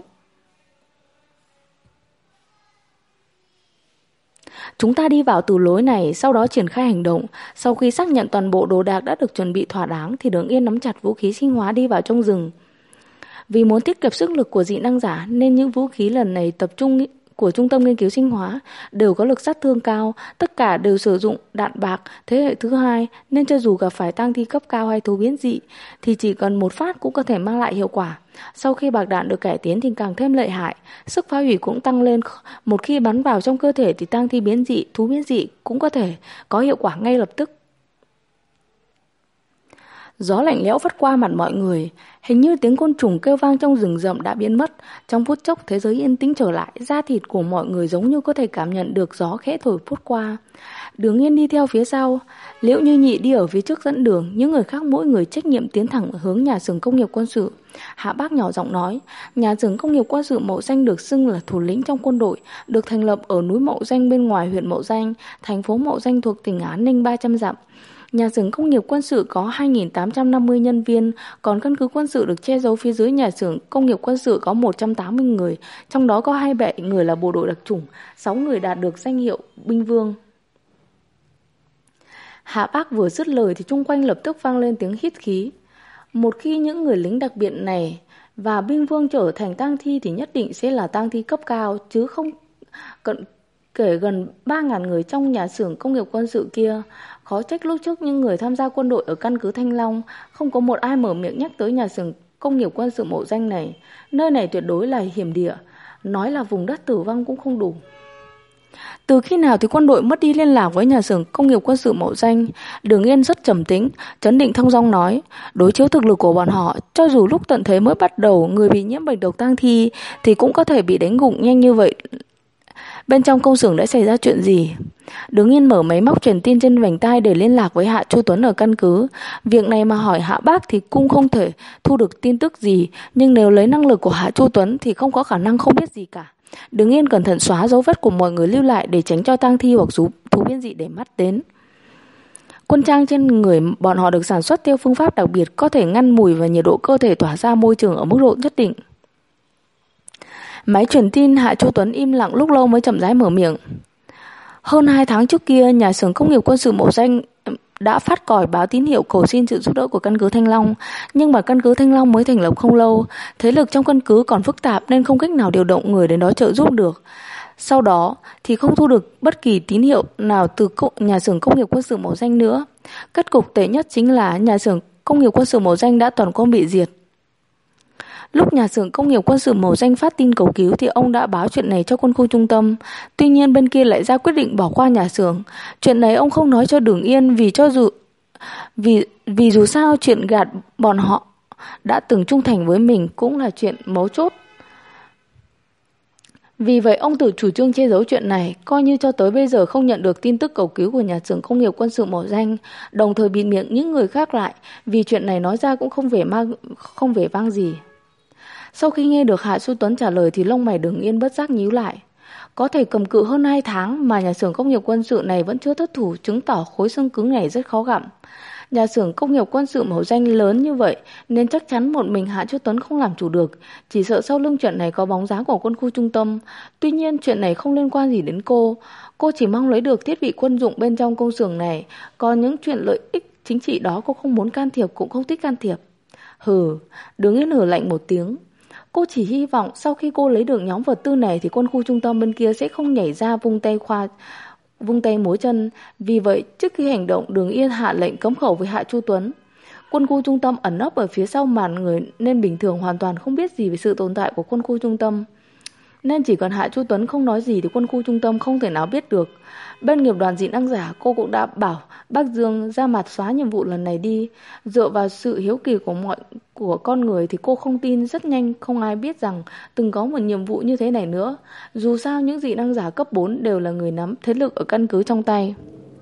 [SPEAKER 1] Chúng ta đi vào từ lối này, sau đó triển khai hành động. Sau khi xác nhận toàn bộ đồ đạc đã được chuẩn bị thỏa đáng thì Đường Yên nắm chặt vũ khí sinh hóa đi vào trong rừng. Vì muốn tiết kiệm sức lực của dị năng giả nên những vũ khí lần này tập trung của Trung tâm Nghiên cứu Sinh hóa đều có lực sát thương cao, tất cả đều sử dụng đạn bạc thế hệ thứ 2, nên cho dù gặp phải tang thi cấp cao hay thú biến dị thì chỉ cần một phát cũng có thể mang lại hiệu quả. Sau khi bạc đạn được cải tiến thì càng thêm lợi hại, sức phá hủy cũng tăng lên. Một khi bắn vào trong cơ thể thì tang thi biến dị, thú biến dị cũng có thể có hiệu quả ngay lập tức. Gió lạnh lẽo vắt qua mặt mọi người, hình như tiếng côn trùng kêu vang trong rừng rậm đã biến mất. Trong phút chốc thế giới yên tĩnh trở lại, da thịt của mọi người giống như có thể cảm nhận được gió khẽ thổi phút qua. Đường Yên đi theo phía sau, Liễu Như Nhị đi ở phía trước dẫn đường, những người khác mỗi người trách nhiệm tiến thẳng hướng nhà xưởng công nghiệp quân sự. Hạ Bác nhỏ giọng nói, nhà xưởng công nghiệp quân sự Mậu Danh được xưng là thủ lĩnh trong quân đội, được thành lập ở núi Mậu Danh bên ngoài huyện Mậu Danh, thành phố Mậu Danh thuộc tỉnh An Ninh 300 dặm. Nhà xưởng công nghiệp quân sự có 2.850 nhân viên, còn căn cứ quân sự được che giấu phía dưới nhà xưởng công nghiệp quân sự có 180 người, trong đó có 27 người là bộ đội đặc chủng, 6 người đạt được danh hiệu binh vương. Hạ Bác vừa dứt lời thì chung quanh lập tức vang lên tiếng hít khí. Một khi những người lính đặc biệt này và binh vương trở thành tang thi thì nhất định sẽ là tang thi cấp cao, chứ không kể gần 3.000 người trong nhà xưởng công nghiệp quân sự kia. Khó trách lúc trước những người tham gia quân đội ở căn cứ Thanh Long không có một ai mở miệng nhắc tới nhà xưởng công nghiệp quân sự Mậu Danh này. Nơi này tuyệt đối là hiểm địa, nói là vùng đất tử vong cũng không đủ. Từ khi nào thì quân đội mất đi liên lạc với nhà xưởng công nghiệp quân sự Mậu Danh? Đường Yên rất trầm tĩnh, trấn định thong dong nói, đối chiếu thực lực của bọn họ, cho dù lúc tận thế mới bắt đầu người bị nhiễm bệnh độc tang thi thì cũng có thể bị đánh gục nhanh như vậy. Bên trong công xưởng đã xảy ra chuyện gì? Đường Yên mở máy móc truyền tin trên vành tai để liên lạc với Hạ Chu Tuấn ở căn cứ. Việc này mà hỏi Hạ Bác thì cũng không thể thu được tin tức gì, nhưng nếu lấy năng lực của Hạ Chu Tuấn thì không có khả năng không biết gì cả. Đường Yên cẩn thận xóa dấu vết của mọi người lưu lại để tránh cho tang thi hoặc thú biến dị để mắt đến. Quân trang trên người bọn họ được sản xuất theo phương pháp đặc biệt, có thể ngăn mùi và nhiệt độ cơ thể tỏa ra môi trường ở mức độ nhất định. Máy truyền tin Hạ Chu Tuấn im lặng lúc lâu mới chậm rãi mở miệng. Hơn 2 tháng trước kia, nhà xưởng công nghiệp quân sự Mậu Danh đã phát còi báo tín hiệu cầu xin sự giúp đỡ của căn cứ Thanh Long, nhưng mà căn cứ Thanh Long mới thành lập không lâu, thế lực trong căn cứ còn phức tạp nên không cách nào điều động người đến đó trợ giúp được. Sau đó thì không thu được bất kỳ tín hiệu nào từ nhà xưởng công nghiệp quân sự Mậu Danh nữa. Kết cục tệ nhất chính là nhà xưởng công nghiệp quân sự Mậu Danh đã toàn quân bị diệt. Lúc nhà xưởng công nghiệp quân sự Mậu Danh phát tin cầu cứu thì ông đã báo chuyện này cho quân khu trung tâm. Tuy nhiên bên kia lại ra quyết định bỏ qua nhà xưởng. Chuyện này ông không nói cho Đường Yên vì dù sao chuyện gạt bọn họ đã từng trung thành với mình cũng là chuyện mấu chốt. Vì vậy ông tự chủ trương che giấu chuyện này, coi như cho tới bây giờ không nhận được tin tức cầu cứu của nhà xưởng công nghiệp quân sự Mộ Danh, đồng thời bịt miệng những người khác lại, vì chuyện này nói ra cũng không vẻ vang gì. Sau khi nghe được Hạ Chu Tuấn trả lời thì lông mày Đường Yên bất giác nhíu lại. Có thể cầm cự hơn 2 tháng mà nhà xưởng công nghiệp quân sự này vẫn chưa thất thủ, chứng tỏ khối xương cứng này rất khó gặm. Nhà xưởng công nghiệp quân sự Mộ Danh lớn như vậy nên chắc chắn một mình Hạ Chu Tuấn không làm chủ được, chỉ sợ sau lưng chuyện này có bóng dáng của quân khu trung tâm. Tuy nhiên chuyện này không liên quan gì đến cô chỉ mong lấy được thiết bị quân dụng bên trong công xưởng này, còn những chuyện lợi ích chính trị đó cô không muốn can thiệp cũng không thích can thiệp. Hừ, Đường Yên hừ lạnh một tiếng. Cô chỉ hy vọng sau khi cô lấy được nhóm vật tư này thì quân khu trung tâm bên kia sẽ không nhảy ra vung tay múa chân. Vì vậy, trước khi hành động, Đường Yên hạ lệnh cấm khẩu với Hạ Chu Tuấn. Quân khu trung tâm ẩn nấp ở phía sau màn người nên bình thường hoàn toàn không biết gì về sự tồn tại của quân khu trung tâm. Nên chỉ cần Hạ Chu Tuấn không nói gì thì quân khu trung tâm không thể nào biết được. Bên nghiệp đoàn dị năng giả, cô cũng đã bảo Bác Dương ra mặt xóa nhiệm vụ lần này đi. Dựa vào sự hiếu kỳ của con người thì cô không tin rất nhanh không ai biết rằng từng có một nhiệm vụ như thế này nữa. Dù sao những dị năng giả cấp 4 đều là người nắm thế lực ở căn cứ trong tay.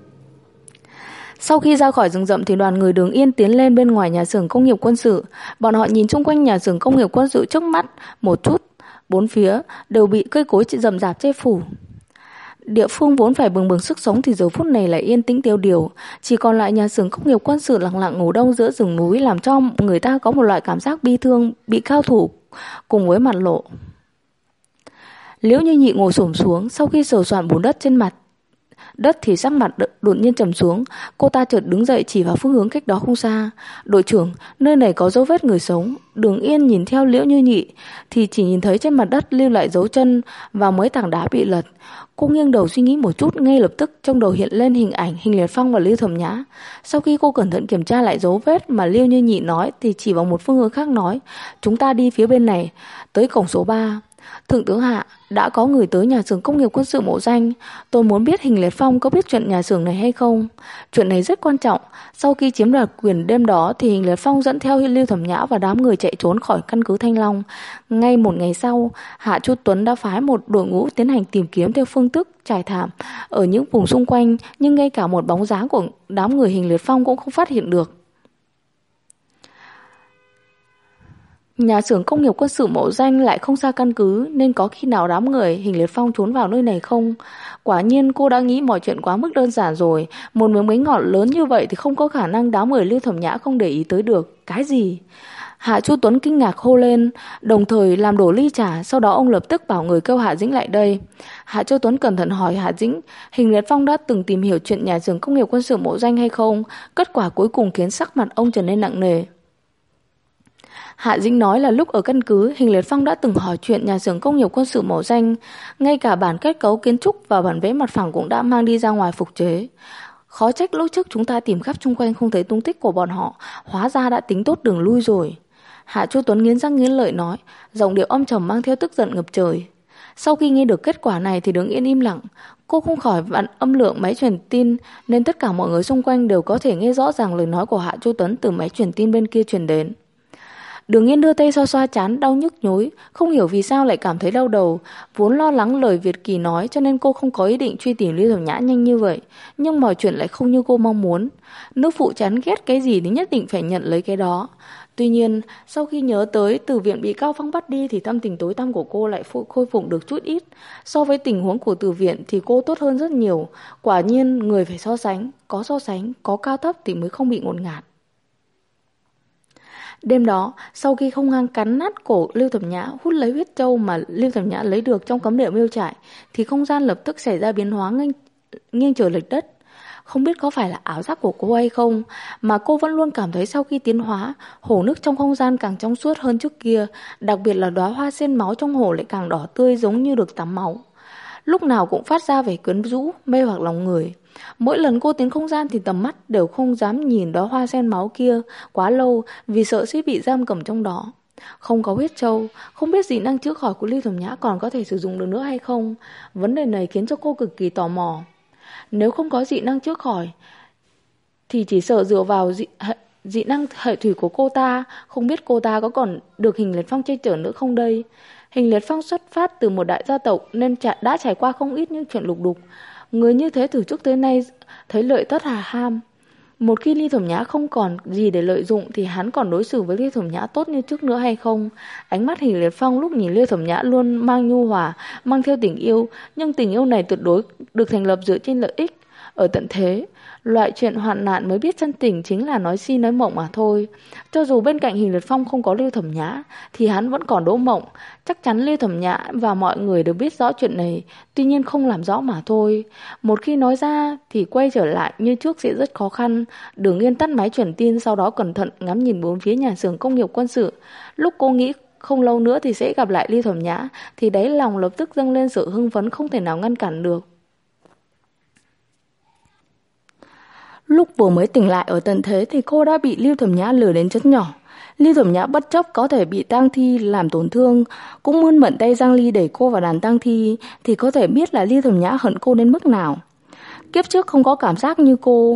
[SPEAKER 1] Sau khi ra khỏi rừng rậm thì đoàn người Đường Yên tiến lên bên ngoài nhà xưởng công nghiệp quân sự. Bọn họ nhìn xung quanh nhà xưởng công nghiệp quân sự trước mắt một chút. Bốn phía đều bị cây cối rậm rạp che phủ. Địa phương vốn phải bừng bừng sức sống thì giờ phút này lại yên tĩnh tiêu điều, chỉ còn lại nhà xưởng công nghiệp quân sự lặng lặng ngủ đông giữa rừng núi, làm cho người ta có một loại cảm giác bi thương bị cao thủ cùng với mặt lộ. Liễu Như Nhị ngồi xổm xuống, sau khi sờ soạn bùn đất trên mặt đất thì sắc mặt đột nhiên trầm xuống. Cô ta chợt đứng dậy chỉ vào phương hướng cách đó không xa. Đội trưởng, nơi này có dấu vết người sống. Đường Yên nhìn theo Liễu Như Nhị thì chỉ nhìn thấy trên mặt đất lưu lại dấu chân và mấy tảng đá bị lật. Cô nghiêng đầu suy nghĩ một chút, ngay lập tức trong đầu hiện lên hình ảnh Hình Liệt Phong và Lưu Thẩm Nhã. Sau khi cô cẩn thận kiểm tra lại dấu vết mà Liễu Như Nhị nói thì chỉ vào một phương hướng khác nói: chúng ta đi phía bên này, tới cổng số 3. Thượng tướng Hạ, đã có người tới nhà xưởng công nghiệp quân sự Mộ Danh. Tôi muốn biết Hình Liệt Phong có biết chuyện nhà xưởng này hay không. Chuyện này rất quan trọng. Sau khi chiếm đoạt quyền đêm đó thì Hình Liệt Phong dẫn theo Lưu Thẩm Nhã và đám người chạy trốn khỏi căn cứ Thanh Long. Ngay một ngày sau, Hạ Chu Tuấn đã phái một đội ngũ tiến hành tìm kiếm theo phương thức trải thảm ở những vùng xung quanh, nhưng ngay cả một bóng dáng của đám người Hình Liệt Phong cũng không phát hiện được. Nhà xưởng công nghiệp quân sự Mộ Danh lại không xa căn cứ, nên có khi nào đám người Hình Liệt Phong trốn vào nơi này không? Quả nhiên cô đã nghĩ mọi chuyện quá mức đơn giản rồi. Một miếng bánh ngọt lớn như vậy thì không có khả năng đám người Lưu Thẩm Nhã không để ý tới được. Cái gì? Hạ Chu Tuấn kinh ngạc hô lên, đồng thời làm đổ ly trà. Sau đó ông lập tức bảo người kêu Hạ Dĩnh lại đây. Hạ Chu Tuấn cẩn thận hỏi Hạ Dĩnh, Hình Liệt Phong đã từng tìm hiểu chuyện nhà xưởng công nghiệp quân sự Mộ Danh hay không? Kết quả cuối cùng khiến sắc mặt ông trở nên nặng nề. Hạ Dĩnh nói là lúc ở căn cứ, Hình Liệt Phong đã từng hỏi chuyện nhà xưởng công nghiệp quân sự Mộ Danh, ngay cả bản kết cấu kiến trúc và bản vẽ mặt phẳng cũng đã mang đi ra ngoài phục chế. Khó trách lúc trước chúng ta tìm khắp chung quanh không thấy tung tích của bọn họ, hóa ra đã tính tốt đường lui rồi. Hạ Chu Tuấn nghiến răng nghiến lợi nói, giọng điệu âm trầm mang theo tức giận ngập trời. Sau khi nghe được kết quả này thì Đường Yên im lặng. Cô không khỏi vặn âm lượng máy truyền tin nên tất cả mọi người xung quanh đều có thể nghe rõ ràng lời nói của Hạ Chu Tuấn từ máy truyền tin bên kia truyền đến. Đường Yên đưa tay xoa xoa trán đau nhức nhối, không hiểu vì sao lại cảm thấy đau đầu. Vốn lo lắng lời Việt Kỳ nói cho nên cô không có ý định truy tìm Lưu Thẩm Nhã nhanh như vậy, nhưng mọi chuyện lại không như cô mong muốn. Nữ phụ chán ghét cái gì thì nhất định phải nhận lấy cái đó. Tuy nhiên, sau khi nhớ tới Từ Viện bị Cao Phong bắt đi thì tâm tình tối tăm của cô lại khôi phục được chút ít. So với tình huống của Từ Viện thì cô tốt hơn rất nhiều. Quả nhiên người phải so sánh, có cao thấp thì mới không bị ngột ngạt. Đêm đó, sau khi không ngang cắn nát cổ Lưu Thẩm Nhã, hút lấy huyết trâu mà Lưu Thẩm Nhã lấy được trong cấm địa miêu trại, thì không gian lập tức xảy ra biến hóa nghiêng trời lệch đất. Không biết có phải là ảo giác của cô hay không, mà cô vẫn luôn cảm thấy sau khi tiến hóa, hồ nước trong không gian càng trong suốt hơn trước kia, đặc biệt là đóa hoa sen máu trong hồ lại càng đỏ tươi giống như được tắm máu. Lúc nào cũng phát ra vẻ quyến rũ, mê hoặc lòng người. Mỗi lần cô tiến không gian thì tầm mắt đều không dám nhìn đóa hoa sen máu kia quá lâu vì sợ sẽ bị giam cầm trong đó. Không có huyết châu, không biết dị năng chữa khỏi của Lưu Thẩm Nhã còn có thể sử dụng được nữa hay không. Vấn đề này khiến cho cô cực kỳ tò mò. Nếu không có dị năng chữa khỏi thì chỉ sợ dựa vào dị năng hệ thủy của cô ta, không biết cô ta có còn được Hình Liệt Phong che chở nữa không đây. Hình Liệt Phong xuất phát từ một đại gia tộc nên đã trải qua không ít những chuyện lục đục. Người như thế từ trước tới nay thấy lợi tất hà ham. Một khi Ly Thẩm Nhã không còn gì để lợi dụng thì hắn còn đối xử với Ly Thẩm Nhã tốt như trước nữa hay không? Ánh mắt Hình Liệt Phong lúc nhìn Ly Thẩm Nhã luôn mang nhu hòa, mang theo tình yêu, nhưng tình yêu này tuyệt đối được thành lập dựa trên lợi ích. Ở tận thế, loại chuyện hoạn nạn mới biết chân tình chính là nói si nói mộng mà thôi. Cho dù bên cạnh Hình Liệt Phong không có Lưu Thẩm Nhã thì hắn vẫn còn Đỗ Mộng. Chắc chắn Lưu Thẩm Nhã và mọi người đều biết rõ chuyện này, tuy nhiên không làm rõ mà thôi. Một khi nói ra thì quay trở lại như trước sẽ rất khó khăn. Đường Yên tắt máy truyền tin, sau đó cẩn thận ngắm nhìn bốn phía nhà xưởng công nghiệp quân sự. Lúc cô nghĩ không lâu nữa thì sẽ gặp lại Lưu Thẩm Nhã thì đáy lòng lập tức dâng lên sự hưng phấn không thể nào ngăn cản được. Lúc vừa mới tỉnh lại ở tận thế thì cô đã bị Lưu Thẩm Nhã lừa đến chất nhỏ. Lưu Thẩm Nhã bất chấp có thể bị tang thi làm tổn thương, cũng muốn mượn tay Giang Ly đẩy cô vào đàn tang thi, thì có thể biết là Lưu Thẩm Nhã hận cô đến mức nào. Kiếp trước không có cảm giác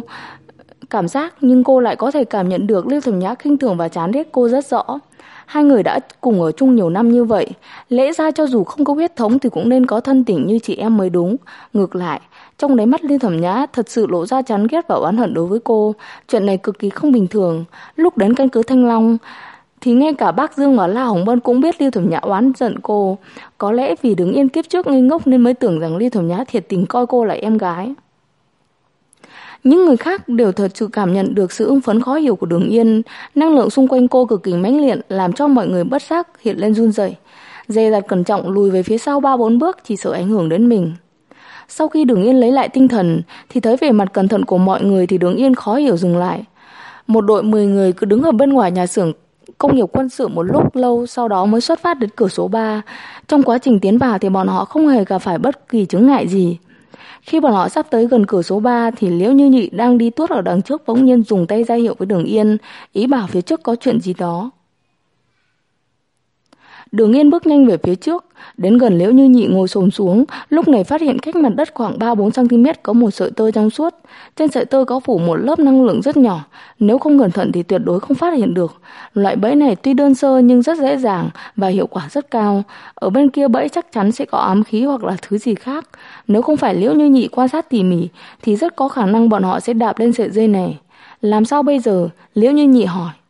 [SPEAKER 1] nhưng cô lại có thể cảm nhận được Lưu Thẩm Nhã khinh thường và chán ghét cô rất rõ. Hai người đã cùng ở chung nhiều năm như vậy, lẽ ra cho dù không có huyết thống thì cũng nên có thân tình như chị em mới đúng. Ngược lại, trong đáy mắt Lưu Thẩm Nhã thật sự lộ ra chán ghét và oán hận đối với cô. Chuyện này cực kỳ không bình thường. Lúc đến căn cứ Thanh Long thì ngay cả bác Dương và La Hồng Bân cũng biết Lưu Thẩm Nhã oán giận cô. Có lẽ vì đứng yên kiếp trước ngây ngốc nên mới tưởng rằng Lưu Thẩm Nhã thiệt tình coi cô là em gái. Những người khác đều thật sự cảm nhận được sự hưng phấn khó hiểu của Đường Yên. Năng lượng xung quanh cô cực kỳ mãnh liệt, làm cho mọi người bất giác hiện lên run rẩy. Dè dặt cẩn trọng lùi về phía sau 3-4 bước, chỉ sợ ảnh hưởng đến mình. Sau khi Đường Yên lấy lại tinh thần thì thấy vẻ mặt cẩn thận của mọi người thì Đường Yên khó hiểu dừng lại. Một đội 10 người cứ đứng ở bên ngoài nhà xưởng công nghiệp quân sự một lúc lâu, sau đó mới xuất phát đến cửa số 3. Trong quá trình tiến vào thì bọn họ không hề gặp phải bất kỳ chướng ngại gì. Khi bọn họ sắp tới gần cửa số 3 thì Liễu Như Nhị đang đi tuốt ở đằng trước bỗng nhiên dùng tay ra hiệu với Đường Yên, ý bảo phía trước có chuyện gì đó. Đường Yên bước nhanh về phía trước, đến gần Liễu Như Nhị ngồi xổm xuống, lúc này phát hiện cách mặt đất khoảng 3-4 cm có một sợi tơ trong suốt. Trên sợi tơ có phủ một lớp năng lượng rất nhỏ, nếu không cẩn thận thì tuyệt đối không phát hiện được. Loại bẫy này tuy đơn sơ nhưng rất dễ dàng và hiệu quả rất cao. Ở bên kia bẫy chắc chắn sẽ có ám khí hoặc là thứ gì khác. Nếu không phải Liễu Như Nhị quan sát tỉ mỉ thì rất có khả năng bọn họ sẽ đạp lên sợi dây này. Làm sao bây giờ? Liễu Như Nhị hỏi.